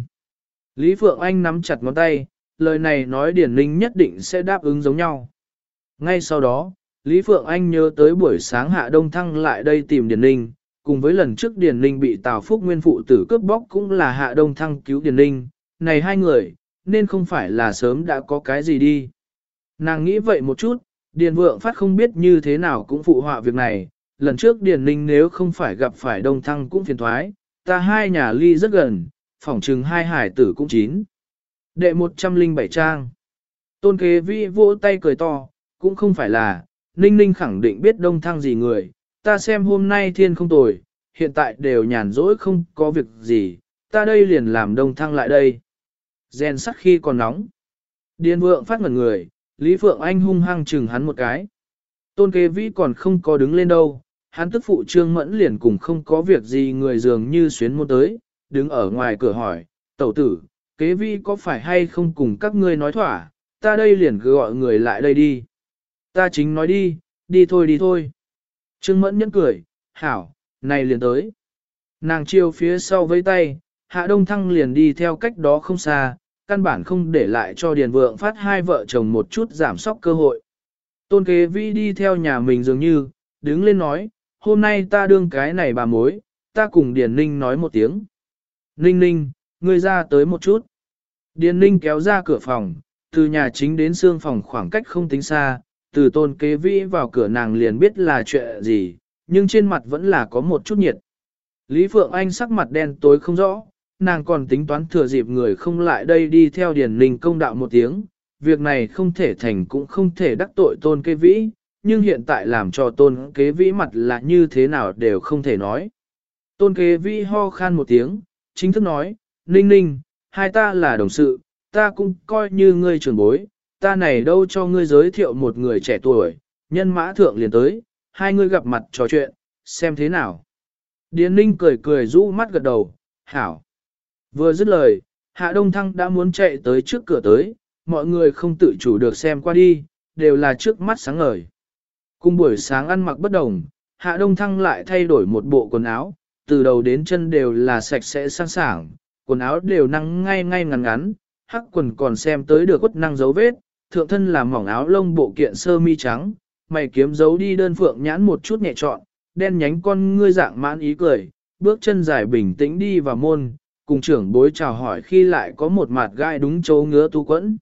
Lý Phượng Anh nắm chặt ngón tay, lời này nói Điền Ninh nhất định sẽ đáp ứng giống nhau. Ngay sau đó, Lý Phượng Anh nhớ tới buổi sáng Hạ Đông Thăng lại đây tìm Điền Ninh, cùng với lần trước Điền Ninh bị Tào Phúc Nguyên phụ tử cướp bóc cũng là Hạ Đông Thăng cứu Điền Ninh, này hai người, nên không phải là sớm đã có cái gì đi. Nàng nghĩ vậy một chút, Điền Vượng Phát không biết như thế nào cũng phụ họa việc này, lần trước Điền Ninh nếu không phải gặp phải Đông Thăng cũng phiền thoái, ta hai nhà ly rất gần, phỏng chừng hai hải tử cũng chín. Đệ một trăm linh bảy trang. Tôn kế vĩ vỗ tay cười to, cũng không phải là, Ninh Ninh khẳng định biết Đông Thăng gì người, ta xem hôm nay thiên không tồi, hiện tại đều nhàn rỗi không có việc gì, ta đây liền làm Đông Thăng lại đây. Rèn sắt khi còn nóng. Điền Vượng Phát ngẩn người, Lý Phượng Anh hung hăng chừng hắn một cái. Tôn kế vĩ còn không có đứng lên đâu, hắn tức phụ Trương Mẫn liền cùng không có việc gì người dường như xuyến môn tới, đứng ở ngoài cửa hỏi, tẩu tử, kế vĩ có phải hay không cùng các ngươi nói thỏa, ta đây liền cứ gọi người lại đây đi. Ta chính nói đi, đi thôi đi thôi. Trương Mẫn nhẫn cười, hảo, này liền tới. Nàng chiêu phía sau vẫy tay, Hạ Đông Thăng liền đi theo cách đó không xa, căn bản không để lại cho Điền Vượng Phát hai vợ chồng một chút giảm sóc cơ hội. Tôn kế vĩ đi theo nhà mình dường như, đứng lên nói, hôm nay ta đương cái này bà mối, ta cùng Điền Ninh nói một tiếng. Ninh Ninh, ngươi ra tới một chút. Điền Ninh kéo ra cửa phòng, từ nhà chính đến xương phòng khoảng cách không tính xa, từ tôn kế vĩ vào cửa nàng liền biết là chuyện gì, nhưng trên mặt vẫn là có một chút nhiệt. Lý Phượng Anh sắc mặt đen tối không rõ, nàng còn tính toán thừa dịp người không lại đây đi theo Điền Ninh công đạo một tiếng, việc này không thể thành cũng không thể đắc tội tôn kế vĩ, nhưng hiện tại làm cho tôn kế vĩ mặt là như thế nào đều không thể nói. Tôn kế vĩ ho khan một tiếng, chính thức nói, Ninh Ninh, hai ta là đồng sự, ta cũng coi như ngươi trưởng bối, ta này đâu cho ngươi giới thiệu một người trẻ tuổi, nhân mã thượng liền tới, hai ngươi gặp mặt trò chuyện, xem thế nào. Điền Ninh cười cười rũ mắt gật đầu, hảo. Vừa dứt lời, Hạ Đông Thăng đã muốn chạy tới trước cửa tới, mọi người không tự chủ được xem qua đi, đều là trước mắt sáng ngời. Cùng buổi sáng ăn mặc bất đồng, Hạ Đông Thăng lại thay đổi một bộ quần áo, từ đầu đến chân đều là sạch sẽ sang sảng, quần áo đều năng ngay ngay ngắn ngắn, hắc quần còn xem tới được quất năng dấu vết, thượng thân là mỏng áo lông bộ kiện sơ mi trắng, mày kiếm giấu đi đơn phượng nhãn một chút nhẹ trọn, đen nhánh con ngươi dạng mãn ý cười, bước chân dài bình tĩnh đi vào môn, cùng trưởng bối chào hỏi khi lại có một mặt gai đúng chỗ ngứa tu quẫn.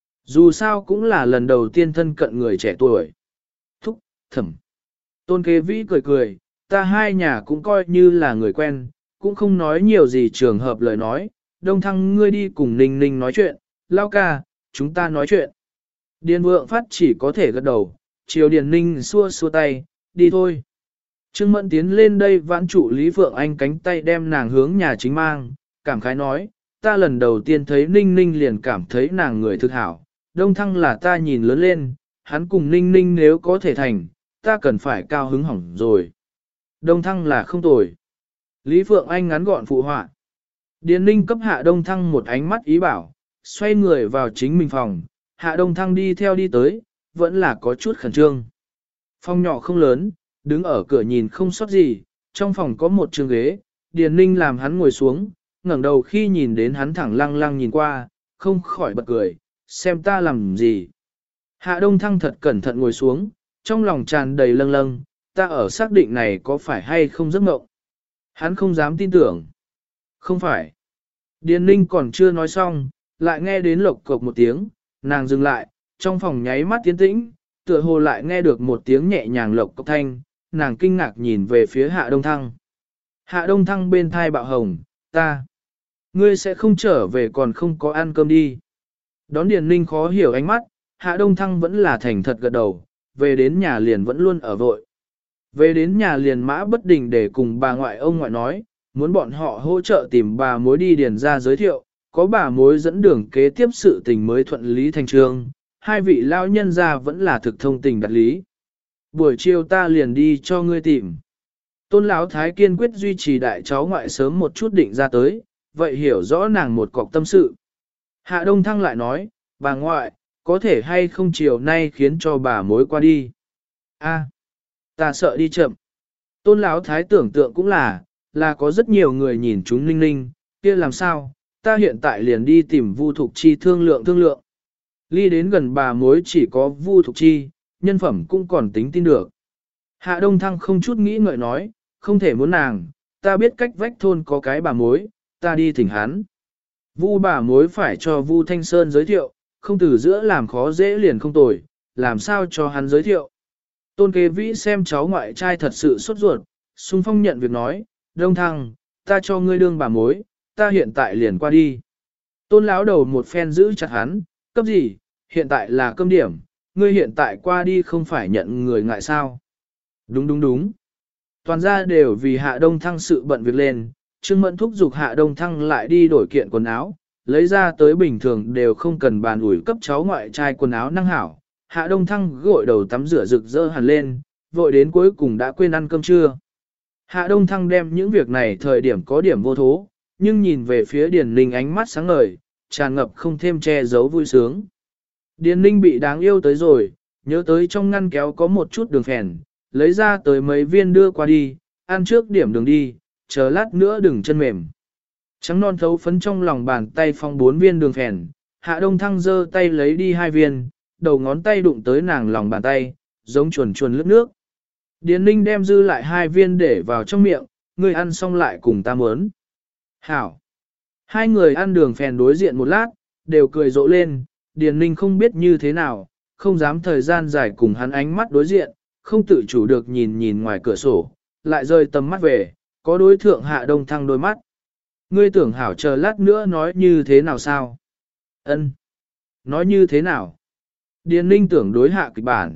Dù sao cũng là lần đầu tiên thân cận người trẻ tuổi. Thúc, thẩm. Tôn kế vĩ cười cười, ta hai nhà cũng coi như là người quen, cũng không nói nhiều gì trường hợp lời nói, đông thăng ngươi đi cùng ninh ninh nói chuyện, lao ca, chúng ta nói chuyện. Điền vượng phát chỉ có thể gật đầu, chiều điền ninh xua xua tay, đi thôi. Trương Mẫn tiến lên đây vãn trụ Lý Phượng Anh cánh tay đem nàng hướng nhà chính mang, cảm khái nói, ta lần đầu tiên thấy ninh ninh liền cảm thấy nàng người thực hảo, đông thăng là ta nhìn lớn lên, hắn cùng ninh ninh nếu có thể thành, ta cần phải cao hứng hỏng rồi. Đông thăng là không tồi. Lý Phượng Anh ngắn gọn phụ họa. Điền ninh cấp hạ đông thăng một ánh mắt ý bảo, xoay người vào chính mình phòng, hạ đông thăng đi theo đi tới, vẫn là có chút khẩn trương. Phòng nhỏ không lớn, đứng ở cửa nhìn không sót gì, trong phòng có một trường ghế, Điền ninh làm hắn ngồi xuống, ngẩng đầu khi nhìn đến hắn thẳng lăng lăng nhìn qua, không khỏi bật cười, xem ta làm gì. Hạ đông thăng thật cẩn thận ngồi xuống, trong lòng tràn đầy lâng lâng, ta ở xác định này có phải hay không giấc mộng. Hắn không dám tin tưởng. Không phải. Điền ninh còn chưa nói xong, lại nghe đến lộc cộc một tiếng, nàng dừng lại, trong phòng nháy mắt tiến tĩnh, tựa hồ lại nghe được một tiếng nhẹ nhàng lộc cộc thanh, nàng kinh ngạc nhìn về phía hạ đông thăng. Hạ đông thăng bên thai bạo hồng, ta. Ngươi sẽ không trở về còn không có ăn cơm đi. Đón Điền ninh khó hiểu ánh mắt, hạ đông thăng vẫn là thành thật gật đầu, về đến nhà liền vẫn luôn ở vội. Về đến nhà liền mã bất đình để cùng bà ngoại ông ngoại nói, muốn bọn họ hỗ trợ tìm bà mối đi điền ra giới thiệu, có bà mối dẫn đường kế tiếp sự tình mới thuận lý thành trường, hai vị lao nhân ra vẫn là thực thông tình đặt lý. Buổi chiều ta liền đi cho ngươi tìm. Tôn Lão thái kiên quyết duy trì đại cháu ngoại sớm một chút định ra tới, vậy hiểu rõ nàng một cọc tâm sự. Hạ Đông Thăng lại nói, bà ngoại, có thể hay không chiều nay khiến cho bà mối qua đi. A, ta sợ đi chậm. Tôn Lão thái tưởng tượng cũng là, là có rất nhiều người nhìn chúng ninh ninh, kia làm sao, ta hiện tại liền đi tìm Vu Thục Chi thương lượng thương lượng. Ly đến gần bà mối chỉ có Vu Thục Chi, nhân phẩm cũng còn tính tin được. Hạ Đông Thăng không chút nghĩ ngợi nói, không thể muốn nàng, ta biết cách vách thôn có cái bà mối, ta đi thỉnh hắn. Vu bà mối phải cho Vu Thanh Sơn giới thiệu, không từ giữa làm khó dễ liền không tồi, làm sao cho hắn giới thiệu. Tôn Kế Vĩ xem cháu ngoại trai thật sự sốt ruột, xung phong nhận việc nói, Đông Thăng, ta cho ngươi đương bà mối, ta hiện tại liền qua đi. Tôn lão đầu một phen giữ chặt hắn, cấp gì, hiện tại là cơm điểm, ngươi hiện tại qua đi không phải nhận người ngại sao. Đúng đúng đúng. Toàn ra đều vì Hạ Đông Thăng sự bận việc lên, Trương Mẫn thúc giục Hạ Đông Thăng lại đi đổi kiện quần áo, lấy ra tới bình thường đều không cần bàn ủi cấp cháu ngoại trai quần áo năng hảo. Hạ Đông Thăng gội đầu tắm rửa rực rỡ hẳn lên, vội đến cuối cùng đã quên ăn cơm trưa. Hạ Đông Thăng đem những việc này thời điểm có điểm vô thố, nhưng nhìn về phía Điền Ninh ánh mắt sáng ngời, tràn ngập không thêm che giấu vui sướng. Điền Ninh bị đáng yêu tới rồi, nhớ tới trong ngăn kéo có một chút đường phèn, lấy ra tới mấy viên đưa qua đi, ăn trước điểm đường đi, chờ lát nữa đừng chân mềm. Trắng non thấu phấn trong lòng bàn tay phong bốn viên đường phèn, Hạ Đông Thăng giơ tay lấy đi hai viên, đầu ngón tay đụng tới nàng lòng bàn tay, giống chuồn chuồn lướt nước. Điền Ninh đem dư lại hai viên để vào trong miệng, người ăn xong lại cùng ta muốn. Hảo. Hai người ăn đường phèn đối diện một lát, đều cười rộ lên, Điền Ninh không biết như thế nào, không dám thời gian dài cùng hắn ánh mắt đối diện, không tự chủ được nhìn nhìn ngoài cửa sổ, lại rơi tầm mắt về, có đối thượng Hạ Đông Thăng đôi mắt. Ngươi tưởng hảo chờ lát nữa nói như thế nào sao? Ân. Nói như thế nào? Điền Ninh tưởng đối hạ kịch bản.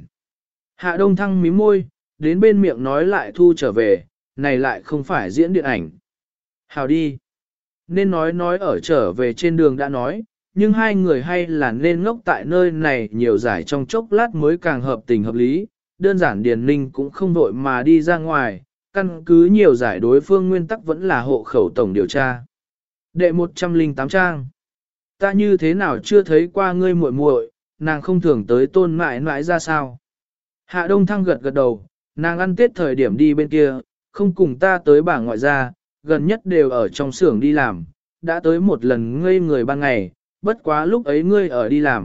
Hạ Đông Thăng mím môi, đến bên miệng nói lại thu trở về, này lại không phải diễn điện ảnh. Hảo đi. Nên nói nói ở trở về trên đường đã nói, nhưng hai người hay là nên ngốc tại nơi này nhiều giải trong chốc lát mới càng hợp tình hợp lý, đơn giản Điền Ninh cũng không vội mà đi ra ngoài, căn cứ nhiều giải đối phương nguyên tắc vẫn là hộ khẩu tổng điều tra. Đệ một trăm lẻ tám trang. Ta như thế nào chưa thấy qua ngươi muội muội, nàng không thường tới tôn mãi mãi ra sao. Hạ Đông Thăng gật gật đầu, nàng ăn tết thời điểm đi bên kia, không cùng ta tới bà ngoại gia, gần nhất đều ở trong xưởng đi làm, đã tới một lần ngây người ban ngày, bất quá lúc ấy ngươi ở đi làm,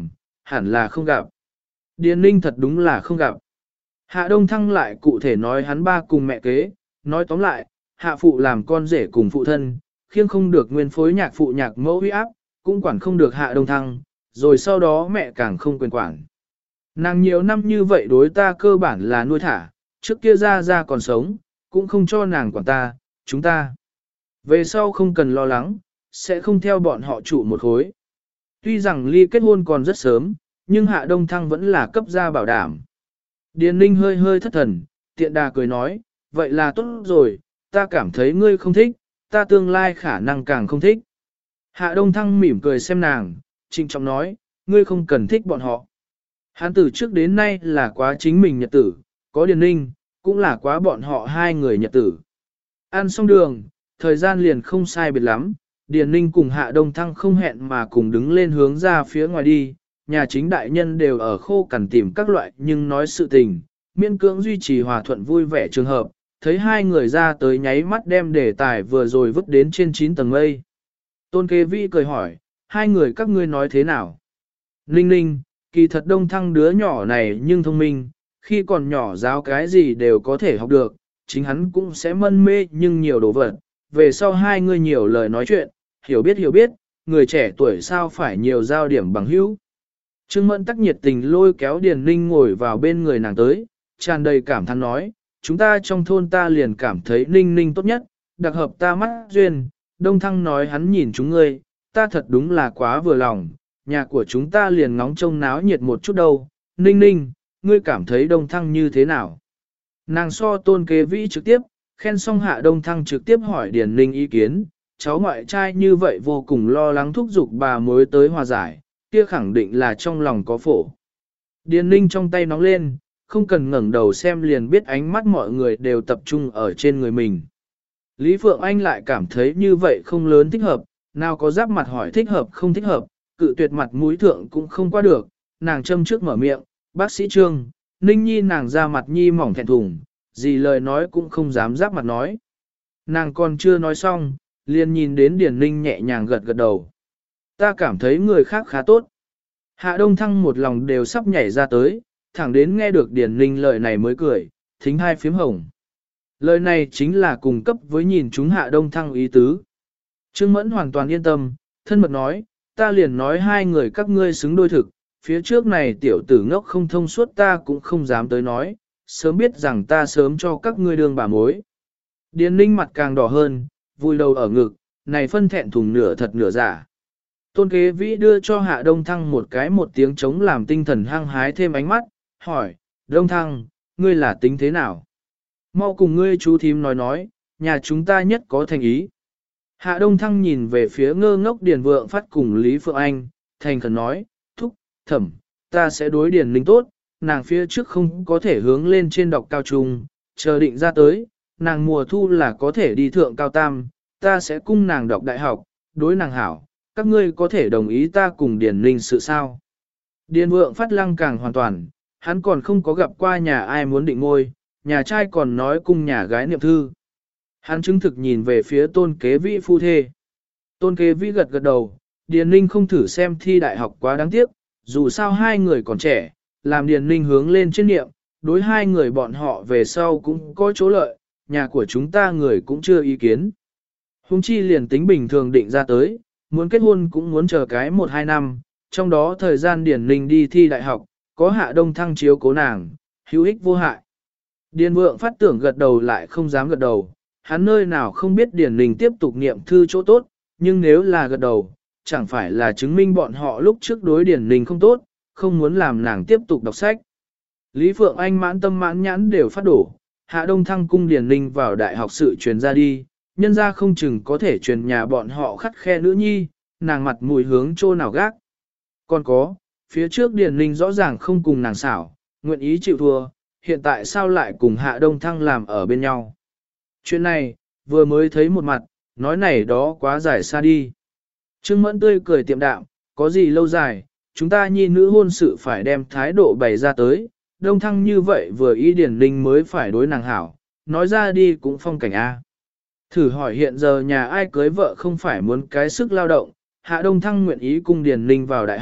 hẳn là không gặp. Điền ninh thật đúng là không gặp. Hạ Đông Thăng lại cụ thể nói hắn ba cùng mẹ kế, nói tóm lại, hạ phụ làm con rể cùng phụ thân, khiêng không được nguyên phối nhạc phụ nhạc mẫu huy áp, cũng quản không được Hạ Đông Thăng, rồi sau đó mẹ càng không quyền quản. Nàng nhiều năm như vậy đối ta cơ bản là nuôi thả, trước kia ra ra còn sống, cũng không cho nàng quản ta, chúng ta. Về sau không cần lo lắng, sẽ không theo bọn họ trụ một khối. Tuy rằng ly kết hôn còn rất sớm, nhưng Hạ Đông Thăng vẫn là cấp gia bảo đảm. Điền Ninh hơi hơi thất thần, tiện đà cười nói, vậy là tốt rồi, ta cảm thấy ngươi không thích, ta tương lai khả năng càng không thích. Hạ Đông Thăng mỉm cười xem nàng, trịnh trọng nói, ngươi không cần thích bọn họ. Hắn từ trước đến nay là quá chính mình nhật tử, có Điền Ninh, cũng là quá bọn họ hai người nhật tử. Ăn xong đường, thời gian liền không sai biệt lắm, Điền Ninh cùng Hạ Đông Thăng không hẹn mà cùng đứng lên hướng ra phía ngoài đi, nhà chính đại nhân đều ở khô cằn tìm các loại nhưng nói sự tình, miễn cưỡng duy trì hòa thuận vui vẻ trường hợp, thấy hai người ra tới nháy mắt đem đề tài vừa rồi vứt đến trên chín tầng mây. Tôn Kế Vĩ cười hỏi, hai người các ngươi nói thế nào? Ninh ninh, kỳ thật Đông Thăng đứa nhỏ này nhưng thông minh, khi còn nhỏ giáo cái gì đều có thể học được, chính hắn cũng sẽ mân mê nhưng nhiều đồ vật, về sau hai người nhiều lời nói chuyện, hiểu biết hiểu biết, người trẻ tuổi sao phải nhiều giao điểm bằng hữu. Trương Mẫn tắc nhiệt tình lôi kéo Điền Ninh ngồi vào bên người nàng tới, tràn đầy cảm thán nói, chúng ta trong thôn ta liền cảm thấy Ninh Ninh tốt nhất, đặc hợp ta mắt duyên, Đông Thăng nói hắn nhìn chúng ngươi, ta thật đúng là quá vừa lòng, nhà của chúng ta liền ngóng trông náo nhiệt một chút đâu, Ninh Ninh, ngươi cảm thấy Đông Thăng như thế nào? Nàng so Tôn Kế Vĩ trực tiếp, khen xong Hạ Đông Thăng trực tiếp hỏi Điền Ninh ý kiến, cháu ngoại trai như vậy vô cùng lo lắng thúc giục bà mối tới hòa giải, kia khẳng định là trong lòng có phổ. Điền Ninh trong tay nóng lên, không cần ngẩng đầu xem liền biết ánh mắt mọi người đều tập trung ở trên người mình. Lý Phượng Anh lại cảm thấy như vậy không lớn thích hợp, nào có giáp mặt hỏi thích hợp không thích hợp, cự tuyệt mặt mũi thượng cũng không qua được, nàng châm trước mở miệng, bác sĩ Trương, Ninh Nhi nàng ra mặt nhi mỏng thẹn thùng, gì lời nói cũng không dám giáp mặt nói. Nàng còn chưa nói xong, liền nhìn đến Điền Ninh nhẹ nhàng gật gật đầu. Ta cảm thấy người khác khá tốt. Hạ Đông Thăng một lòng đều sắp nhảy ra tới, thẳng đến nghe được Điền Ninh lời này mới cười, thính hai phím hồng. Lời này chính là cung cấp với nhìn chúng Hạ Đông Thăng ý tứ. Trương Mẫn hoàn toàn yên tâm, thân mật nói, ta liền nói hai người các ngươi xứng đôi thực, phía trước này tiểu tử ngốc không thông suốt ta cũng không dám tới nói, sớm biết rằng ta sớm cho các ngươi đương bà mối. Điền Ninh mặt càng đỏ hơn, vui đầu ở ngực, này phân thẹn thùng nửa thật nửa giả. Tôn Kế Vĩ đưa cho Hạ Đông Thăng một cái một tiếng chống làm tinh thần hăng hái thêm ánh mắt, hỏi, Đông Thăng, ngươi là tính thế nào? Mau cùng ngươi chú thím nói nói, nhà chúng ta nhất có thành ý. Hạ Đông Thăng nhìn về phía ngơ ngốc Điền Vượng Phát cùng Lý Phượng Anh, thành khẩn nói, thúc, thẩm, ta sẽ đối Điền Ninh tốt, nàng phía trước không có thể hướng lên trên đọc cao trung, chờ định ra tới, nàng mùa thu là có thể đi thượng cao tam, ta sẽ cung nàng đọc đại học, đối nàng hảo, các ngươi có thể đồng ý ta cùng Điền Ninh sự sao. Điền Vượng Phát lăng càng hoàn toàn, hắn còn không có gặp qua nhà ai muốn định ngôi, nhà trai còn nói cung nhà gái niệm thư. Hắn chứng thực nhìn về phía Tôn Kế Vĩ phu thê. Tôn Kế Vĩ gật gật đầu, Điền Ninh không thử xem thi đại học quá đáng tiếc, dù sao hai người còn trẻ, làm Điền Ninh hướng lên trên niệm, đối hai người bọn họ về sau cũng có chỗ lợi, nhà của chúng ta người cũng chưa ý kiến. Hùng chi liền tính bình thường định ra tới, muốn kết hôn cũng muốn chờ cái một hai năm, trong đó thời gian Điền Ninh đi thi đại học, có Hạ Đông Thăng chiếu cố nàng, hữu ích vô hại. Điền Vượng Phát tưởng gật đầu lại không dám gật đầu, hắn nơi nào không biết Điền Ninh tiếp tục niệm thư chỗ tốt, nhưng nếu là gật đầu, chẳng phải là chứng minh bọn họ lúc trước đối Điền Ninh không tốt, không muốn làm nàng tiếp tục đọc sách. Lý Phượng Anh mãn tâm mãn nhãn đều phát đổ, Hạ Đông Thăng cung Điền Ninh vào đại học sự truyền ra đi, nhân ra không chừng có thể truyền nhà bọn họ khắt khe nữ nhi, nàng mặt mùi hướng chỗ nào gác. Còn có, phía trước Điền Ninh rõ ràng không cùng nàng xảo, nguyện ý chịu thua, hiện tại sao lại cùng Hạ Đông Thăng làm ở bên nhau. Chuyện này, vừa mới thấy một mặt, nói này đó quá dài xa đi. Trương Mẫn tươi cười tiệm đạm, có gì lâu dài, chúng ta nhi nữ hôn sự phải đem thái độ bày ra tới, Đông Thăng như vậy vừa ý Điền Ninh mới phải đối nàng hảo, nói ra đi cũng phong cảnh A. Thử hỏi hiện giờ nhà ai cưới vợ không phải muốn cái sức lao động, Hạ Đông Thăng nguyện ý cung Điền Ninh vào đại học,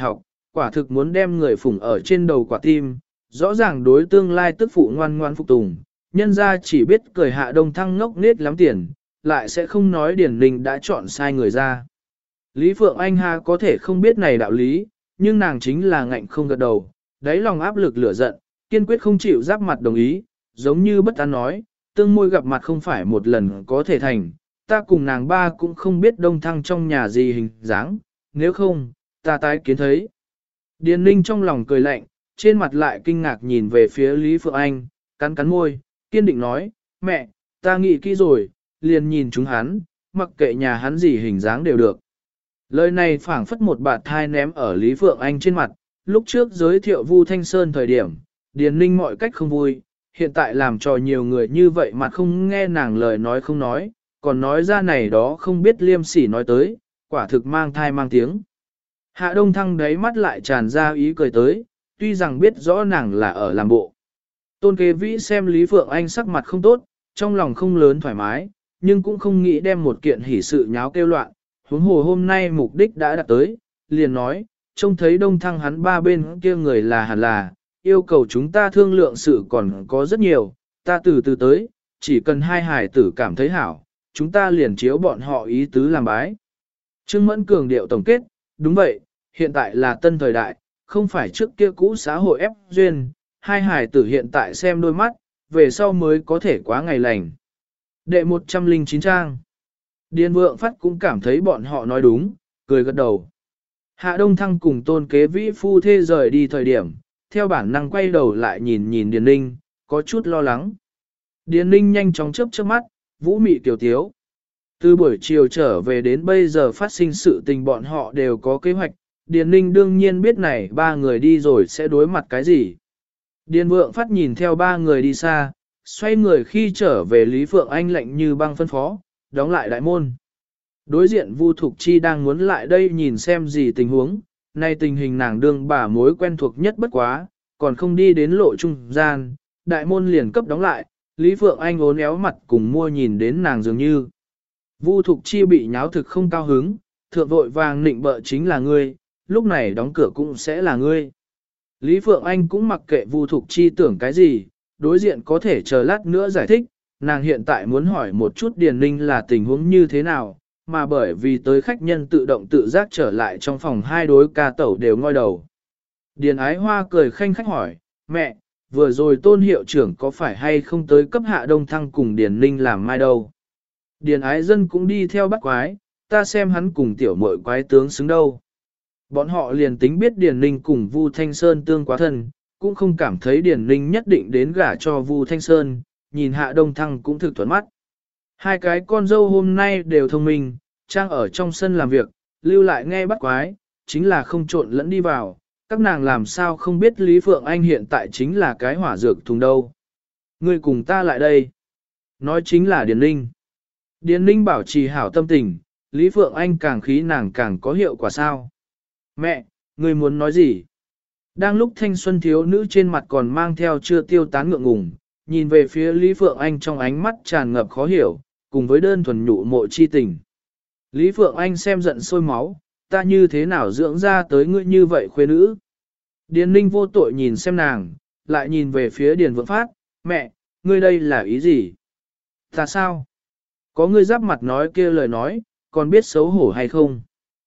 quả thực muốn đem người phủng ở trên đầu quả tim, rõ ràng đối tương lai tức phụ ngoan ngoan phục tùng, nhân ra chỉ biết cười Hạ Đông Thăng ngốc nết lắm tiền, lại sẽ không nói Điền Ninh đã chọn sai người ra. Lý Phượng Anh ha có thể không biết này đạo lý, nhưng nàng chính là ngạnh không gật đầu, đáy lòng áp lực lửa giận, kiên quyết không chịu giáp mặt đồng ý, giống như bất an nói, tương môi gặp mặt không phải một lần có thể thành, ta cùng nàng ba cũng không biết Đông Thăng trong nhà gì hình dáng, nếu không, ta tái kiến thấy. Điền Ninh trong lòng cười lạnh, trên mặt lại kinh ngạc nhìn về phía Lý Phượng Anh, cắn cắn môi, kiên định nói, mẹ, ta nghĩ kỹ rồi, liền nhìn chúng hắn, mặc kệ nhà hắn gì hình dáng đều được. Lời này phảng phất một bạt thai ném ở Lý Phượng Anh trên mặt, lúc trước giới thiệu Vu Thanh Sơn thời điểm, Điền Ninh mọi cách không vui, hiện tại làm cho nhiều người như vậy mà không nghe nàng lời nói không nói, còn nói ra này đó không biết liêm sỉ nói tới, quả thực mang thai mang tiếng. Hạ Đông Thăng đáy mắt lại tràn ra ý cười tới, tuy rằng biết rõ nàng là ở làm bộ. Tôn Kế Vĩ xem Lý Phượng Anh sắc mặt không tốt, trong lòng không lớn thoải mái, nhưng cũng không nghĩ đem một kiện hỷ sự nháo kêu loạn, huống hồ hôm nay mục đích đã đạt tới, liền nói, trông thấy Đông Thăng hắn ba bên kia người là hẳn là, yêu cầu chúng ta thương lượng sự còn có rất nhiều, ta từ từ tới, chỉ cần hai hải tử cảm thấy hảo, chúng ta liền chiếu bọn họ ý tứ làm bái. Trương Mẫn cường điệu tổng kết, đúng vậy, hiện tại là tân thời đại, không phải trước kia cũ xã hội ép duyên, hai hải tử hiện tại xem đôi mắt, về sau mới có thể quá ngày lành. Đệ một trăm lẻ chín trang. Điền Vượng Phát cũng cảm thấy bọn họ nói đúng, cười gật đầu. Hạ Đông Thăng cùng Tôn Kế Vĩ phu thê rời đi thời điểm, theo bản năng quay đầu lại nhìn nhìn Điền Ninh, có chút lo lắng. Điền Ninh nhanh chóng chớp chớp mắt, vũ mị tiểu tiếu. Từ buổi chiều trở về đến bây giờ phát sinh sự tình bọn họ đều có kế hoạch, Điền Ninh đương nhiên biết này ba người đi rồi sẽ đối mặt cái gì. Điền Vượng Phát nhìn theo ba người đi xa, xoay người khi trở về Lý Phượng Anh lạnh như băng phân phó, đóng lại đại môn. Đối diện Vu Thục Chi đang muốn lại đây nhìn xem gì tình huống, nay tình hình nàng đương bà mối quen thuộc nhất bất quá, còn không đi đến lộ trung gian, đại môn liền cấp đóng lại, Lý Phượng Anh ốn éo mặt cùng mua nhìn đến nàng dường như. Vu Thục Chi bị nháo thực không cao hứng, thượng vội vàng nịnh bợ chính là ngươi, lúc này đóng cửa cũng sẽ là ngươi. Lý Phượng Anh cũng mặc kệ Vu Thục Chi tưởng cái gì, đối diện có thể chờ lát nữa giải thích, nàng hiện tại muốn hỏi một chút Điền Ninh là tình huống như thế nào, mà bởi vì tới khách nhân tự động tự giác trở lại trong phòng hai đối ca tẩu đều ngoi đầu. Điền Ái Hoa cười khanh khách hỏi, mẹ, vừa rồi Tôn hiệu trưởng có phải hay không tới cấp Hạ Đông Thăng cùng Điền Ninh làm mai đâu? Điền Ái Dân cũng đi theo bắt quái, ta xem hắn cùng tiểu muội quái tướng xứng đâu. Bọn họ liền tính biết Điền Ninh cùng Vu Thanh Sơn tương quá thân, cũng không cảm thấy Điền Ninh nhất định đến gả cho Vu Thanh Sơn, nhìn Hạ Đông Thăng cũng thực thuận mắt. Hai cái con dâu hôm nay đều thông minh, trang ở trong sân làm việc, lưu lại nghe bắt quái, chính là không trộn lẫn đi vào, các nàng làm sao không biết Lý Phượng Anh hiện tại chính là cái hỏa dược thùng đâu. Người cùng ta lại đây. Nói chính là Điền Ninh. Điền Ninh bảo trì hảo tâm tình, Lý Phượng Anh càng khí nàng càng có hiệu quả sao. Mẹ, người muốn nói gì? Đang lúc thanh xuân thiếu nữ trên mặt còn mang theo chưa tiêu tán ngượng ngùng, nhìn về phía Lý Phượng Anh trong ánh mắt tràn ngập khó hiểu, cùng với đơn thuần nhụ mộ chi tình. Lý Phượng Anh xem giận sôi máu, ta như thế nào dưỡng ra tới ngươi như vậy khuê nữ? Điền Ninh vô tội nhìn xem nàng, lại nhìn về phía Điền Vượng Phát, mẹ, ngươi đây là ý gì? Ta sao? Có ngươi giáp mặt nói kia lời nói, còn biết xấu hổ hay không?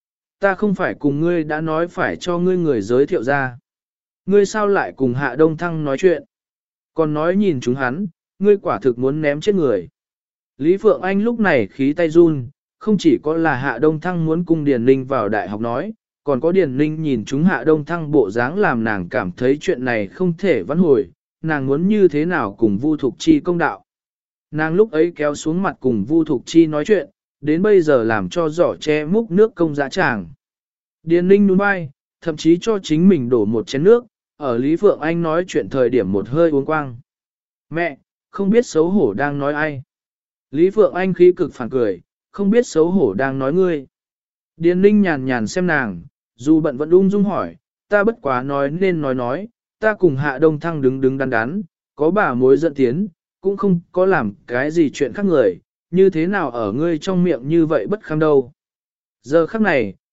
Ta không phải cùng ngươi đã nói phải cho ngươi người giới thiệu ra. Ngươi sao lại cùng Hạ Đông Thăng nói chuyện? Còn nói nhìn chúng hắn, ngươi quả thực muốn ném chết người. Lý Phượng Anh lúc này khí tay run, không chỉ có là Hạ Đông Thăng muốn cung Điền Ninh vào đại học nói, còn có Điền Ninh nhìn chúng Hạ Đông Thăng bộ dáng làm nàng cảm thấy chuyện này không thể vãn hồi, nàng muốn như thế nào cùng Vu Thục Chi công đạo. Nàng lúc ấy kéo xuống mặt cùng Vu Thục Chi nói chuyện, đến bây giờ làm cho giỏ che múc nước công dã tràng. Điền Ninh nhún vai, thậm chí cho chính mình đổ một chén nước, ở Lý Phượng Anh nói chuyện thời điểm một hơi uống quang. Mẹ, không biết xấu hổ đang nói ai. Lý Phượng Anh khí cực phản cười, không biết xấu hổ đang nói ngươi. Điền Ninh nhàn nhàn xem nàng, dù bận vẫn ung dung hỏi, ta bất quá nói nên nói nói, ta cùng Hạ Đông Thăng đứng đứng đắn đắn, có bà mối dẫn tiến, cũng không có làm cái gì chuyện khác người, như thế nào ở ngươi trong miệng như vậy bất kham đâu. Giờ khắc này,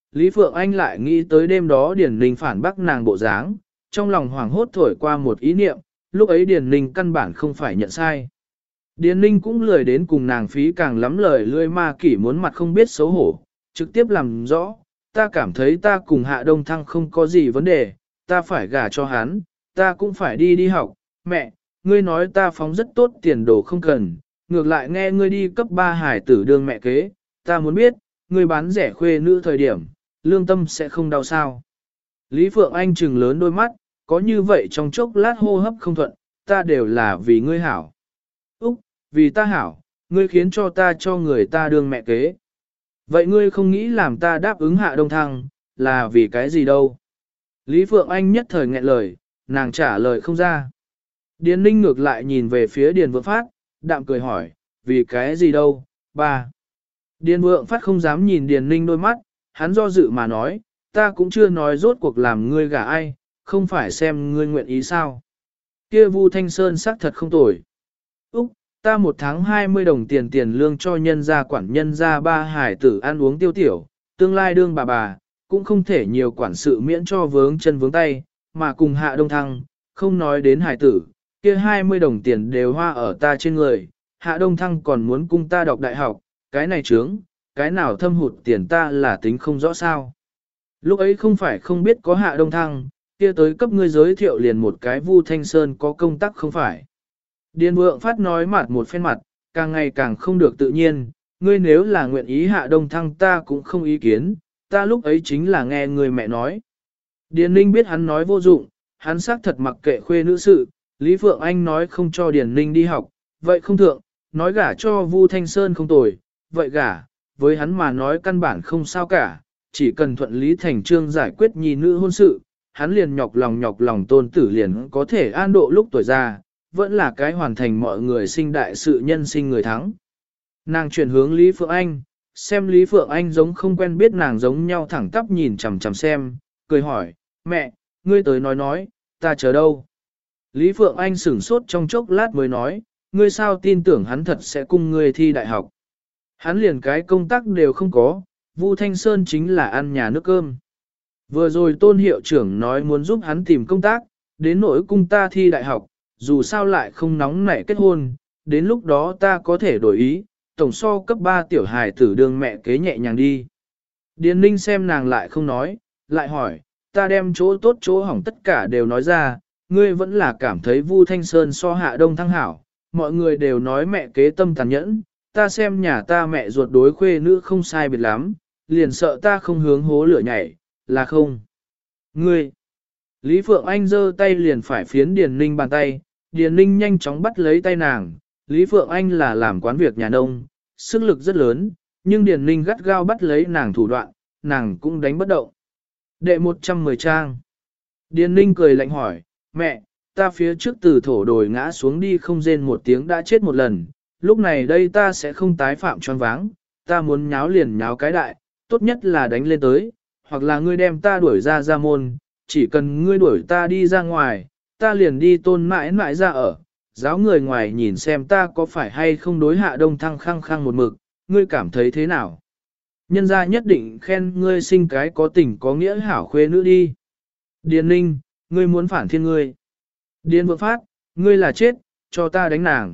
Lý Phượng Anh lại nghĩ tới đêm đó Điền Ninh phản bác nàng bộ dáng, trong lòng hoảng hốt thổi qua một ý niệm, lúc ấy Điền Ninh căn bản không phải nhận sai. Điền Ninh cũng lười đến cùng nàng phí càng lắm lời lươi ma kỷ muốn mặt không biết xấu hổ, trực tiếp làm rõ, ta cảm thấy ta cùng Hạ Đông Thăng không có gì vấn đề, ta phải gả cho hắn, ta cũng phải đi đi học, mẹ, ngươi nói ta phóng rất tốt tiền đồ không cần, ngược lại nghe ngươi đi cấp ba hải tử đương mẹ kế, ta muốn biết, ngươi bán rẻ khuê nữ thời điểm, lương tâm sẽ không đau sao. Lý Phượng Anh trừng lớn đôi mắt, có như vậy trong chốc lát hô hấp không thuận, ta đều là vì ngươi hảo. Úc, vì ta hảo, ngươi khiến cho ta cho người ta đương mẹ kế. Vậy ngươi không nghĩ làm ta đáp ứng Hạ Đông Thăng, là vì cái gì đâu? Lý Phượng Anh nhất thời nghẹn lời, nàng trả lời không ra. Điền Ninh ngược lại nhìn về phía Điền Vượng Phát, đạm cười hỏi, vì cái gì đâu, ba. Điền Vượng Phát không dám nhìn Điền Ninh đôi mắt, hắn do dự mà nói, ta cũng chưa nói rốt cuộc làm ngươi gả ai, không phải xem ngươi nguyện ý sao. Kia Vu Thanh Sơn xác thật không tồi. Úc, ta một tháng hai mươi đồng tiền tiền lương cho nhân gia quản nhân gia ba hải tử ăn uống tiêu tiểu, tương lai đương bà bà, cũng không thể nhiều quản sự miễn cho vướng chân vướng tay, mà cùng Hạ Đông Thăng, không nói đến hải tử, kia hai mươi đồng tiền đều hoa ở ta trên người, Hạ Đông Thăng còn muốn cung ta đọc đại học, cái này trướng, cái nào thâm hụt tiền ta là tính không rõ sao. Lúc ấy không phải không biết có Hạ Đông Thăng, kia tới cấp ngươi giới thiệu liền một cái Vu Thanh Sơn có công tác không phải. Điền Vượng Phát nói mặt một phen mặt, càng ngày càng không được tự nhiên, ngươi nếu là nguyện ý Hạ Đông Thăng ta cũng không ý kiến, ta lúc ấy chính là nghe người mẹ nói. Điền Ninh biết hắn nói vô dụng, hắn xác thật mặc kệ khuê nữ sự, Lý Phượng Anh nói không cho Điền Ninh đi học, vậy không thượng, nói gả cho Vu Thanh Sơn không tồi, vậy gả, với hắn mà nói căn bản không sao cả, chỉ cần thuận lý thành trương giải quyết nhi nữ hôn sự, hắn liền nhọc lòng nhọc lòng tôn tử liền có thể an độ lúc tuổi già, vẫn là cái hoàn thành mọi người sinh đại sự nhân sinh người thắng. Nàng chuyển hướng Lý Phượng Anh, xem Lý Phượng Anh giống không quen biết nàng giống nhau thẳng tắp nhìn chằm chằm xem, cười hỏi, mẹ, ngươi tới nói nói, ta chờ đâu? Lý Phượng Anh sửng sốt trong chốc lát mới nói, ngươi sao tin tưởng hắn thật sẽ cùng ngươi thi đại học? Hắn liền cái công tác đều không có, Vu Thanh Sơn chính là ăn nhà nước cơm. Vừa rồi tôn hiệu trưởng nói muốn giúp hắn tìm công tác, đến nỗi cung ta thi đại học, dù sao lại không nóng nảy kết hôn, đến lúc đó ta có thể đổi ý, tổng so cấp ba tiểu hài tử đương mẹ kế nhẹ nhàng đi. Điền Ninh xem nàng lại không nói, lại hỏi, ta đem chỗ tốt chỗ hỏng tất cả đều nói ra, ngươi vẫn là cảm thấy Vu Thanh Sơn so Hạ Đông Thăng hảo, mọi người đều nói mẹ kế tâm tàn nhẫn, ta xem nhà ta mẹ ruột đối khuê nữ không sai biệt lắm, liền sợ ta không hướng hố lửa nhảy, là không. Ngươi, Lý Phượng Anh giơ tay liền phải phiến Điền Ninh bàn tay, Điền Ninh nhanh chóng bắt lấy tay nàng, Lý Phượng Anh là làm quán việc nhà nông, sức lực rất lớn, nhưng Điền Ninh gắt gao bắt lấy nàng thủ đoạn, nàng cũng đánh bất động. Đệ một trăm mười trang. Điền Ninh cười lạnh hỏi, mẹ, ta phía trước từ thổ đồi ngã xuống đi không rên một tiếng đã chết một lần, lúc này đây ta sẽ không tái phạm choáng váng, ta muốn nháo liền nháo cái đại, tốt nhất là đánh lên tới, hoặc là ngươi đem ta đuổi ra ra môn, chỉ cần ngươi đuổi ta đi ra ngoài, ta liền đi tôn mãi mãi ra ở, giáo người ngoài nhìn xem ta có phải hay không đối Hạ Đông Thăng khăng khăng một mực, ngươi cảm thấy thế nào? Nhân gia nhất định khen ngươi sinh cái có tình có nghĩa hảo khuê nữ đi. Điền Ninh, ngươi muốn phản thiên ngươi. Điền Vượng Phát, ngươi là chết, cho ta đánh nàng.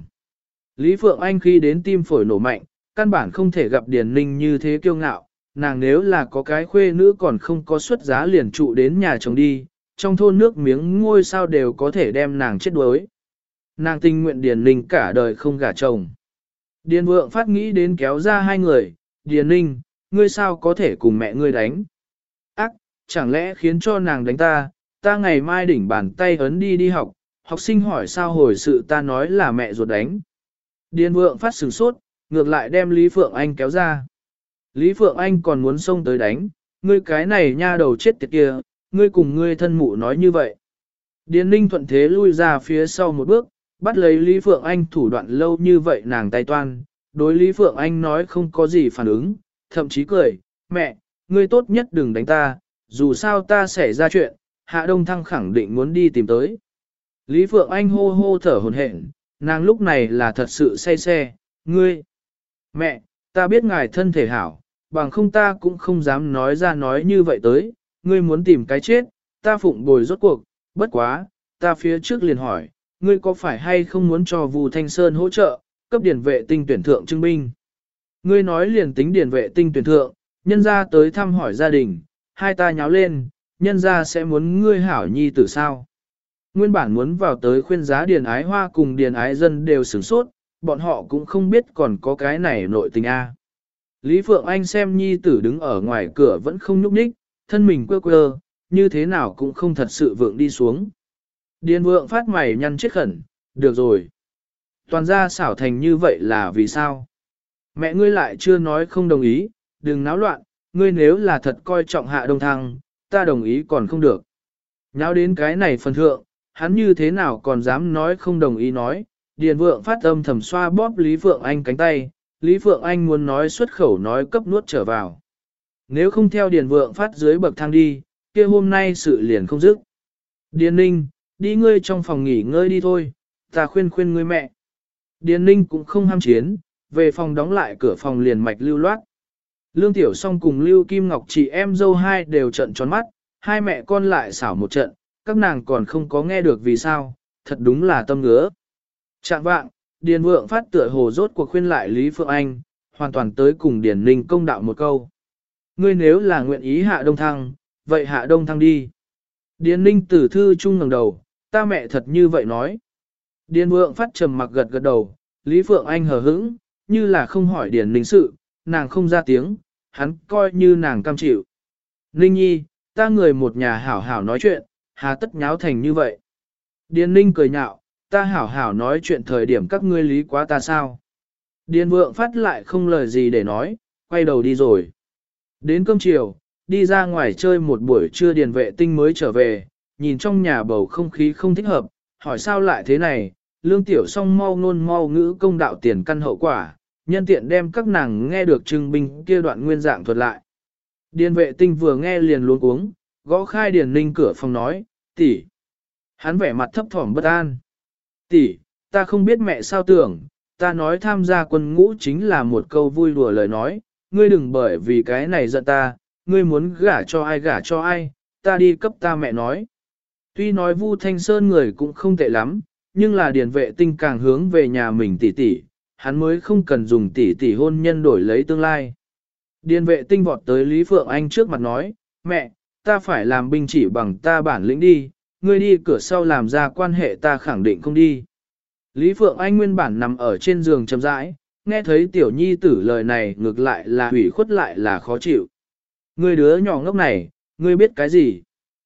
Lý Phượng Anh khi đến tim phổi nổ mạnh, căn bản không thể gặp Điền Ninh như thế kiêu ngạo, nàng nếu là có cái khuê nữ còn không có xuất giá liền trụ đến nhà chồng đi, trong thôn nước miếng ngôi sao đều có thể đem nàng chết đuối. Nàng tình nguyện Điền Ninh cả đời không gả chồng. Điền Vượng Phát nghĩ đến kéo ra hai người, Điền Ninh, ngươi sao có thể cùng mẹ ngươi đánh? Ác, chẳng lẽ khiến cho nàng đánh ta, ta ngày mai đỉnh bàn tay ấn đi đi học, học sinh hỏi sao hồi sự ta nói là mẹ ruột đánh. Điền Vượng Phát sửng sốt, ngược lại đem Lý Phượng Anh kéo ra. Lý Phượng Anh còn muốn xông tới đánh, ngươi cái này nha đầu chết tiệt kia, ngươi cùng ngươi thân mụ nói như vậy. Điền Ninh thuận thế lui ra phía sau một bước, bắt lấy Lý Phượng Anh thủ đoạn lâu như vậy nàng tay toan, đối Lý Phượng Anh nói không có gì phản ứng, thậm chí cười, mẹ, ngươi tốt nhất đừng đánh ta, dù sao ta xảy ra chuyện, Hạ Đông Thăng khẳng định muốn đi tìm tới. Lý Phượng Anh hô hô thở hổn hển, nàng lúc này là thật sự say xe, ngươi, mẹ, ta biết ngài thân thể hảo, bằng không ta cũng không dám nói ra nói như vậy tới, ngươi muốn tìm cái chết, ta phụng bồi rốt cuộc, bất quá, ta phía trước liền hỏi, ngươi có phải hay không muốn cho Vu Thanh Sơn hỗ trợ, cấp điển vệ tinh tuyển thượng trưng binh. Ngươi nói liền tính điển vệ tinh tuyển thượng, nhân ra tới thăm hỏi gia đình, hai ta nháo lên, nhân ra sẽ muốn ngươi hảo nhi tử sao. Nguyên bản muốn vào tới khuyên giá điền ái hoa cùng điền ái dân đều sửng sốt, bọn họ cũng không biết còn có cái này nội tình a. Lý Phượng Anh xem nhi tử đứng ở ngoài cửa vẫn không nhúc nhích, thân mình quơ quơ, như thế nào cũng không thật sự vượng đi xuống. Điền vượng phát mày nhăn chết khẩn, được rồi. Toàn gia xảo thành như vậy là vì sao? Mẹ ngươi lại chưa nói không đồng ý, đừng náo loạn, ngươi nếu là thật coi trọng Hạ Đông Thăng, ta đồng ý còn không được. Nháo đến cái này phần thượng, hắn như thế nào còn dám nói không đồng ý nói, Điền Vượng phát âm thầm xoa bóp Lý Phượng Anh cánh tay, Lý Phượng Anh muốn nói xuất khẩu nói cấp nuốt trở vào. Nếu không theo Điền Vượng phát dưới bậc thang đi, kia hôm nay sự liền không dứt. Điền Ninh, đi ngươi trong phòng nghỉ ngơi đi thôi, ta khuyên khuyên ngươi mẹ. Điền Ninh cũng không ham chiến, về phòng đóng lại cửa phòng liền mạch lưu loát. Lương Tiểu Song cùng Lưu Kim Ngọc chị em dâu hai đều trận tròn mắt, hai mẹ con lại xảo một trận, các nàng còn không có nghe được vì sao, thật đúng là tâm ngứa. Trạng vạng, Điền Vượng phát tựa hồ rốt cuộc khuyên lại Lý Phượng Anh, hoàn toàn tới cùng Điền Ninh công đạo một câu. Ngươi nếu là nguyện ý Hạ Đông Thăng, vậy Hạ Đông Thăng đi. Điền Ninh tử thư trung ngẩng đầu, ta mẹ thật như vậy nói. Điền Vượng phát trầm mặc gật gật đầu, Lý Phượng Anh hờ hững, như là không hỏi Điền Ninh sự, nàng không ra tiếng, hắn coi như nàng cam chịu. Ninh nhi, ta người một nhà hảo hảo nói chuyện, hà tất nháo thành như vậy. Điền Ninh cười nhạo, ta hảo hảo nói chuyện thời điểm các ngươi lý quá ta sao. Điền Vượng phát lại không lời gì để nói, quay đầu đi rồi. Đến cơm chiều, đi ra ngoài chơi một buổi trưa Điền vệ tinh mới trở về, nhìn trong nhà bầu không khí không thích hợp, hỏi sao lại thế này, Lương Tiểu Song mau ngôn mau ngữ công đạo tiền căn hậu quả, nhân tiện đem các nàng nghe được trưng binh kia đoạn nguyên dạng thuật lại. Điền vệ tinh vừa nghe liền luống cuống, gõ khai Điền Ninh cửa phòng nói, tỷ. Hắn vẻ mặt thấp thỏm bất an. Tỷ, ta không biết mẹ sao tưởng, ta nói tham gia quân ngũ chính là một câu vui đùa lời nói, ngươi đừng bởi vì cái này giận ta, ngươi muốn gả cho ai gả cho ai, ta đi cấp ta mẹ nói. Tuy nói Vu Thanh Sơn người cũng không tệ lắm, nhưng là Điền vệ tinh càng hướng về nhà mình tỷ tỷ, hắn mới không cần dùng tỷ tỷ hôn nhân đổi lấy tương lai. Điền vệ tinh vọt tới Lý Phượng Anh trước mặt nói, mẹ, ta phải làm binh chỉ bằng ta bản lĩnh đi, ngươi đi cửa sau làm ra quan hệ ta khẳng định không đi. Lý Phượng Anh nguyên bản nằm ở trên giường chậm rãi, nghe thấy tiểu nhi tử lời này ngược lại là hủy khuất lại là khó chịu. Ngươi đứa nhỏ ngốc này, ngươi biết cái gì?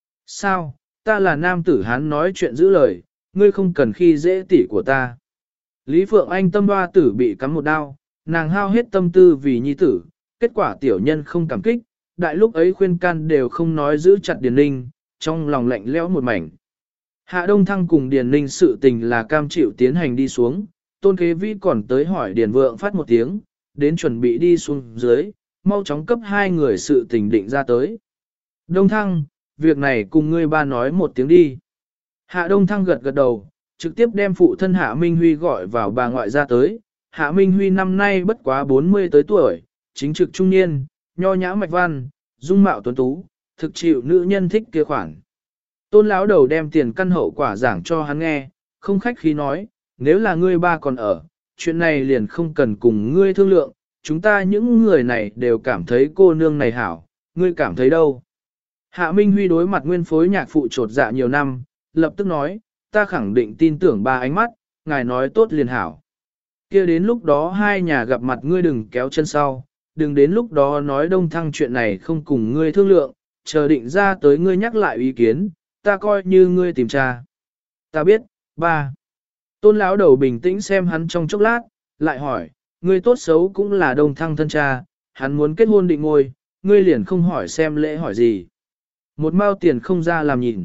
Sao, ta là nam tử hắn nói chuyện giữ lời, ngươi không cần khi dễ tỷ của ta. Lý Phượng Anh tâm hoa tử bị cắm một đao, nàng hao hết tâm tư vì nhi tử, kết quả tiểu nhân không cảm kích, đại lúc ấy khuyên can đều không nói giữ chặt Điền Ninh, trong lòng lạnh lẽo một mảnh. Hạ Đông Thăng cùng Điền Ninh sự tình là cam chịu tiến hành đi xuống, Tôn Kế Vĩ còn tới hỏi Điền Vượng phát một tiếng, đến chuẩn bị đi xuống dưới, mau chóng cấp hai người sự tình định ra tới. Đông Thăng, việc này cùng ngươi ba nói một tiếng đi. Hạ Đông Thăng gật gật đầu, trực tiếp đem phụ thân Hạ Minh Huy gọi vào bà ngoại ra tới. Hạ Minh Huy năm nay bất quá bốn mươi tới tuổi, chính trực trung niên, nho nhã mạch văn, dung mạo tuấn tú, thực chịu nữ nhân thích kia khoản. Tôn lão đầu đem tiền căn hậu quả giảng cho hắn nghe, không khách khí nói, nếu là ngươi ba còn ở, chuyện này liền không cần cùng ngươi thương lượng, chúng ta những người này đều cảm thấy cô nương này hảo, ngươi cảm thấy đâu. Hạ Minh Huy đối mặt nguyên phối nhạc phụ trột dạ nhiều năm, lập tức nói, ta khẳng định tin tưởng ba ánh mắt, ngài nói tốt liền hảo. Kia đến lúc đó hai nhà gặp mặt ngươi đừng kéo chân sau, đừng đến lúc đó nói Đông Thăng chuyện này không cùng ngươi thương lượng, chờ định ra tới ngươi nhắc lại ý kiến, ta coi như ngươi tìm tra. Ta biết, ba. Tôn lão đầu bình tĩnh xem hắn trong chốc lát, lại hỏi, ngươi tốt xấu cũng là Đông Thăng thân cha, hắn muốn kết hôn định ngôi, ngươi liền không hỏi xem lễ hỏi gì. Một mao tiền không ra làm nhìn.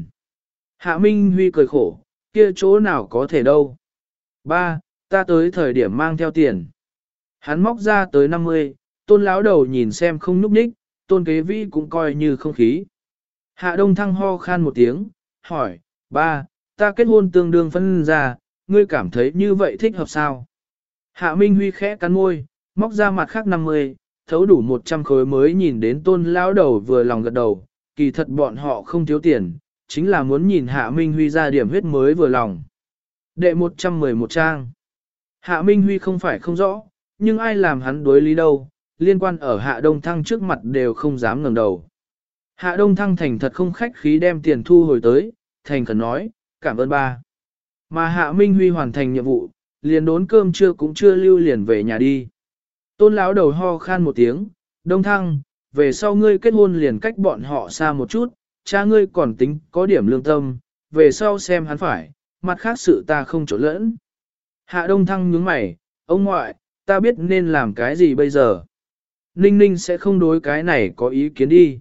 Hạ Minh Huy cười khổ, kia chỗ nào có thể đâu. Ba, ta tới thời điểm mang theo tiền. Hắn móc ra tới năm mươi, tôn lão đầu nhìn xem không núp ních, tôn kế vĩ cũng coi như không khí. Hạ Đông Thăng ho khan một tiếng, hỏi, ba, ta kết hôn tương đương phân ra, ngươi cảm thấy như vậy thích hợp sao? Hạ Minh Huy khẽ cắn môi, móc ra mặt khác năm mươi, thấu đủ một trăm khối mới nhìn đến tôn lão đầu vừa lòng gật đầu, kỳ thật bọn họ không thiếu tiền, chính là muốn nhìn Hạ Minh Huy ra điểm huyết mới vừa lòng. Đệ một trăm mười một trang. Hạ Minh Huy không phải không rõ, nhưng ai làm hắn đối lý đâu, liên quan ở Hạ Đông Thăng trước mặt đều không dám ngẩng đầu. Hạ Đông Thăng thành thật không khách khí đem tiền thu hồi tới, thành khẩn nói, cảm ơn ba. Mà Hạ Minh Huy hoàn thành nhiệm vụ, liền đốn cơm trưa cũng chưa lưu liền về nhà đi. Tôn lão đầu ho khan một tiếng, Đông Thăng, về sau ngươi kết hôn liền cách bọn họ xa một chút, cha ngươi còn tính có điểm lương tâm, về sau xem hắn phải, mặt khác sự ta không trộn lẫn. Hạ Đông Thăng nhướng mày, ông ngoại, ta biết nên làm cái gì bây giờ. Ninh Ninh sẽ không đối cái này có ý kiến đi.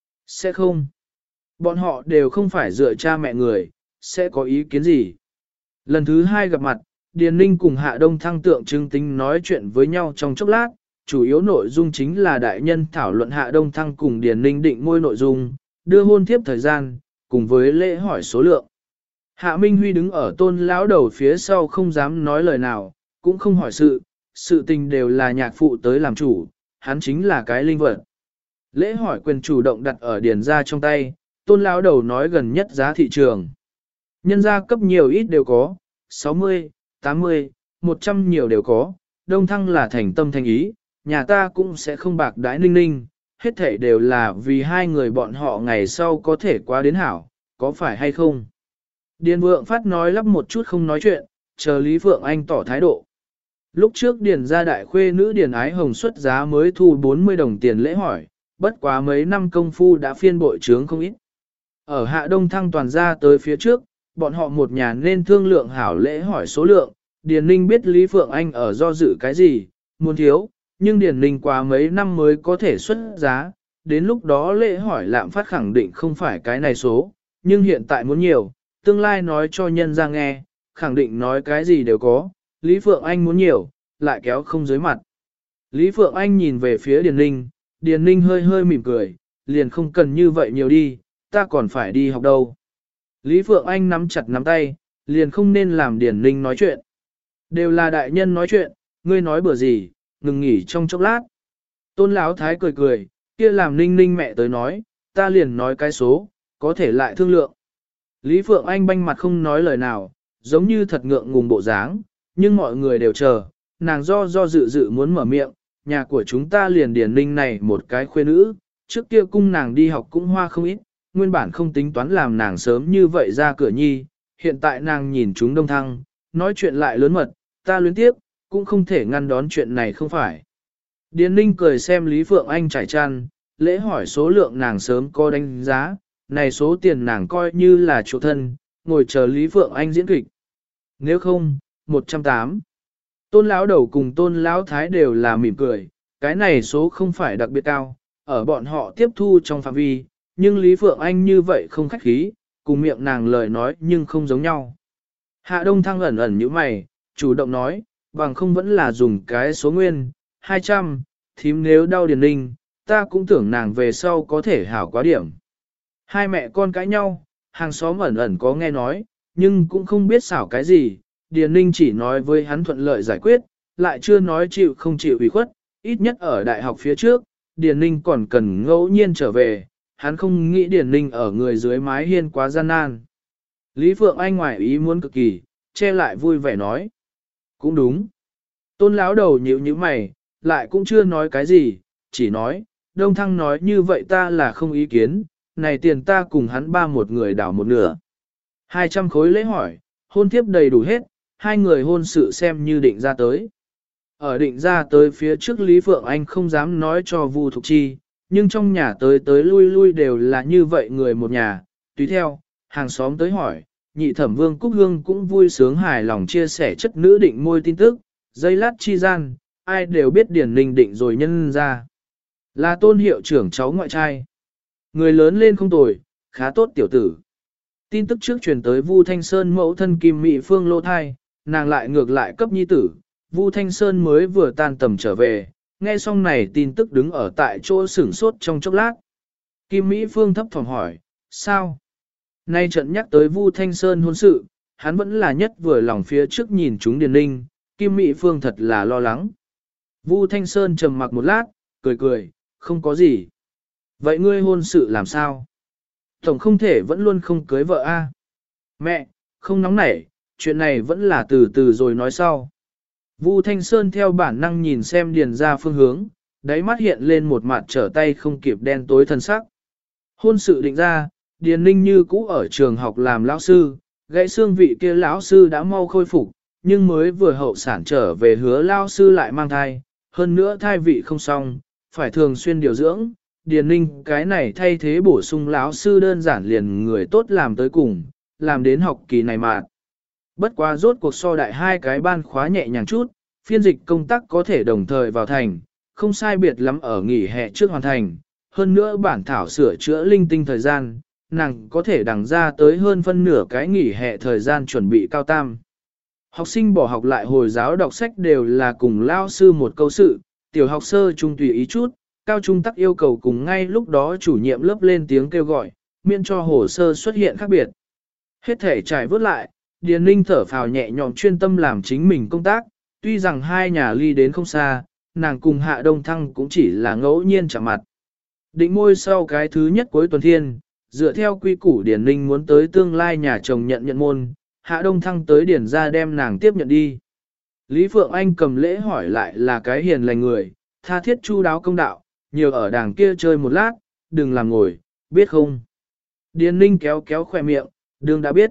Sẽ không. Bọn họ đều không phải dựa cha mẹ người, sẽ có ý kiến gì. Lần thứ hai gặp mặt, Điền Ninh cùng Hạ Đông Thăng tượng trưng tính nói chuyện với nhau trong chốc lát, chủ yếu nội dung chính là đại nhân thảo luận Hạ Đông Thăng cùng Điền Ninh định ngôi nội dung, đưa hôn thiếp thời gian, cùng với lễ hỏi số lượng. Hạ Minh Huy đứng ở tôn lão đầu phía sau không dám nói lời nào, cũng không hỏi sự, sự tình đều là nhạc phụ tới làm chủ, hắn chính là cái linh vật. Lễ hỏi quyền chủ động đặt ở điền ra trong tay, tôn lão đầu nói gần nhất giá thị trường. Nhân gia cấp nhiều ít đều có, sáu mươi, tám mươi, một trăm nhiều đều có, Đông Thăng là thành tâm thành ý, nhà ta cũng sẽ không bạc đãi Ninh Ninh, hết thể đều là vì hai người bọn họ ngày sau có thể qua đến hảo, có phải hay không? Điền Vượng Phát nói lắp một chút không nói chuyện, chờ Lý Phượng Anh tỏ thái độ. Lúc trước Điền gia đại khuê nữ Điền Ái Hồng xuất giá mới thu bốn mươi đồng tiền lễ hỏi, bất quá mấy năm công phu đã phiên bội trướng không ít. Ở Hạ Đông Thăng toàn ra tới phía trước, bọn họ một nhà nên thương lượng hảo lễ hỏi số lượng, Điền Ninh biết Lý Phượng Anh ở do dự cái gì, muốn thiếu, nhưng Điền Ninh qua mấy năm mới có thể xuất giá, đến lúc đó lễ hỏi lạm phát khẳng định không phải cái này số, nhưng hiện tại muốn nhiều, tương lai nói cho nhân ra nghe, khẳng định nói cái gì đều có, Lý Phượng Anh muốn nhiều, lại kéo không dưới mặt. Lý Phượng Anh nhìn về phía Điền Ninh, Điền Ninh hơi hơi mỉm cười, liền không cần như vậy nhiều đi, ta còn phải đi học đâu. Lý Phượng Anh nắm chặt nắm tay, liền không nên làm Điền Ninh nói chuyện. Đều là đại nhân nói chuyện, ngươi nói bừa gì, ngừng nghỉ trong chốc lát. Tôn Lão Thái cười cười, kia làm Ninh Ninh mẹ tới nói, ta liền nói cái số, có thể lại thương lượng. Lý Phượng Anh banh mặt không nói lời nào, giống như thật ngượng ngùng bộ dáng, nhưng mọi người đều chờ, nàng do do dự dự muốn mở miệng, nhà của chúng ta liền Điền Ninh này một cái khuê nữ, trước kia cung nàng đi học cũng hoa không ít, nguyên bản không tính toán làm nàng sớm như vậy ra cửa nhi, hiện tại nàng nhìn chúng Đông Thăng, nói chuyện lại lớn mật, ta luyến tiếp, cũng không thể ngăn đón chuyện này không phải. Điền Ninh cười xem Lý Phượng Anh trải chăn, lễ hỏi số lượng nàng sớm có đánh giá, này số tiền nàng coi như là chỗ thân, ngồi chờ Lý Phượng Anh diễn kịch. Nếu không, một trăm tám. Tôn lão đầu cùng tôn lão thái đều là mỉm cười, cái này số không phải đặc biệt cao, ở bọn họ tiếp thu trong phạm vi, nhưng Lý Phượng Anh như vậy không khách khí, cùng miệng nàng lời nói nhưng không giống nhau. Hạ Đông Thăng ẩn ẩn như mày, chủ động nói, bằng không vẫn là dùng cái số nguyên, hai trăm, thím nếu đau Điền Ninh, ta cũng tưởng nàng về sau có thể hảo quá điểm. Hai mẹ con cãi nhau, hàng xóm ẩn ẩn có nghe nói, nhưng cũng không biết xảo cái gì, Điền Ninh chỉ nói với hắn thuận lợi giải quyết, lại chưa nói chịu không chịu ủy khuất, ít nhất ở đại học phía trước, Điền Ninh còn cần ngẫu nhiên trở về, hắn không nghĩ Điền Ninh ở người dưới mái hiên quá gian nan. Lý Phượng Anh ngoài ý muốn cực kỳ, che lại vui vẻ nói. Cũng đúng. Tôn lão đầu nhíu nhíu mày, lại cũng chưa nói cái gì, chỉ nói, Đông Thăng nói như vậy ta là không ý kiến, này tiền ta cùng hắn ba một người đảo một nửa. Hai trăm khối lễ hỏi, hôn thiếp đầy đủ hết, hai người hôn sự xem như định ra tới. Ở định ra tới phía trước Lý Phượng Anh không dám nói cho Vu Thục Chi, nhưng trong nhà tới tới lui lui đều là như vậy người một nhà, tùy theo, hàng xóm tới hỏi, nhị thẩm Vương Cúc Hương cũng vui sướng hài lòng chia sẻ chất nữ định môi tin tức, dây lát chi gian, ai đều biết Điển Ninh định rồi nhân ra. Là Tôn hiệu trưởng cháu ngoại trai. Người lớn lên không tồi, khá tốt tiểu tử. Tin tức trước truyền tới Vu Thanh Sơn mẫu thân Kim Mị Phương lô thai, nàng lại ngược lại cấp nhi tử, Vu Thanh Sơn mới vừa tan tầm trở về, nghe xong này tin tức đứng ở tại chỗ sửng sốt trong chốc lát. Kim Mỹ Phương thấp thỏm hỏi, sao? Nay trận nhắc tới Vu Thanh Sơn hôn sự, hắn vẫn là nhất vừa lòng phía trước nhìn chúng Điền Ninh, Kim Mỹ Phương thật là lo lắng. Vu Thanh Sơn trầm mặc một lát, cười cười, không có gì. Vậy ngươi hôn sự làm sao? Tổng không thể vẫn luôn không cưới vợ a. Mẹ, không nóng nảy, chuyện này vẫn là từ từ rồi nói sau. Vu Thanh Sơn theo bản năng nhìn xem điền ra phương hướng, đáy mắt hiện lên một mặt trở tay không kịp đen tối thân sắc. Hôn sự định ra, Điền Ninh như cũ ở trường học làm lão sư, gãy xương vị kia lão sư đã mau khôi phục, nhưng mới vừa hậu sản trở về hứa lão sư lại mang thai, hơn nữa thai vị không xong, phải thường xuyên điều dưỡng. Điền Ninh cái này thay thế bổ sung lão sư đơn giản liền người tốt làm tới cùng, làm đến học kỳ này mà. Bất quá rốt cuộc so đại hai cái ban khóa nhẹ nhàng chút, phiên dịch công tác có thể đồng thời vào thành, không sai biệt lắm ở nghỉ hè trước hoàn thành, hơn nữa bản thảo sửa chữa linh tinh thời gian, nàng có thể đằng ra tới hơn phân nửa cái nghỉ hè thời gian chuẩn bị cao tam. Học sinh bỏ học lại hồi giáo đọc sách đều là cùng lao sư một câu sự, tiểu học sơ trung tùy ý chút, cao trung tắc yêu cầu cùng ngay lúc đó chủ nhiệm lớp lên tiếng kêu gọi, miễn cho hồ sơ xuất hiện khác biệt. Hết thể trải vớt lại, Điền Ninh thở phào nhẹ nhõm chuyên tâm làm chính mình công tác, tuy rằng hai nhà ly đến không xa, nàng cùng Hạ Đông Thăng cũng chỉ là ngẫu nhiên chạm mặt. Định môi sau cái thứ nhất cuối tuần thiên, dựa theo quy củ Điền Ninh muốn tới tương lai nhà chồng nhận nhận môn, Hạ Đông Thăng tới Điền ra đem nàng tiếp nhận đi. Lý Phượng Anh cầm lễ hỏi lại là cái hiền lành người, tha thiết chu đáo công đạo, nhiều ở đàng kia chơi một lát, đừng làm ngồi, biết không? Điền Ninh kéo kéo khỏe miệng, đương đã biết.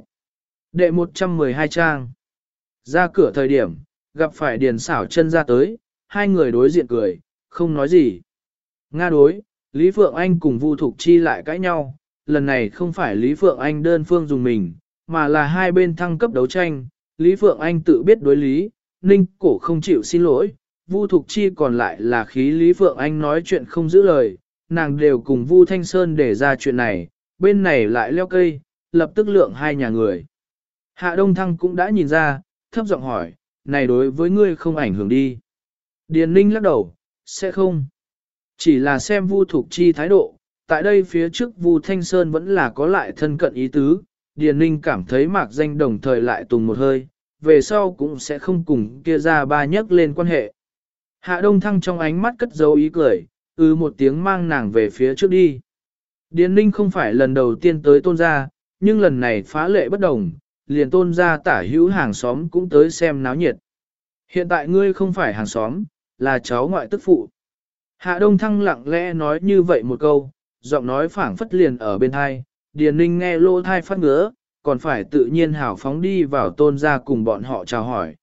Đệ một trăm mười hai trang. Ra cửa thời điểm, gặp phải Điền xảo chân ra tới, hai người đối diện cười, không nói gì. Nga đối, Lý Phượng Anh cùng Vu Thục Chi lại cãi nhau, lần này không phải Lý Phượng Anh đơn phương dùng mình, mà là hai bên thăng cấp đấu tranh, Lý Phượng Anh tự biết đối lý, Ninh cổ không chịu xin lỗi, Vu Thục Chi còn lại là khí Lý Phượng Anh nói chuyện không giữ lời, nàng đều cùng Vu Thanh Sơn để ra chuyện này, bên này lại leo cây, lập tức lượng hai nhà người. Hạ Đông Thăng cũng đã nhìn ra, thấp giọng hỏi, này đối với ngươi không ảnh hưởng đi. Điền Ninh lắc đầu, sẽ không. Chỉ là xem Vu Thục Chi thái độ, tại đây phía trước Vu Thanh Sơn vẫn là có lại thân cận ý tứ, Điền Ninh cảm thấy mạc danh đồng thời lại tùng một hơi, về sau cũng sẽ không cùng kia ra ba nhắc lên quan hệ. Hạ Đông Thăng trong ánh mắt cất dấu ý cười, ư một tiếng mang nàng về phía trước đi. Điền Ninh không phải lần đầu tiên tới tôn gia, nhưng lần này phá lệ bất đồng, liền tôn gia tả hữu hàng xóm cũng tới xem náo nhiệt. Hiện tại ngươi không phải hàng xóm, là cháu ngoại tức phụ. Hạ Đông Thăng lặng lẽ nói như vậy một câu, giọng nói phảng phất liền ở bên thai, Điền Ninh nghe lô thai phát ngứa, còn phải tự nhiên hào phóng đi vào tôn gia cùng bọn họ chào hỏi.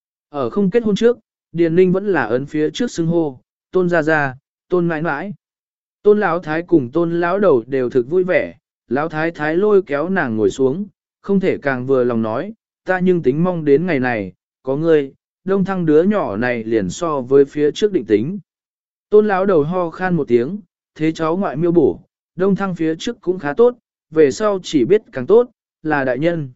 Ở không kết hôn trước, Điền Ninh vẫn là ấn phía trước xưng hô, tôn gia gia, tôn mãi mãi. Tôn lão thái cùng tôn lão đầu đều thực vui vẻ, lão thái thái lôi kéo nàng ngồi xuống, không thể càng vừa lòng nói, ta nhưng tính mong đến ngày này, có ngươi, Đông Thăng đứa nhỏ này liền so với phía trước định tính. Tôn lão đầu ho khan một tiếng, thế cháu ngoại miêu bổ, Đông Thăng phía trước cũng khá tốt, về sau chỉ biết càng tốt, là đại nhân.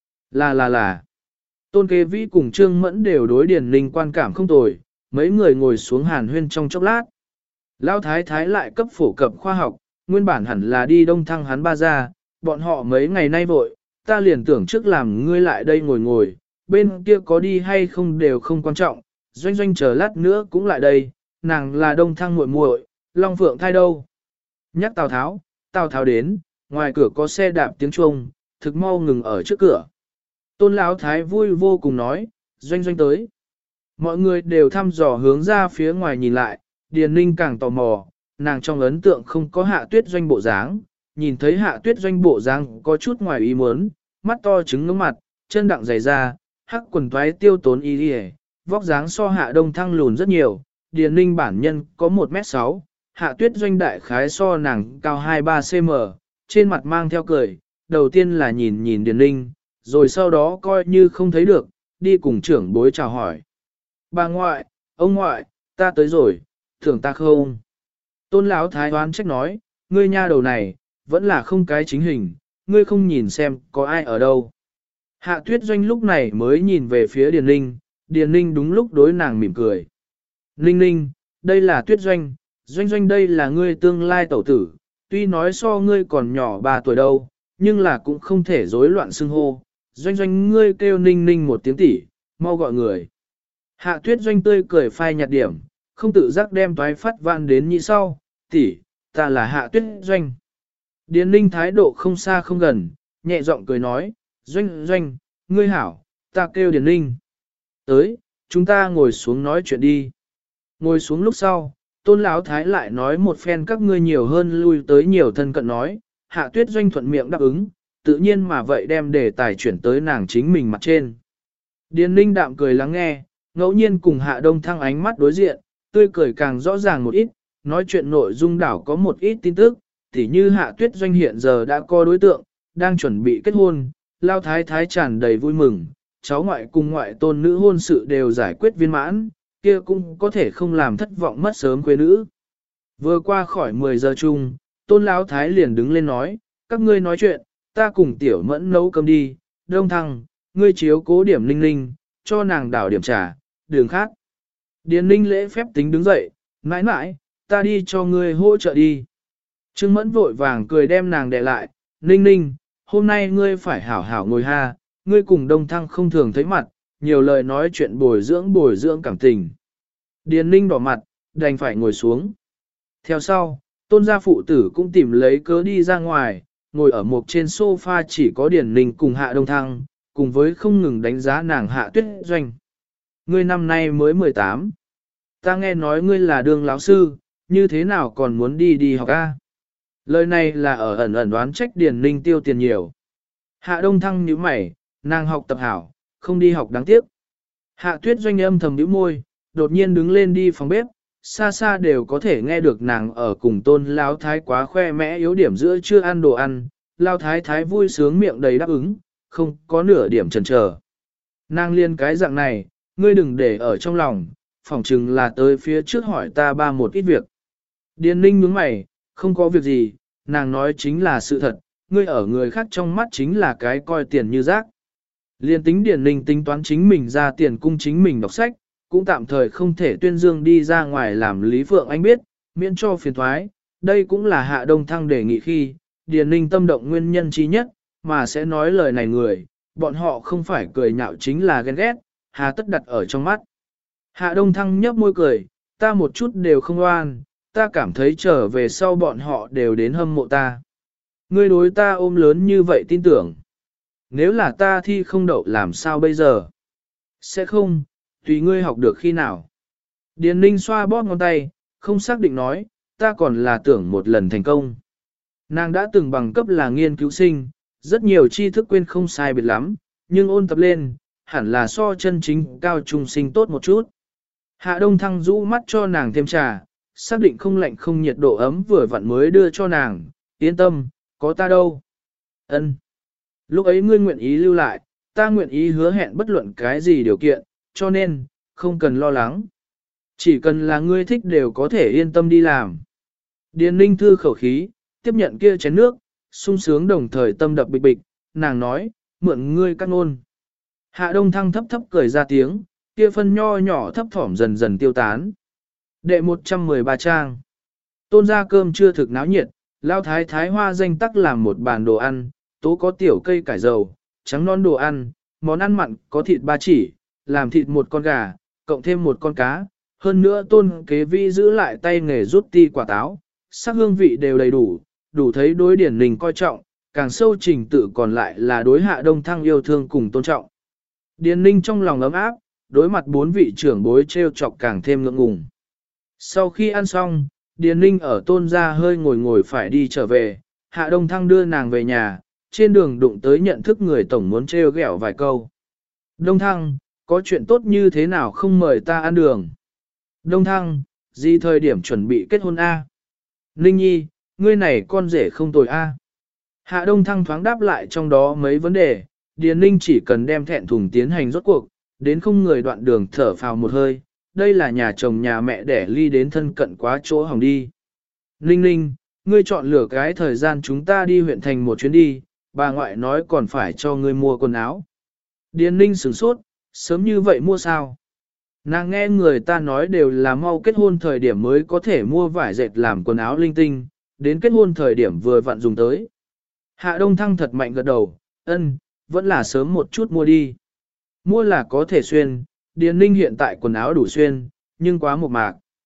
Là là là. Tôn kế vĩ cùng Trương Mẫn đều đối Điền Ninh quan cảm không tồi, mấy người ngồi xuống hàn huyên trong chốc lát. Lão thái thái lại cấp phổ cập khoa học, nguyên bản hẳn là đi Đông Thăng hắn ba ra, bọn họ mấy ngày nay vội, ta liền tưởng trước làm ngươi lại đây ngồi ngồi, bên kia có đi hay không đều không quan trọng, doanh doanh chờ lát nữa cũng lại đây, nàng là Đông Thăng muội muội, Long Phượng thai đâu. Nhắc Tào Tháo, Tào Tháo đến, ngoài cửa có xe đạp tiếng chuông, thực mau ngừng ở trước cửa. Tôn Lão thái vui vô cùng nói, doanh doanh tới. Mọi người đều thăm dò hướng ra phía ngoài nhìn lại, Điền Ninh càng tò mò, nàng trong ấn tượng không có Hạ Tuyết Doanh bộ dáng, nhìn thấy Hạ Tuyết Doanh bộ dáng có chút ngoài ý muốn, mắt to trứng ngưỡng mặt, chân đặng dày ra, hắc quần toái tiêu tốn y đi, vóc dáng so Hạ Đông Thăng lùn rất nhiều, Điền Ninh bản nhân có một mét sáu, Hạ Tuyết Doanh đại khái so nàng cao hai ba xăng ti mét, trên mặt mang theo cười, đầu tiên là nhìn nhìn Điền Ninh, rồi sau đó coi như không thấy được, đi cùng trưởng bối chào hỏi. Bà ngoại, ông ngoại, ta tới rồi, thưởng ta không? Tôn Lão thái đoán trách nói, ngươi nha đầu này, vẫn là không cái chính hình, ngươi không nhìn xem có ai ở đâu. Hạ Tuyết Doanh lúc này mới nhìn về phía Điền Ninh, Điền Ninh đúng lúc đối nàng mỉm cười. Ninh Ninh, đây là Tuyết Doanh, Doanh Doanh đây là ngươi tương lai tẩu tử, tuy nói so ngươi còn nhỏ ba tuổi đâu, nhưng là cũng không thể rối loạn xưng hô. Doanh Doanh ngươi kêu Ninh Ninh một tiếng tỷ, mau gọi người. Hạ Tuyết Doanh tươi cười phai nhạt điểm, không tự giác đem toái phát vạn đến nhị sau, tỷ, ta là Hạ Tuyết Doanh. Điền Ninh thái độ không xa không gần, nhẹ giọng cười nói, Doanh Doanh, ngươi hảo, ta kêu Điền Ninh. Tới, chúng ta ngồi xuống nói chuyện đi. Ngồi xuống lúc sau, Tôn Lão Thái lại nói một phen các ngươi nhiều hơn lui tới nhiều thân cận nói, Hạ Tuyết Doanh thuận miệng đáp ứng, tự nhiên mà vậy đem đề tài chuyển tới nàng chính mình mặt trên. Điền Ninh đạm cười lắng nghe, ngẫu nhiên cùng Hạ Đông Thăng ánh mắt đối diện, tươi cười càng rõ ràng một ít, nói chuyện nội dung đảo có một ít tin tức, tỉ như Hạ Tuyết Doanh hiện giờ đã có đối tượng, đang chuẩn bị kết hôn, Lao Thái Thái tràn đầy vui mừng, cháu ngoại cùng ngoại tôn nữ hôn sự đều giải quyết viên mãn, kia cũng có thể không làm thất vọng mất sớm quê nữ. Vừa qua khỏi mười giờ chung, Tôn Lão Thái liền đứng lên nói, các ngươi nói chuyện, ta cùng Tiểu Mẫn nấu cơm đi, Đông Thăng, ngươi chiếu cố điểm Ninh Ninh, cho nàng đảo điểm trà, đường khác. Điền Ninh lễ phép tính đứng dậy, mãi mãi, ta đi cho ngươi hỗ trợ đi. Trương Mẫn vội vàng cười đem nàng đè lại, Ninh Ninh, hôm nay ngươi phải hảo hảo ngồi ha, ngươi cùng Đông Thăng không thường thấy mặt, nhiều lời nói chuyện bồi dưỡng bồi dưỡng cảm tình. Điền Ninh đỏ mặt, đành phải ngồi xuống. Theo sau, Tôn gia phụ tử cũng tìm lấy cớ đi ra ngoài, ngồi ở một trên sofa chỉ có Điền Ninh cùng Hạ Đông Thăng, cùng với không ngừng đánh giá nàng Hạ Tuyết Doanh. Ngươi năm nay mới mười tám. Ta nghe nói ngươi là đường lão sư, như thế nào còn muốn đi đi học a? Lời này là ở ẩn ẩn đoán trách Điền Ninh tiêu tiền nhiều. Hạ Đông Thăng nhíu mày, nàng học tập hảo, không đi học đáng tiếc. Hạ Tuyết Doanh âm thầm nhíu môi, đột nhiên đứng lên đi phòng bếp, xa xa đều có thể nghe được nàng ở cùng Tôn Lão Thái quá khoe mẽ yếu điểm giữa chưa ăn đồ ăn, Lão Thái Thái vui sướng miệng đầy đáp ứng, không có nửa điểm chần chờ. Nàng liên cái dạng này, ngươi đừng để ở trong lòng, phỏng chừng là tới phía trước hỏi ta ba một ít việc. Điền Ninh nhướng mày, không có việc gì, nàng nói chính là sự thật, ngươi ở người khác trong mắt chính là cái coi tiền như rác. Liên tính Điền Ninh tính toán chính mình ra tiền cung chính mình đọc sách, cũng tạm thời không thể tuyên dương đi ra ngoài làm Lý Phượng Anh biết, miễn cho phiền thoái, đây cũng là Hạ Đông Thăng đề nghị khi, Điền Ninh tâm động nguyên nhân chi nhất, mà sẽ nói lời này người, bọn họ không phải cười nhạo chính là ghen ghét, hà tất đặt ở trong mắt. Hạ Đông Thăng nhấp môi cười, ta một chút đều không oan, ta cảm thấy trở về sau bọn họ đều đến hâm mộ ta. Ngươi đối ta ôm lớn như vậy tin tưởng. Nếu là ta thi không đậu làm sao bây giờ? Sẽ không, tùy ngươi học được khi nào. Điền Ninh xoa bóp ngón tay, không xác định nói, ta còn là tưởng một lần thành công. Nàng đã từng bằng cấp là nghiên cứu sinh, rất nhiều tri thức quên không sai biệt lắm, nhưng ôn tập lên, hẳn là so chân chính cao trung sinh tốt một chút. Hạ Đông Thăng rũ mắt cho nàng thêm trà, xác định không lạnh không nhiệt độ ấm vừa vặn mới đưa cho nàng, yên tâm, có ta đâu. Ân. Lúc ấy ngươi nguyện ý lưu lại, ta nguyện ý hứa hẹn bất luận cái gì điều kiện, cho nên, không cần lo lắng. Chỉ cần là ngươi thích đều có thể yên tâm đi làm. Điền Ninh thư khẩu khí, tiếp nhận kia chén nước, sung sướng đồng thời tâm đập bịch bịch, nàng nói, mượn ngươi cắt ngôn. Hạ Đông Thăng thấp thấp cười ra tiếng, kia phân nho nhỏ thấp thỏm dần dần tiêu tán. Đệ một trăm mười ba trang. Tôn ra cơm chưa thực náo nhiệt, Lao Thái Thái Hoa danh tắc làm một bàn đồ ăn, tố có tiểu cây cải dầu, trắng non đồ ăn, món ăn mặn có thịt ba chỉ, làm thịt một con gà, cộng thêm một con cá, hơn nữa Tôn kế vi giữ lại tay nghề rút ti quả táo, sắc hương vị đều đầy đủ, đủ thấy đối Điển Ninh coi trọng, càng sâu trình tự còn lại là đối Hạ Đông Thăng yêu thương cùng tôn trọng. Điền Ninh trong lòng ấm áp, đối mặt bốn vị trưởng bối treo chọc càng thêm ngượng ngùng. Sau khi ăn xong, Điền Ninh ở tôn gia hơi ngồi ngồi phải đi trở về, Hạ Đông Thăng đưa nàng về nhà, trên đường đụng tới nhận thức người tổng muốn treo ghẹo vài câu. Đông Thăng, có chuyện tốt như thế nào không mời ta ăn đường? Đông Thăng, gì thời điểm chuẩn bị kết hôn A? Ninh Nhi, ngươi này con rể không tồi A. Hạ Đông Thăng thoáng đáp lại trong đó mấy vấn đề, Điền Ninh chỉ cần đem thẹn thùng tiến hành rốt cuộc, đến không người đoạn đường thở phào một hơi, đây là nhà chồng nhà mẹ đẻ ly đến thân cận quá chỗ hỏng đi. Ninh Ninh, ngươi chọn lựa cái thời gian chúng ta đi huyện thành một chuyến đi, bà ngoại nói còn phải cho ngươi mua quần áo. Điền Ninh sửng sốt, sớm như vậy mua sao? Nàng nghe người ta nói đều là mau kết hôn thời điểm mới có thể mua vải dệt làm quần áo linh tinh, đến kết hôn thời điểm vừa vặn dùng tới. Hạ Đông Thăng thật mạnh gật đầu, ân, vẫn là sớm một chút mua đi. Mua là có thể xuyên, Điền Ninh hiện tại quần áo đủ xuyên, nhưng quá một mạc.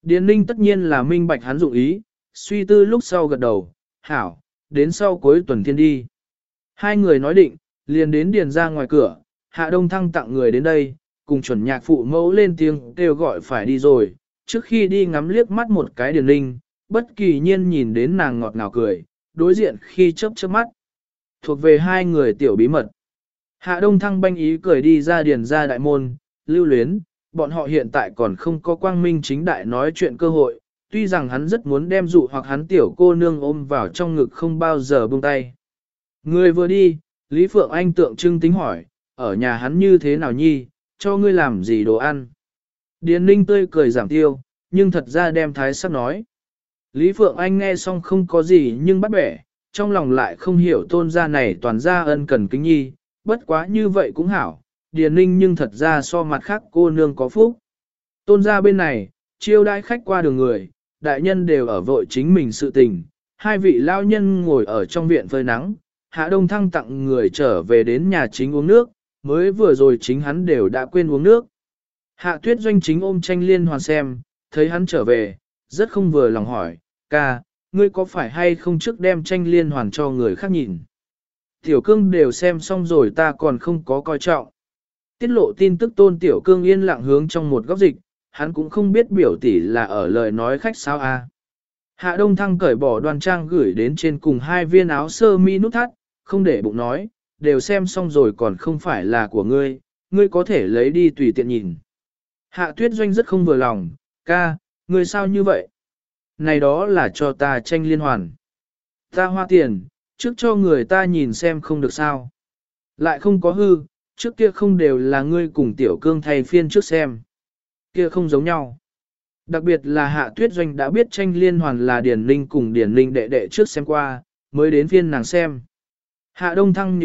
Điền ninh tất nhiên là minh bạch hắn dụng ý, suy tư lúc sau gật đầu, hảo, đến sau cuối tuần thiên đi. Hai người nói định, liền đến điền ra ngoài cửa, Hạ Đông Thăng tặng người đến đây, cùng chuẩn nhạc phụ mẫu lên tiếng kêu gọi phải đi rồi, trước khi đi ngắm liếc mắt một cái Điền Linh, bất kỳ nhiên nhìn đến nàng ngọt ngào cười, đối diện khi chớp chớp mắt. Thuộc về hai người tiểu bí mật. Hạ Đông Thăng banh ý cười đi ra điền ra đại môn, lưu luyến, bọn họ hiện tại còn không có quang minh chính đại nói chuyện cơ hội, tuy rằng hắn rất muốn đem dụ hoặc hắn tiểu cô nương ôm vào trong ngực không bao giờ buông tay. Người vừa đi, Lý Phượng Anh tượng trưng tính hỏi, ở nhà hắn như thế nào nhi, cho ngươi làm gì đồ ăn. Điền Ninh tươi cười giảm tiêu, nhưng thật ra đem thái sắc nói. Lý Phượng Anh nghe xong không có gì nhưng bắt bẻ, trong lòng lại không hiểu tôn gia này toàn gia ân cần kính nhi, bất quá như vậy cũng hảo, Điền Ninh nhưng thật ra so mặt khác cô nương có phúc. Tôn gia bên này, chiêu đãi khách qua đường người, đại nhân đều ở vội chính mình sự tình, hai vị lao nhân ngồi ở trong viện phơi nắng, Hạ Đông Thăng tặng người trở về đến nhà chính uống nước, mới vừa rồi chính hắn đều đã quên uống nước. Hạ Tuyết Doanh chính ôm tranh liên hoàn xem, thấy hắn trở về, rất không vừa lòng hỏi, ca, ngươi có phải hay không trước đem tranh liên hoàn cho người khác nhìn? Tiểu cương đều xem xong rồi ta còn không có coi trọng. Tiết lộ tin tức tôn tiểu cương yên lặng hướng trong một góc dịch, hắn cũng không biết biểu tỷ là ở lời nói khách sao a. Hạ Đông Thăng cởi bỏ đoan trang gửi đến trên cùng hai viên áo sơ mi nút thắt, không để bụng nói, đều xem xong rồi còn không phải là của ngươi, ngươi có thể lấy đi tùy tiện nhìn. Hạ Tuyết Doanh rất không vừa lòng, ca, ngươi sao như vậy? Này đó là cho ta tranh liên hoàn. Ta hoa tiền, trước cho người ta nhìn xem không được sao. Lại không có hư, trước kia không đều là ngươi cùng tiểu cương thay phiên trước xem. Kia không giống nhau. Đặc biệt là Hạ Tuyết Doanh đã biết tranh liên hoàn là Điền Linh cùng Điền Linh đệ đệ trước xem qua, mới đến phiên nàng xem. Hạ Đông Thăng